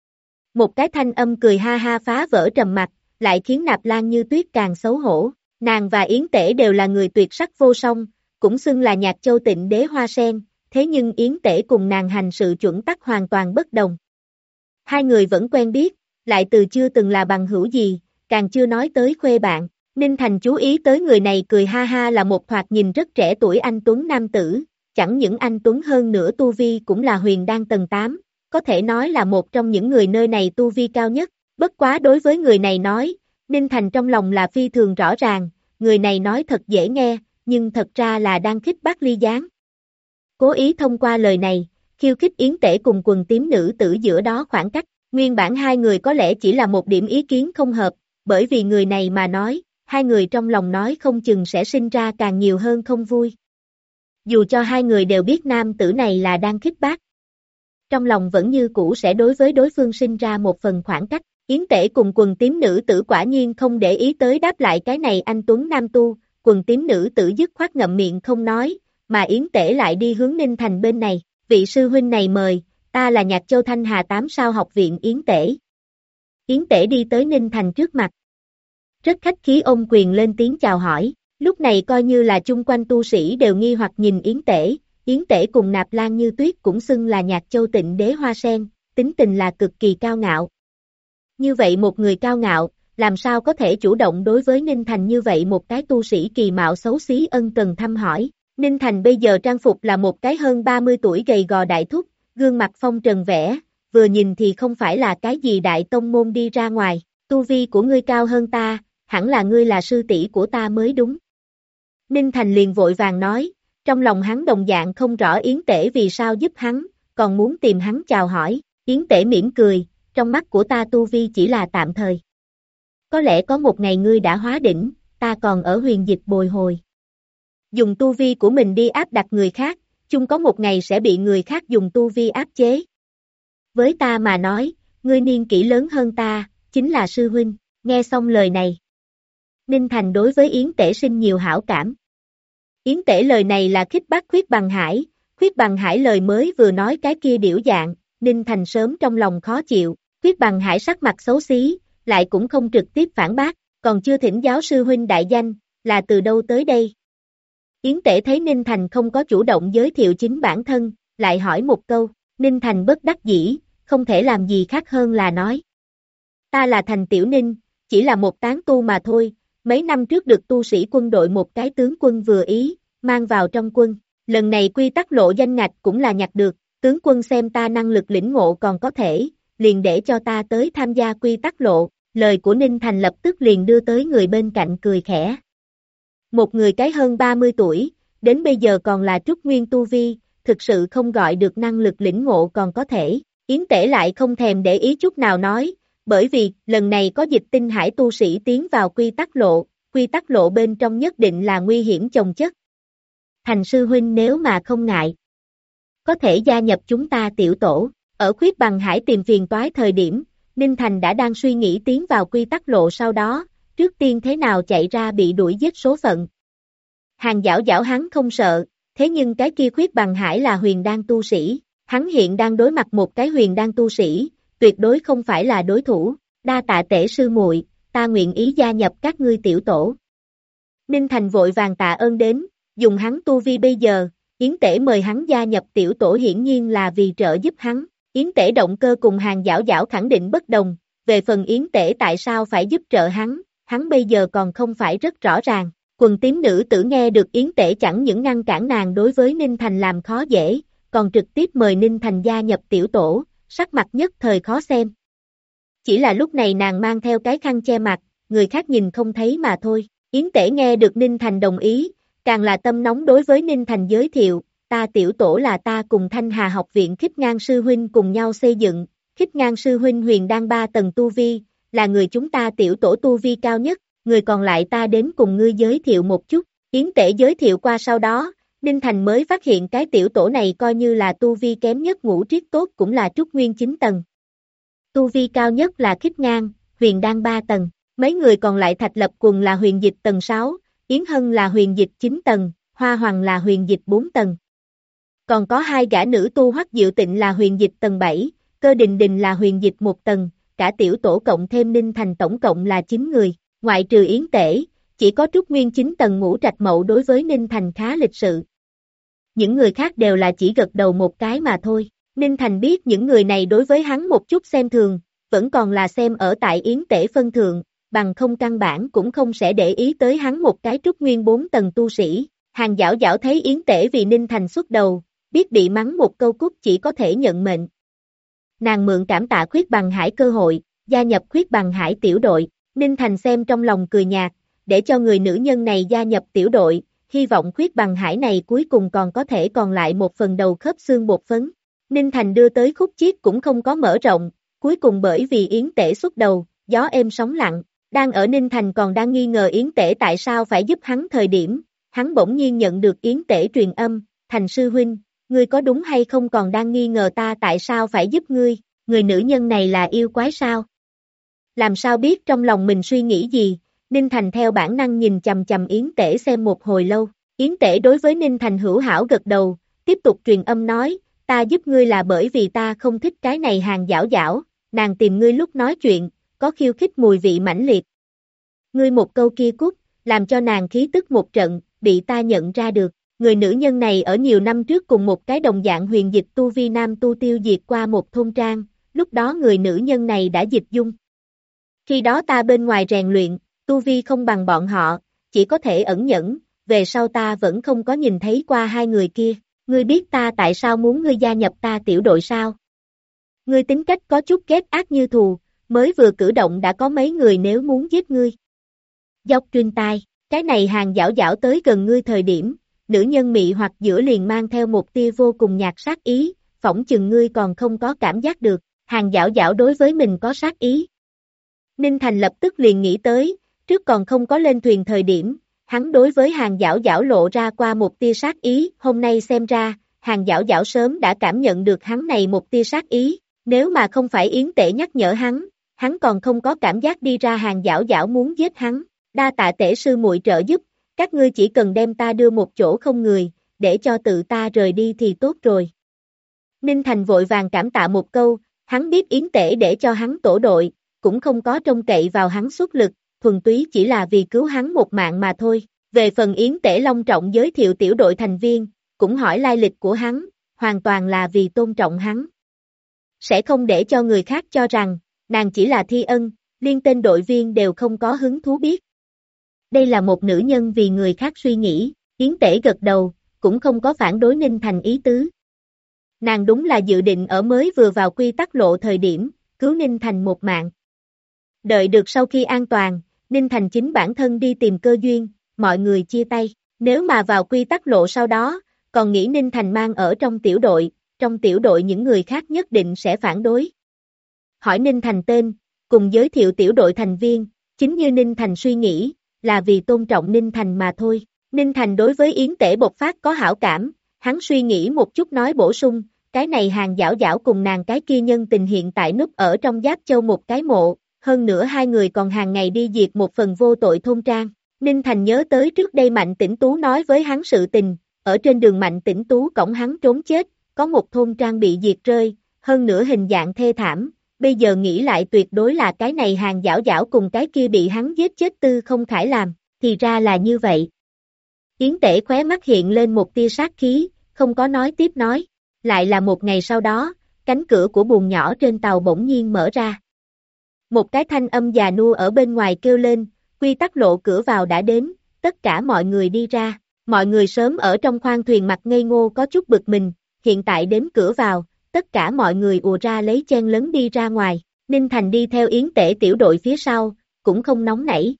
Một cái thanh âm cười ha ha phá vỡ trầm mặc, lại khiến Nạp Lan Như Tuyết càng xấu hổ, nàng và Yến Tể đều là người tuyệt sắc vô song, cũng xưng là Nhạc Châu Tịnh Đế Hoa Sen, thế nhưng Yến Tể cùng nàng hành sự chuẩn tắc hoàn toàn bất đồng. Hai người vẫn quen biết, lại từ chưa từng là bằng hữu gì, càng chưa nói tới khuê bạn. Ninh Thành chú ý tới người này cười ha ha là một thoạt nhìn rất trẻ tuổi anh tuấn nam tử, chẳng những anh tuấn hơn nữa tu vi cũng là huyền đan tầng 8, có thể nói là một trong những người nơi này tu vi cao nhất, bất quá đối với người này nói, Ninh Thành trong lòng là phi thường rõ ràng, người này nói thật dễ nghe, nhưng thật ra là đang khích bác Ly Gián. Cố ý thông qua lời này, khiêu khích Yến Tể cùng quần tím nữ tử giữa đó khoảng cách, nguyên bản hai người có lẽ chỉ là một điểm ý kiến không hợp, bởi vì người này mà nói, hai người trong lòng nói không chừng sẽ sinh ra càng nhiều hơn không vui. Dù cho hai người đều biết nam tử này là đang khích bác, trong lòng vẫn như cũ sẽ đối với đối phương sinh ra một phần khoảng cách. Yến Tể cùng quần tím nữ tử quả nhiên không để ý tới đáp lại cái này anh tuấn nam tu, quần tím nữ tử dứt khoát ngậm miệng không nói, mà Yến Tể lại đi hướng Ninh Thành bên này, vị sư huynh này mời, ta là Nhạc Châu Thanh Hà 8 sao học viện Yến Tể. Yến Tể đi tới Ninh Thành trước mặt, rất khách khí ôm quyền lên tiếng chào hỏi, lúc này coi như là chung quanh tu sĩ đều nghi hoặc nhìn Yến Tể cùng Nạp Lan Như Tuyết cũng xưng là Nhạc Châu Tịnh Đế Hoa Sen, tính tình là cực kỳ cao ngạo. Như vậy một người cao ngạo, làm sao có thể chủ động đối với Ninh Thành như vậy một cái tu sĩ kỳ mạo xấu xí ân cần thăm hỏi. Ninh Thành bây giờ trang phục là một cái hơn 30 tuổi gầy gò đại thúc, gương mặt phong trần vẽ, vừa nhìn thì không phải là cái gì đại tông môn đi ra ngoài, tu vi của ngươi cao hơn ta, hẳn là ngươi là sư tỷ của ta mới đúng. Ninh Thành liền vội vàng nói, trong lòng hắn đồng dạng không rõ Yến Tể vì sao giúp hắn, còn muốn tìm hắn chào hỏi, Yến Tể mỉm cười, trong mắt của ta tu vi chỉ là tạm thời. Có lẽ có một ngày ngươi đã hóa đỉnh, ta còn ở huyền dịch bồi hồi. Dùng tu vi của mình đi áp đặt người khác, chung có một ngày sẽ bị người khác dùng tu vi áp chế. Với ta mà nói, ngươi niên kỷ lớn hơn ta, chính là sư huynh, nghe xong lời này. Ninh Thành đối với Yến Tể sinh nhiều hảo cảm. Yến Tể lời này là khích bác Khuyết Bằng Hải, Khuyết Bằng Hải lời mới vừa nói cái kia điểu dạng, Ninh Thành sớm trong lòng khó chịu, Khuyết Bằng Hải sắc mặt xấu xí, lại cũng không trực tiếp phản bác, còn chưa thỉnh giáo sư huynh đại danh, là từ đâu tới đây. Yến Tể thấy Ninh Thành không có chủ động giới thiệu chính bản thân, lại hỏi một câu, Ninh Thành bất đắc dĩ, không thể làm gì khác hơn là nói. Ta là Thành Tiểu Ninh, chỉ là một tán tu mà thôi, mấy năm trước được tu sĩ quân đội một cái tướng quân vừa ý, mang vào trong quân, lần này quy tắc lộ danh ngạch cũng là nhặt được, tướng quân xem ta năng lực lĩnh ngộ còn có thể, liền để cho ta tới tham gia quy tắc lộ, lời của Ninh Thành lập tức liền đưa tới người bên cạnh cười khẽ. Một người cái hơn 30 tuổi, đến bây giờ còn là trúc nguyên tu vi, thực sự không gọi được năng lực lĩnh ngộ còn có thể, Yến Tể lại không thèm để ý chút nào nói, bởi vì lần này có dịch tinh hải tu sĩ tiến vào quy tắc lộ bên trong nhất định là nguy hiểm chồng chất. Thành sư huynh nếu mà không ngại, có thể gia nhập chúng ta tiểu tổ, ở Khuyết Bằng Hải tìm phiền toái thời điểm, Ninh Thành đã đang suy nghĩ tiến vào quy tắc lộ sau đó, trước tiên thế nào chạy ra bị đuổi giết số phận. Hàng giảo giảo hắn không sợ, thế nhưng cái kia Khuyết Bằng Hải là huyền đan tu sĩ, hắn hiện đang đối mặt một cái huyền đan tu sĩ, tuyệt đối không phải là đối thủ, đa tạ Tể sư muội, ta nguyện ý gia nhập các ngươi tiểu tổ. Ninh Thành vội vàng tạ ơn đến, dùng hắn tu vi bây giờ, Yến Tể mời hắn gia nhập tiểu tổ hiển nhiên là vì trợ giúp hắn. Yến Tể động cơ cùng Hàng Giảo Giảo khẳng định bất đồng, về phần Yến Tể tại sao phải giúp trợ hắn bây giờ còn không phải rất rõ ràng. Quần tím nữ tử nghe được Yến Tể chẳng những ngăn cản nàng đối với Ninh Thành làm khó dễ, còn trực tiếp mời Ninh Thành gia nhập tiểu tổ, sắc mặt nhất thời khó xem. Chỉ là lúc này nàng mang theo cái khăn che mặt, người khác nhìn không thấy mà thôi. Yến Tể nghe được Ninh Thành đồng ý, càng là tâm nóng đối với Ninh Thành giới thiệu, ta tiểu tổ là ta cùng Thanh Hà học viện Khích Ngang sư huynh cùng nhau xây dựng, Khích Ngang sư huynh huyền đan 3 tầng tu vi, là người chúng ta tiểu tổ tu vi cao nhất, người còn lại ta đến cùng ngươi giới thiệu một chút. Yến Tể giới thiệu qua sau đó, Ninh Thành mới phát hiện cái tiểu tổ này coi như là tu vi kém nhất ngũ triết tốt cũng là trúc nguyên 9 tầng. Tu vi cao nhất là Khích Ngang, huyền đan 3 tầng, mấy người còn lại Thạch Lập Quần là huyền dịch tầng 6, Yến Hân là huyền dịch 9 tầng, Hoa Hoàng là huyền dịch 4 tầng. Còn có hai gã nữ tu Hoắc Diệu Tịnh là huyền dịch tầng 7, Cơ Đình Đình là huyền dịch 1 tầng, cả tiểu tổ cộng thêm Ninh Thành tổng cộng là 9 người, ngoại trừ Yến Tể, chỉ có trúc nguyên 9 tầng Ngũ Trạch Mậu đối với Ninh Thành khá lịch sự. Những người khác đều là chỉ gật đầu một cái mà thôi. Ninh Thành biết những người này đối với hắn một chút xem thường, vẫn còn là xem ở tại Yến Tể phân thượng, bằng không căn bản cũng không sẽ để ý tới hắn một cái trúc nguyên 4 tầng tu sĩ. Hàng Giảo Giảo thấy Yến Tể vì Ninh Thành xuất đầu, biết bị mắng một câu cút chỉ có thể nhận mệnh. Nàng mượn cảm tạ Khuyết Bằng Hải cơ hội, gia nhập Khuyết Bằng Hải tiểu đội. Ninh Thành xem trong lòng cười nhạt, để cho người nữ nhân này gia nhập tiểu đội, hy vọng Khuyết Bằng Hải này cuối cùng còn có thể còn lại một phần đầu khớp xương bột phấn. Ninh Thành đưa tới khúc chiết cũng không có mở rộng, cuối cùng bởi vì Yến Tể xuất đầu, gió êm sóng lặng, đang ở Ninh Thành còn đang nghi ngờ Yến Tể tại sao phải giúp hắn thời điểm, hắn bỗng nhiên nhận được Yến Tể truyền âm, Thành sư huynh, ngươi có đúng hay không còn đang nghi ngờ ta tại sao phải giúp ngươi, người nữ nhân này là yêu quái sao? Làm sao biết trong lòng mình suy nghĩ gì, Ninh Thành theo bản năng nhìn chầm chầm Yến Tể xem một hồi lâu, Yến Tể đối với Ninh Thành hữu hảo gật đầu, tiếp tục truyền âm nói, ta giúp ngươi là bởi vì ta không thích cái này Hàng Giảo Giảo, nàng tìm ngươi lúc nói chuyện, có khiêu khích mùi vị mãnh liệt. Ngươi một câu kia cút, làm cho nàng khí tức một trận, bị ta nhận ra được, người nữ nhân này ở nhiều năm trước cùng một cái đồng dạng huyền dịch tu vi nam tu tiêu diệt qua một thôn trang, lúc đó người nữ nhân này đã dịch dung. Khi đó ta bên ngoài rèn luyện, tu vi không bằng bọn họ, chỉ có thể ẩn nhẫn, về sau ta vẫn không có nhìn thấy qua hai người kia, ngươi biết ta tại sao muốn ngươi gia nhập ta tiểu đội sao? Ngươi tính cách có chút ghét ác như thù, mới vừa cử động đã có mấy người nếu muốn giết ngươi. Dốc truyền tai, cái này Hàng Giảo Giảo tới gần ngươi thời điểm, nữ nhân mị hoặc giữa liền mang theo một tia vô cùng nhạt sát ý, phỏng chừng ngươi còn không có cảm giác được, Hàng Giảo Giảo đối với mình có sát ý. Ninh Thành lập tức liền nghĩ tới, trước còn không có lên thuyền thời điểm, hắn đối với Hàng Giảo Giảo lộ ra qua một tia sát ý, hôm nay xem ra, Hàng Giảo Giảo sớm đã cảm nhận được hắn này một tia sát ý, nếu mà không phải Yến Tể nhắc nhở hắn còn không có cảm giác đi ra Hàng Giảo Giảo muốn giết hắn, đa tạ Tể sư muội trợ giúp, các ngươi chỉ cần đem ta đưa một chỗ không người, để cho tự ta rời đi thì tốt rồi. Ninh Thành vội vàng cảm tạ một câu, hắn biết Yến Tể để cho hắn tổ đội, cũng không có trông cậy vào hắn xuất lực, thuần túy chỉ là vì cứu hắn một mạng mà thôi. Về phần Yến Tể long trọng giới thiệu tiểu đội thành viên, cũng hỏi lai lịch của hắn, hoàn toàn là vì tôn trọng hắn. Sẽ không để cho người khác cho rằng, nàng chỉ là thi ân, liên tên đội viên đều không có hứng thú biết. Đây là một nữ nhân vì người khác suy nghĩ, Yến Tể gật đầu, cũng không có phản đối Ninh Thành ý tứ. Nàng đúng là dự định ở mới vừa vào quy tắc lộ thời điểm, cứu Ninh Thành một mạng. Đợi được sau khi an toàn, Ninh Thành chính bản thân đi tìm cơ duyên, mọi người chia tay. Nếu mà vào quy tắc lộ sau đó, còn nghĩ Ninh Thành mang ở trong tiểu đội những người khác nhất định sẽ phản đối. Hỏi Ninh Thành tên, cùng giới thiệu tiểu đội thành viên, chính như Ninh Thành suy nghĩ, là vì tôn trọng Ninh Thành mà thôi. Ninh Thành đối với Yến Tể bộc phát có hảo cảm, hắn suy nghĩ một chút nói bổ sung, cái này Hàng Giảo Giảo cùng nàng cái kia nhân tình hiện tại núp ở trong Giáp Châu một cái mộ, hơn nữa hai người còn hàng ngày đi diệt một phần vô tội thôn trang. Ninh Thành nhớ tới trước đây Mạnh Tĩnh Tú nói với hắn sự tình, ở trên đường Mạnh Tĩnh Tú cõng hắn trốn chết, có một thôn trang bị diệt rơi, hơn nữa hình dạng thê thảm, bây giờ nghĩ lại tuyệt đối là cái này Hàng Giảo Giảo cùng cái kia bị hắn giết chết Tư Không Khải làm, thì ra là như vậy. Yến Tể khóe mắt hiện lên một tia sát khí, không có nói tiếp nói. Lại là một ngày sau đó, cánh cửa của buồng nhỏ trên tàu bỗng nhiên mở ra. Một cái thanh âm già nua ở bên ngoài kêu lên, quy tắc lộ cửa vào đã đến, tất cả mọi người đi ra. Mọi người sớm ở trong khoang thuyền mặt ngây ngô có chút bực mình, hiện tại đến cửa vào, tất cả mọi người ùa ra lấy chen lấn đi ra ngoài. Ninh Thành đi theo Yến Tể tiểu đội phía sau, cũng không nóng nảy.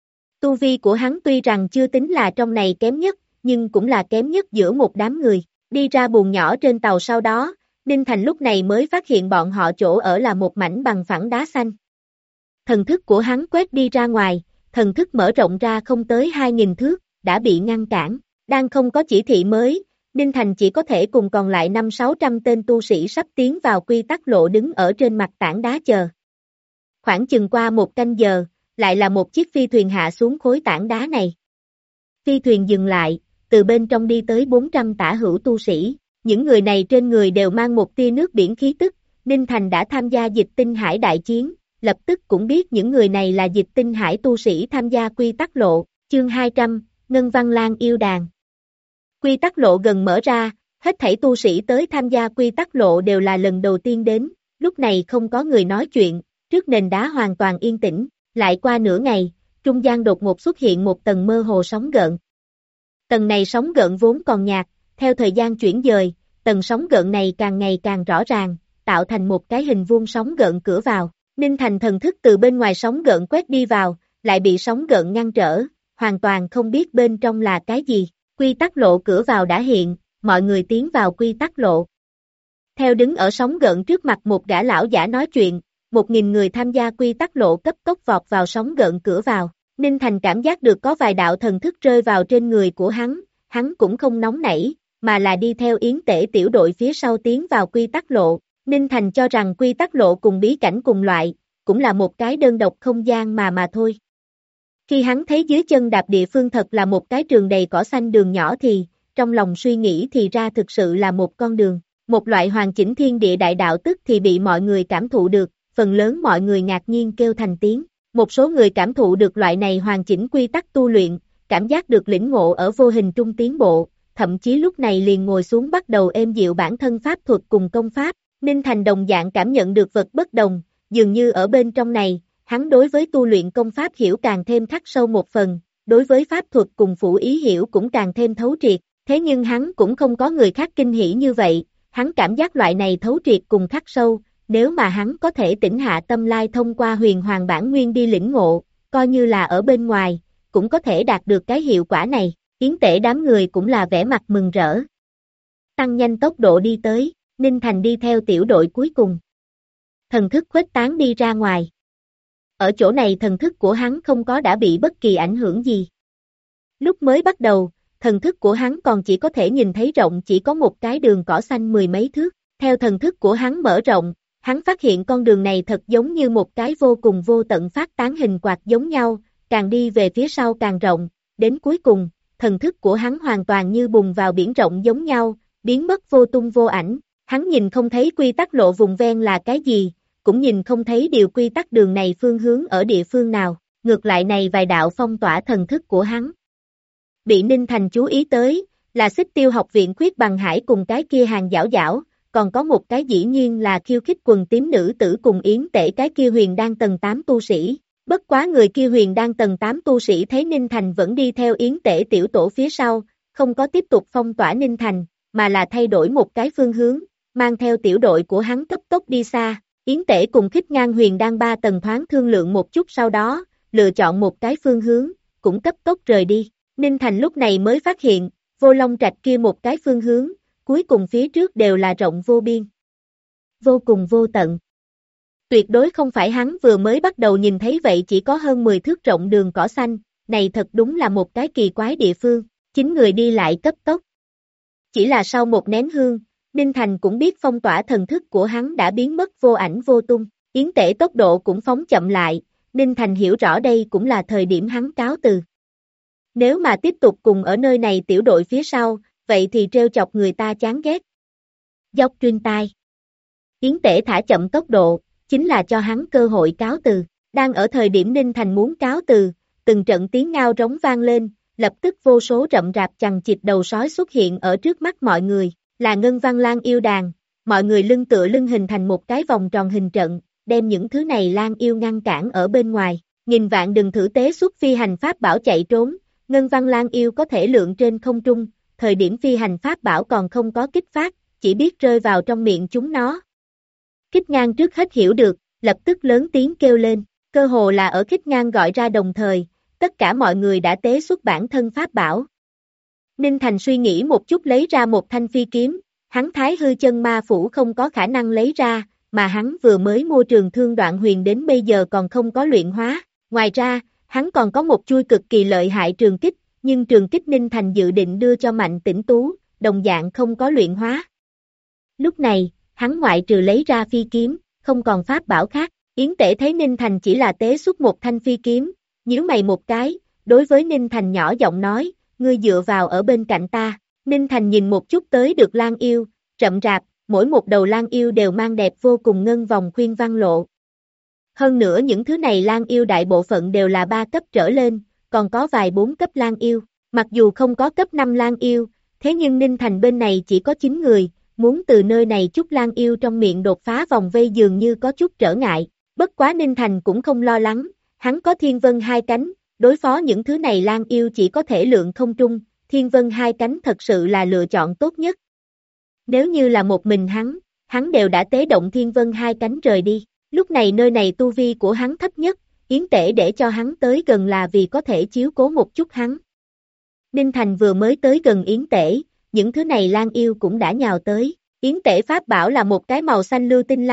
Tu vi của hắn tuy rằng chưa tính là trong này kém nhất, nhưng cũng là kém nhất giữa một đám người. Đi ra buồng nhỏ trên tàu sau đó, Ninh Thành lúc này mới phát hiện bọn họ chỗ ở là một mảnh bằng phẳng đá xanh. Thần thức của hắn quét đi ra ngoài, thần thức mở rộng ra không tới 2.000 thước, đã bị ngăn cản. Đang không có chỉ thị mới, Ninh Thành chỉ có thể cùng còn lại 500-600 tên tu sĩ sắp tiến vào quy tắc lộ đứng ở trên mặt tảng đá chờ. Khoảng chừng qua một canh giờ, lại là một chiếc phi thuyền hạ xuống khối tảng đá này. Phi thuyền dừng lại, từ bên trong đi tới 400 tả hữu tu sĩ, những người này trên người đều mang một tia nước biển khí tức. Ninh Thành đã tham gia dịch tinh hải đại chiến, lập tức cũng biết những người này là dịch tinh hải tu sĩ tham gia quy tắc lộ. Chương 200, Ngân Văn Lan yêu đàn. Quy tắc lộ gần mở ra, hết thảy tu sĩ tới tham gia quy tắc lộ đều là lần đầu tiên đến, lúc này không có người nói chuyện, trước nền đá hoàn toàn yên tĩnh. Lại qua nửa ngày, trung gian đột ngột xuất hiện một tầng mơ hồ sóng gợn. Tầng này sóng gợn vốn còn nhạt, theo thời gian chuyển dời, tầng sóng gợn này càng ngày càng rõ ràng, tạo thành một cái hình vuông sóng gợn cửa vào. Ninh Thành thần thức từ bên ngoài sóng gợn quét đi vào, lại bị sóng gợn ngăn trở, hoàn toàn không biết bên trong là cái gì. Quy tắc lộ cửa vào đã hiện, mọi người tiến vào quy tắc lộ. Theo đứng ở sóng gợn trước mặt một gã lão giả nói chuyện, 1.000 người tham gia quy tắc lộ cấp tốc vọt vào sóng gợn cửa vào. Ninh Thành cảm giác được có vài đạo thần thức rơi vào trên người của hắn cũng không nóng nảy, mà là đi theo Yến Tể tiểu đội phía sau tiến vào quy tắc lộ. Ninh Thành cho rằng quy tắc lộ cùng bí cảnh cùng loại, cũng là một cái đơn độc không gian mà thôi. Khi hắn thấy dưới chân đạp địa phương thật là một cái trường đầy cỏ xanh đường nhỏ thì, trong lòng suy nghĩ thì ra thực sự là một con đường, một loại hoàn chỉnh thiên địa đại đạo tức thì bị mọi người cảm thụ được, phần lớn mọi người ngạc nhiên kêu thành tiếng. Một số người cảm thụ được loại này hoàn chỉnh quy tắc tu luyện, cảm giác được lĩnh ngộ ở vô hình trung tiến bộ, thậm chí lúc này liền ngồi xuống bắt đầu êm dịu bản thân pháp thuật cùng công pháp. Ninh Thành đồng dạng cảm nhận được vật bất đồng, dường như ở bên trong này, hắn đối với tu luyện công pháp hiểu càng thêm khắc sâu một phần, đối với pháp thuật cùng phụ ý hiểu cũng càng thêm thấu triệt, thế nhưng hắn cũng không có người khác kinh hỉ như vậy, hắn cảm giác loại này thấu triệt cùng khắc sâu, nếu mà hắn có thể tĩnh hạ tâm lai thông qua huyền hoàng bản nguyên đi lĩnh ngộ, coi như là ở bên ngoài, cũng có thể đạt được cái hiệu quả này. Yến Tể đám người cũng là vẻ mặt mừng rỡ. Tăng nhanh tốc độ đi tới, Ninh Thành đi theo tiểu đội cuối cùng. Thần thức khuếch tán đi ra ngoài. Ở chỗ này thần thức của hắn không có đã bị bất kỳ ảnh hưởng gì. Lúc mới bắt đầu, thần thức của hắn còn chỉ có thể nhìn thấy rộng chỉ có một cái đường cỏ xanh mười mấy thước. Theo thần thức của hắn mở rộng, hắn phát hiện con đường này thật giống như một cái vô cùng vô tận phát tán hình quạt giống nhau, càng đi về phía sau càng rộng, đến cuối cùng, thần thức của hắn hoàn toàn như bùng vào biển rộng giống nhau, biến mất vô tung vô ảnh. Hắn nhìn không thấy quy tắc lộ vùng ven là cái gì, cũng nhìn không thấy điều quy tắc đường này phương hướng ở địa phương nào, ngược lại này vài đạo phong tỏa thần thức của hắn. Bị Ninh Thành chú ý tới, là Xích Tiêu học viện Khuyết Bằng Hải cùng cái kia hàng giảo giảo, còn có một cái dĩ nhiên là khiêu khích quần tím nữ tử cùng Yến Tể cái kia huyền đan tầng 8 tu sĩ. Bất quá người kia huyền đan tầng 8 tu sĩ thấy Ninh Thành vẫn đi theo Yến Tể tiểu tổ phía sau, không có tiếp tục phong tỏa Ninh Thành, mà là thay đổi một cái phương hướng, mang theo tiểu đội của hắn cấp tốc đi xa. Yến Tể cùng Khích Ngang huyền đan 3 tầng thoáng thương lượng một chút sau đó, lựa chọn một cái phương hướng, cũng cấp tốc rời đi. Ninh Thành lúc này mới phát hiện, Vô Long Trạch kia một cái phương hướng, cuối cùng phía trước đều là rộng vô biên, vô cùng vô tận. Tuyệt đối không phải hắn vừa mới bắt đầu nhìn thấy vậy chỉ có hơn 10 thước rộng đường cỏ xanh, này thật đúng là một cái kỳ quái địa phương, 9 người đi lại cấp tốc. Chỉ là sau một nén hương, Ninh Thành cũng biết phong tỏa thần thức của hắn đã biến mất vô ảnh vô tung, Yến Tể tốc độ cũng phóng chậm lại, Ninh Thành hiểu rõ đây cũng là thời điểm hắn cáo từ. Nếu mà tiếp tục cùng ở nơi này tiểu đội phía sau, vậy thì trêu chọc người ta chán ghét. Dốc truyền tai. Yến Tể thả chậm tốc độ, chính là cho hắn cơ hội cáo từ. Đang ở thời điểm Ninh Thành muốn cáo từ, từng trận tiếng ngao rống vang lên, lập tức vô số rậm rạp chằng chịt đầu sói xuất hiện ở trước mắt mọi người, là Ngân Văn Lang yêu đàn, mọi người lưng tựa lưng hình thành một cái vòng tròn hình trận, đem những thứ này lang yêu ngăn cản ở bên ngoài, nghìn vạn đừng thử tế xuất phi hành pháp bảo chạy trốn, Ngân Văn Lang yêu có thể lượn trên không trung, thời điểm phi hành pháp bảo còn không có kích phát, chỉ biết rơi vào trong miệng chúng nó. Kích Ngang trước hết hiểu được, lập tức lớn tiếng kêu lên, cơ hồ là ở Kích Ngang gọi ra đồng thời, tất cả mọi người đã tế xuất bản thân pháp bảo. Ninh Thành suy nghĩ một chút lấy ra một thanh phi kiếm, hắn Thái Hư Chân Ma Phủ không có khả năng lấy ra, mà hắn vừa mới mua Trường Thương Đoạn Huyền đến bây giờ còn không có luyện hóa, ngoài ra, hắn còn có một chuôi cực kỳ lợi hại trường kích, nhưng trường kích Ninh Thành dự định đưa cho Mạnh Tĩnh Tú, đồng dạng không có luyện hóa. Lúc này, hắn ngoại trừ lấy ra phi kiếm, không còn pháp bảo khác, Yến Tể thấy Ninh Thành chỉ là tế xuất một thanh phi kiếm, nhíu mày một cái, đối với Ninh Thành nhỏ giọng nói, ngươi dựa vào ở bên cạnh ta, Ninh Thành nhìn một chút tới được lang yêu, rậm rạp, mỗi một đầu lang yêu đều mang đẹp vô cùng ngân vòng khuyên văn lộ. Hơn nữa những thứ này lang yêu đại bộ phận đều là 3 cấp trở lên, còn có vài 4 cấp lang yêu, mặc dù không có cấp 5 lang yêu, thế nhưng Ninh Thành bên này chỉ có 9 người, muốn từ nơi này chút lang yêu trong miệng đột phá vòng vây dường như có chút trở ngại, bất quá Ninh Thành cũng không lo lắng, hắn có Thiên Vân 2 cánh, đối phó những thứ này lang yêu chỉ có thể lượn không trung, Thiên Vân 2 cánh thật sự là lựa chọn tốt nhất. Nếu như là một mình hắn đều đã tế động Thiên Vân 2 cánh rời đi, lúc này nơi này tu vi của hắn thấp nhất, Yến Tể để cho hắn tới gần là vì có thể chiếu cố một chút hắn. Ninh Thành vừa mới tới gần Yến Tể, những thứ này lang yêu cũng đã nhào tới, Yến Tể pháp bảo là một cái màu xanh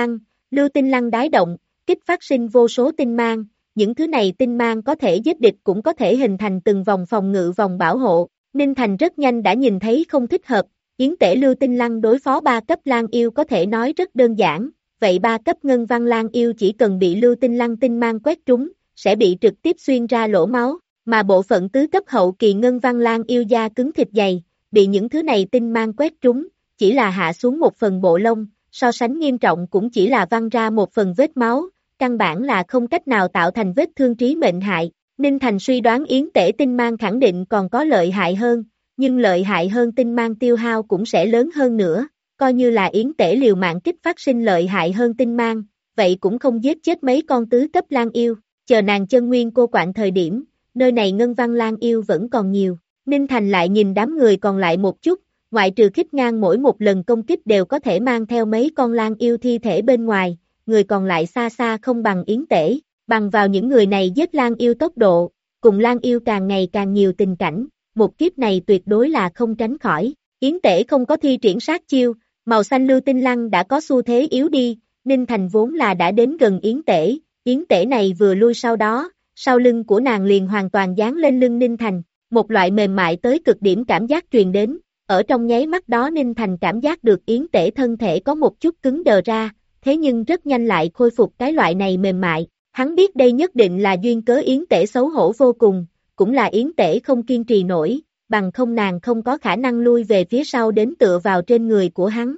lưu tinh lăng đái động, kích phát sinh vô số tinh mang, những thứ này tinh mang có thể giết địch cũng có thể hình thành từng vòng phòng ngự vòng bảo hộ, Ninh Thành rất nhanh đã nhìn thấy không thích hợp, Yến Tể lưu tinh lăng đối phó 3 cấp lang yêu có thể nói rất đơn giản, vậy 3 cấp Ngân Văn Lang yêu chỉ cần bị lưu tinh lăng tinh mang quét trúng, sẽ bị trực tiếp xuyên ra lỗ máu, mà bộ phận tứ cấp hậu kỳ Ngân Văn Lang yêu da cứng thịt dày, bị những thứ này tinh mang quét trúng, chỉ là hạ xuống một phần bộ lông, so sánh nghiêm trọng cũng chỉ là văng ra một phần vết máu, căn bản là không cách nào tạo thành vết thương trí mệnh hại. Ninh Thành suy đoán Yến Tể tinh mang khẳng định còn có lợi hại hơn, nhưng lợi hại hơn tinh mang tiêu hao cũng sẽ lớn hơn nữa, coi như là Yến Tể liều mạng kích phát sinh lợi hại hơn tinh mang, vậy cũng không giết chết mấy con tứ cấp lang yêu, chờ nàng chân nguyên cô quạnh thời điểm, nơi này Ngân Văn Lang yêu vẫn còn nhiều. Ninh Thành lại nhìn đám người còn lại một chút, ngoại trừ Kích Ngang mỗi một lần công kích đều có thể mang theo mấy con lang yêu thi thể bên ngoài, người còn lại xa xa không bằng Yến Tể, bằng vào những người này giết lang yêu tốc độ, cùng lang yêu càng ngày càng nhiều tình cảnh, một kiếp này tuyệt đối là không tránh khỏi. Yến Tể không có thi triển sát chiêu, màu xanh lưu tinh lăng đã có xu thế yếu đi, Ninh Thành vốn là đã đến gần Yến Tể này vừa lui sau đó, sau lưng của nàng liền hoàn toàn dán lên lưng Ninh Thành, một loại mềm mại tới cực điểm cảm giác truyền đến, ở trong nháy mắt đó Ninh Thành cảm giác được Yến Tể thân thể có một chút cứng đờ ra, thế nhưng rất nhanh lại khôi phục cái loại này mềm mại, hắn biết đây nhất định là duyên cớ Yến Tể xấu hổ vô cùng, cũng là Yến Tể không kiên trì nổi, bằng không nàng không có khả năng lui về phía sau đến tựa vào trên người của hắn,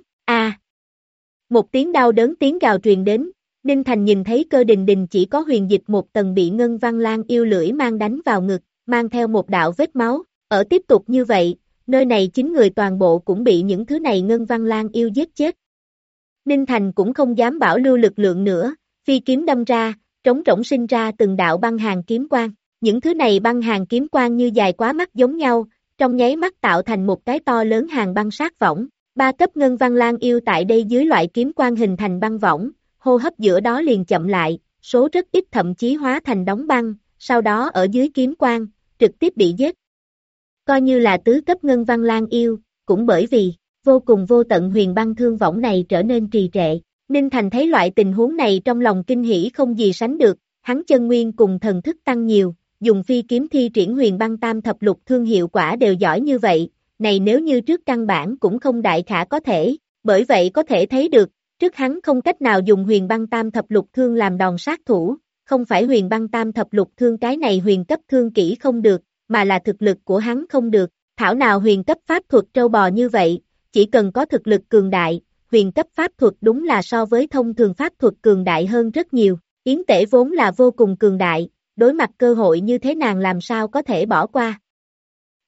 một tiếng đau đớn tiếng gào truyền đến, Ninh Thành nhìn thấy Cơ Đình Đình chỉ có huyền dịch một tầng bị Ngân Văn Lang yêu lưỡi mang đánh vào ngực, mang theo một đạo vết máu, ở tiếp tục như vậy, nơi này 9 người toàn bộ cũng bị những thứ này Ngân Văn Lang yêu giết chết. Ninh Thành cũng không dám bảo lưu lực lượng nữa, phi kiếm đâm ra, trống rỗng sinh ra từng đạo băng hàn kiếm quang, những thứ này băng hàn kiếm quang như dài quá mắt giống nhau, trong nháy mắt tạo thành một cái to lớn hàng băng sát võng, 3 cấp Ngân Văn Lang yêu tại đây dưới loại kiếm quang hình thành băng võng, hô hấp giữa đó liền chậm lại, số rất ít thậm chí hóa thành đóng băng, sau đó ở dưới kiếm quang, trực tiếp bị giết. Coi như là tứ cấp Ngân Văn Lang yêu, cũng bởi vì, vô cùng vô tận huyền băng thương võng này trở nên trì trệ. Ninh Thành thấy loại tình huống này trong lòng kinh hỉ không gì sánh được, hắn chân nguyên cùng thần thức tăng nhiều, dùng phi kiếm thi triển huyền băng tam thập lục thương hiệu quả đều giỏi như vậy, này nếu như trước căn bản cũng không đại khả có thể, bởi vậy có thể thấy được, trước hắn không cách nào dùng huyền băng tam thập lục thương làm đòn sát thủ, không phải huyền băng tam thập lục thương cái này huyền cấp thương kỹ không được, mà là thực lực của hắn không được, thảo nào huyền cấp pháp thuật trâu bò như vậy, chỉ cần có thực lực cường đại, huyền cấp pháp thuật đúng là so với thông thường pháp thuật cường đại hơn rất nhiều, Yến Tể vốn là vô cùng cường đại, đối mặt cơ hội như thế nàng làm sao có thể bỏ qua.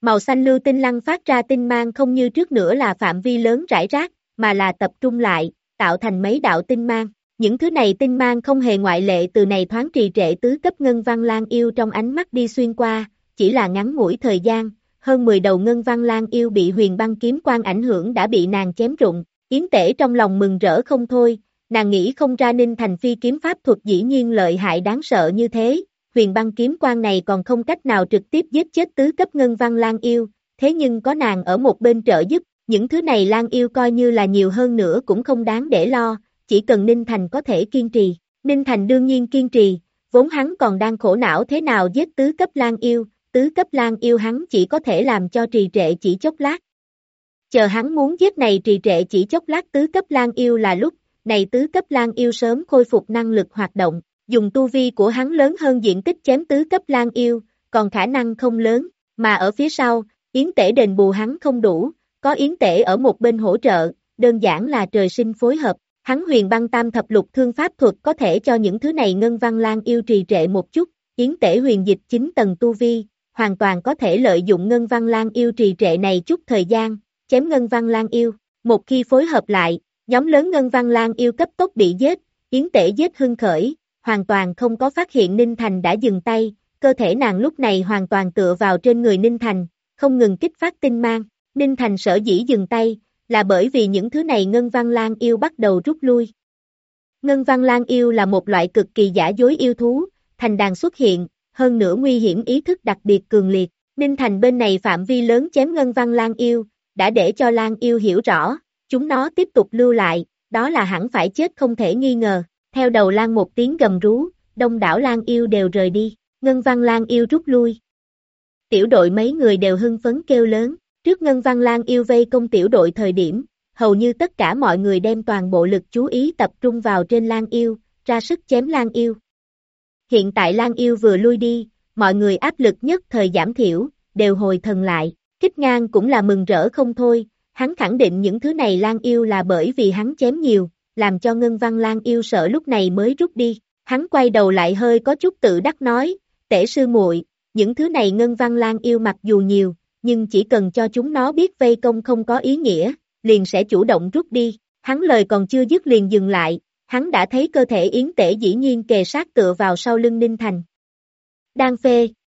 Màu xanh lưu tinh lăng phát ra tinh mang không như trước nữa là phạm vi lớn rải rác, mà là tập trung lại, tạo thành mấy đạo tinh mang. Những thứ này tinh mang không hề ngoại lệ từ này thoáng trì trệ tứ cấp ngân văn lan yêu trong ánh mắt đi xuyên qua, chỉ là ngắn ngủi thời gian, hơn 10 đầu ngân văn lan yêu bị huyền băng kiếm quang ảnh hưởng đã bị nàng chém rụng. Yến Tể trong lòng mừng rỡ không thôi, nàng nghĩ không ra Ninh Thành phi kiếm pháp thuật dĩ nhiên lợi hại đáng sợ như thế, huyền băng kiếm quang này còn không cách nào trực tiếp giết chết tứ cấp ngân văn lan yêu, thế nhưng có nàng ở một bên trợ giúp, những thứ này lan yêu coi như là nhiều hơn nữa cũng không đáng để lo, chỉ cần Ninh Thành có thể kiên trì. Ninh Thành đương nhiên kiên trì, vốn hắn còn đang khổ não thế nào giết tứ cấp lan yêu, tứ cấp lan yêu hắn chỉ có thể làm cho trì trệ chỉ chốc lát. Chờ hắn muốn giết này trì trệ chỉ chốc lát tứ cấp lan yêu là lúc, này tứ cấp lan yêu sớm khôi phục năng lực hoạt động, dùng tu vi của hắn lớn hơn diện tích chém tứ cấp lan yêu, còn khả năng không lớn, mà ở phía sau, Yến Tể đền bù hắn không đủ, có Yến Tể ở một bên hỗ trợ, đơn giản là trời sinh phối hợp, hắn huyền băng tam thập lục thương pháp thuật có thể cho những thứ này ngân văn lan yêu trì trệ một chút, Yến Tể huyền dịch 9 tầng tu vi, hoàn toàn có thể lợi dụng ngân văn lan yêu trì trệ này chút thời gian, chém ngân văn lan yêu, một khi phối hợp lại, nhóm lớn ngân văn lan yêu cấp tốc bị giết, Yến Tể giết hưng khởi, hoàn toàn không có phát hiện Ninh Thành đã dừng tay, cơ thể nàng lúc này hoàn toàn tựa vào trên người Ninh Thành, không ngừng kích phát tinh mang, Ninh Thành sở dĩ dừng tay, là bởi vì những thứ này ngân văn lan yêu bắt đầu rút lui. Ngân văn lan yêu là một loại cực kỳ giả dối yêu thú, thành đàn xuất hiện, hơn nữa nguy hiểm ý thức đặc biệt cường liệt, Ninh Thành bên này phạm vi lớn chém ngân văn lan yêu, đã để cho lan yêu hiểu rõ, chúng nó tiếp tục lưu lại, đó là hẳn phải chết không thể nghi ngờ, theo đầu lan một tiếng gầm rú, đông đảo lan yêu đều rời đi, ngân văn lan yêu rút lui. Tiểu đội mấy người đều hưng phấn kêu lớn, trước ngân văn lan yêu vây công tiểu đội thời điểm, hầu như tất cả mọi người đem toàn bộ lực chú ý tập trung vào trên lan yêu, ra sức chém lan yêu. Hiện tại lan yêu vừa lui đi, mọi người áp lực nhất thời giảm thiểu, đều hồi thần lại, Kích Ngang cũng là mừng rỡ không thôi, hắn khẳng định những thứ này lan yêu là bởi vì hắn chém nhiều, làm cho ngân văn lan yêu sợ lúc này mới rút đi, hắn quay đầu lại hơi có chút tự đắc nói, Tể sư muội, những thứ này ngân văn lan yêu mặc dù nhiều, nhưng chỉ cần cho chúng nó biết vây công không có ý nghĩa, liền sẽ chủ động rút đi, hắn lời còn chưa dứt liền dừng lại, hắn đã thấy cơ thể Yến Tể dĩ nhiên kề sát tựa vào sau lưng Ninh Thành. Đan phê,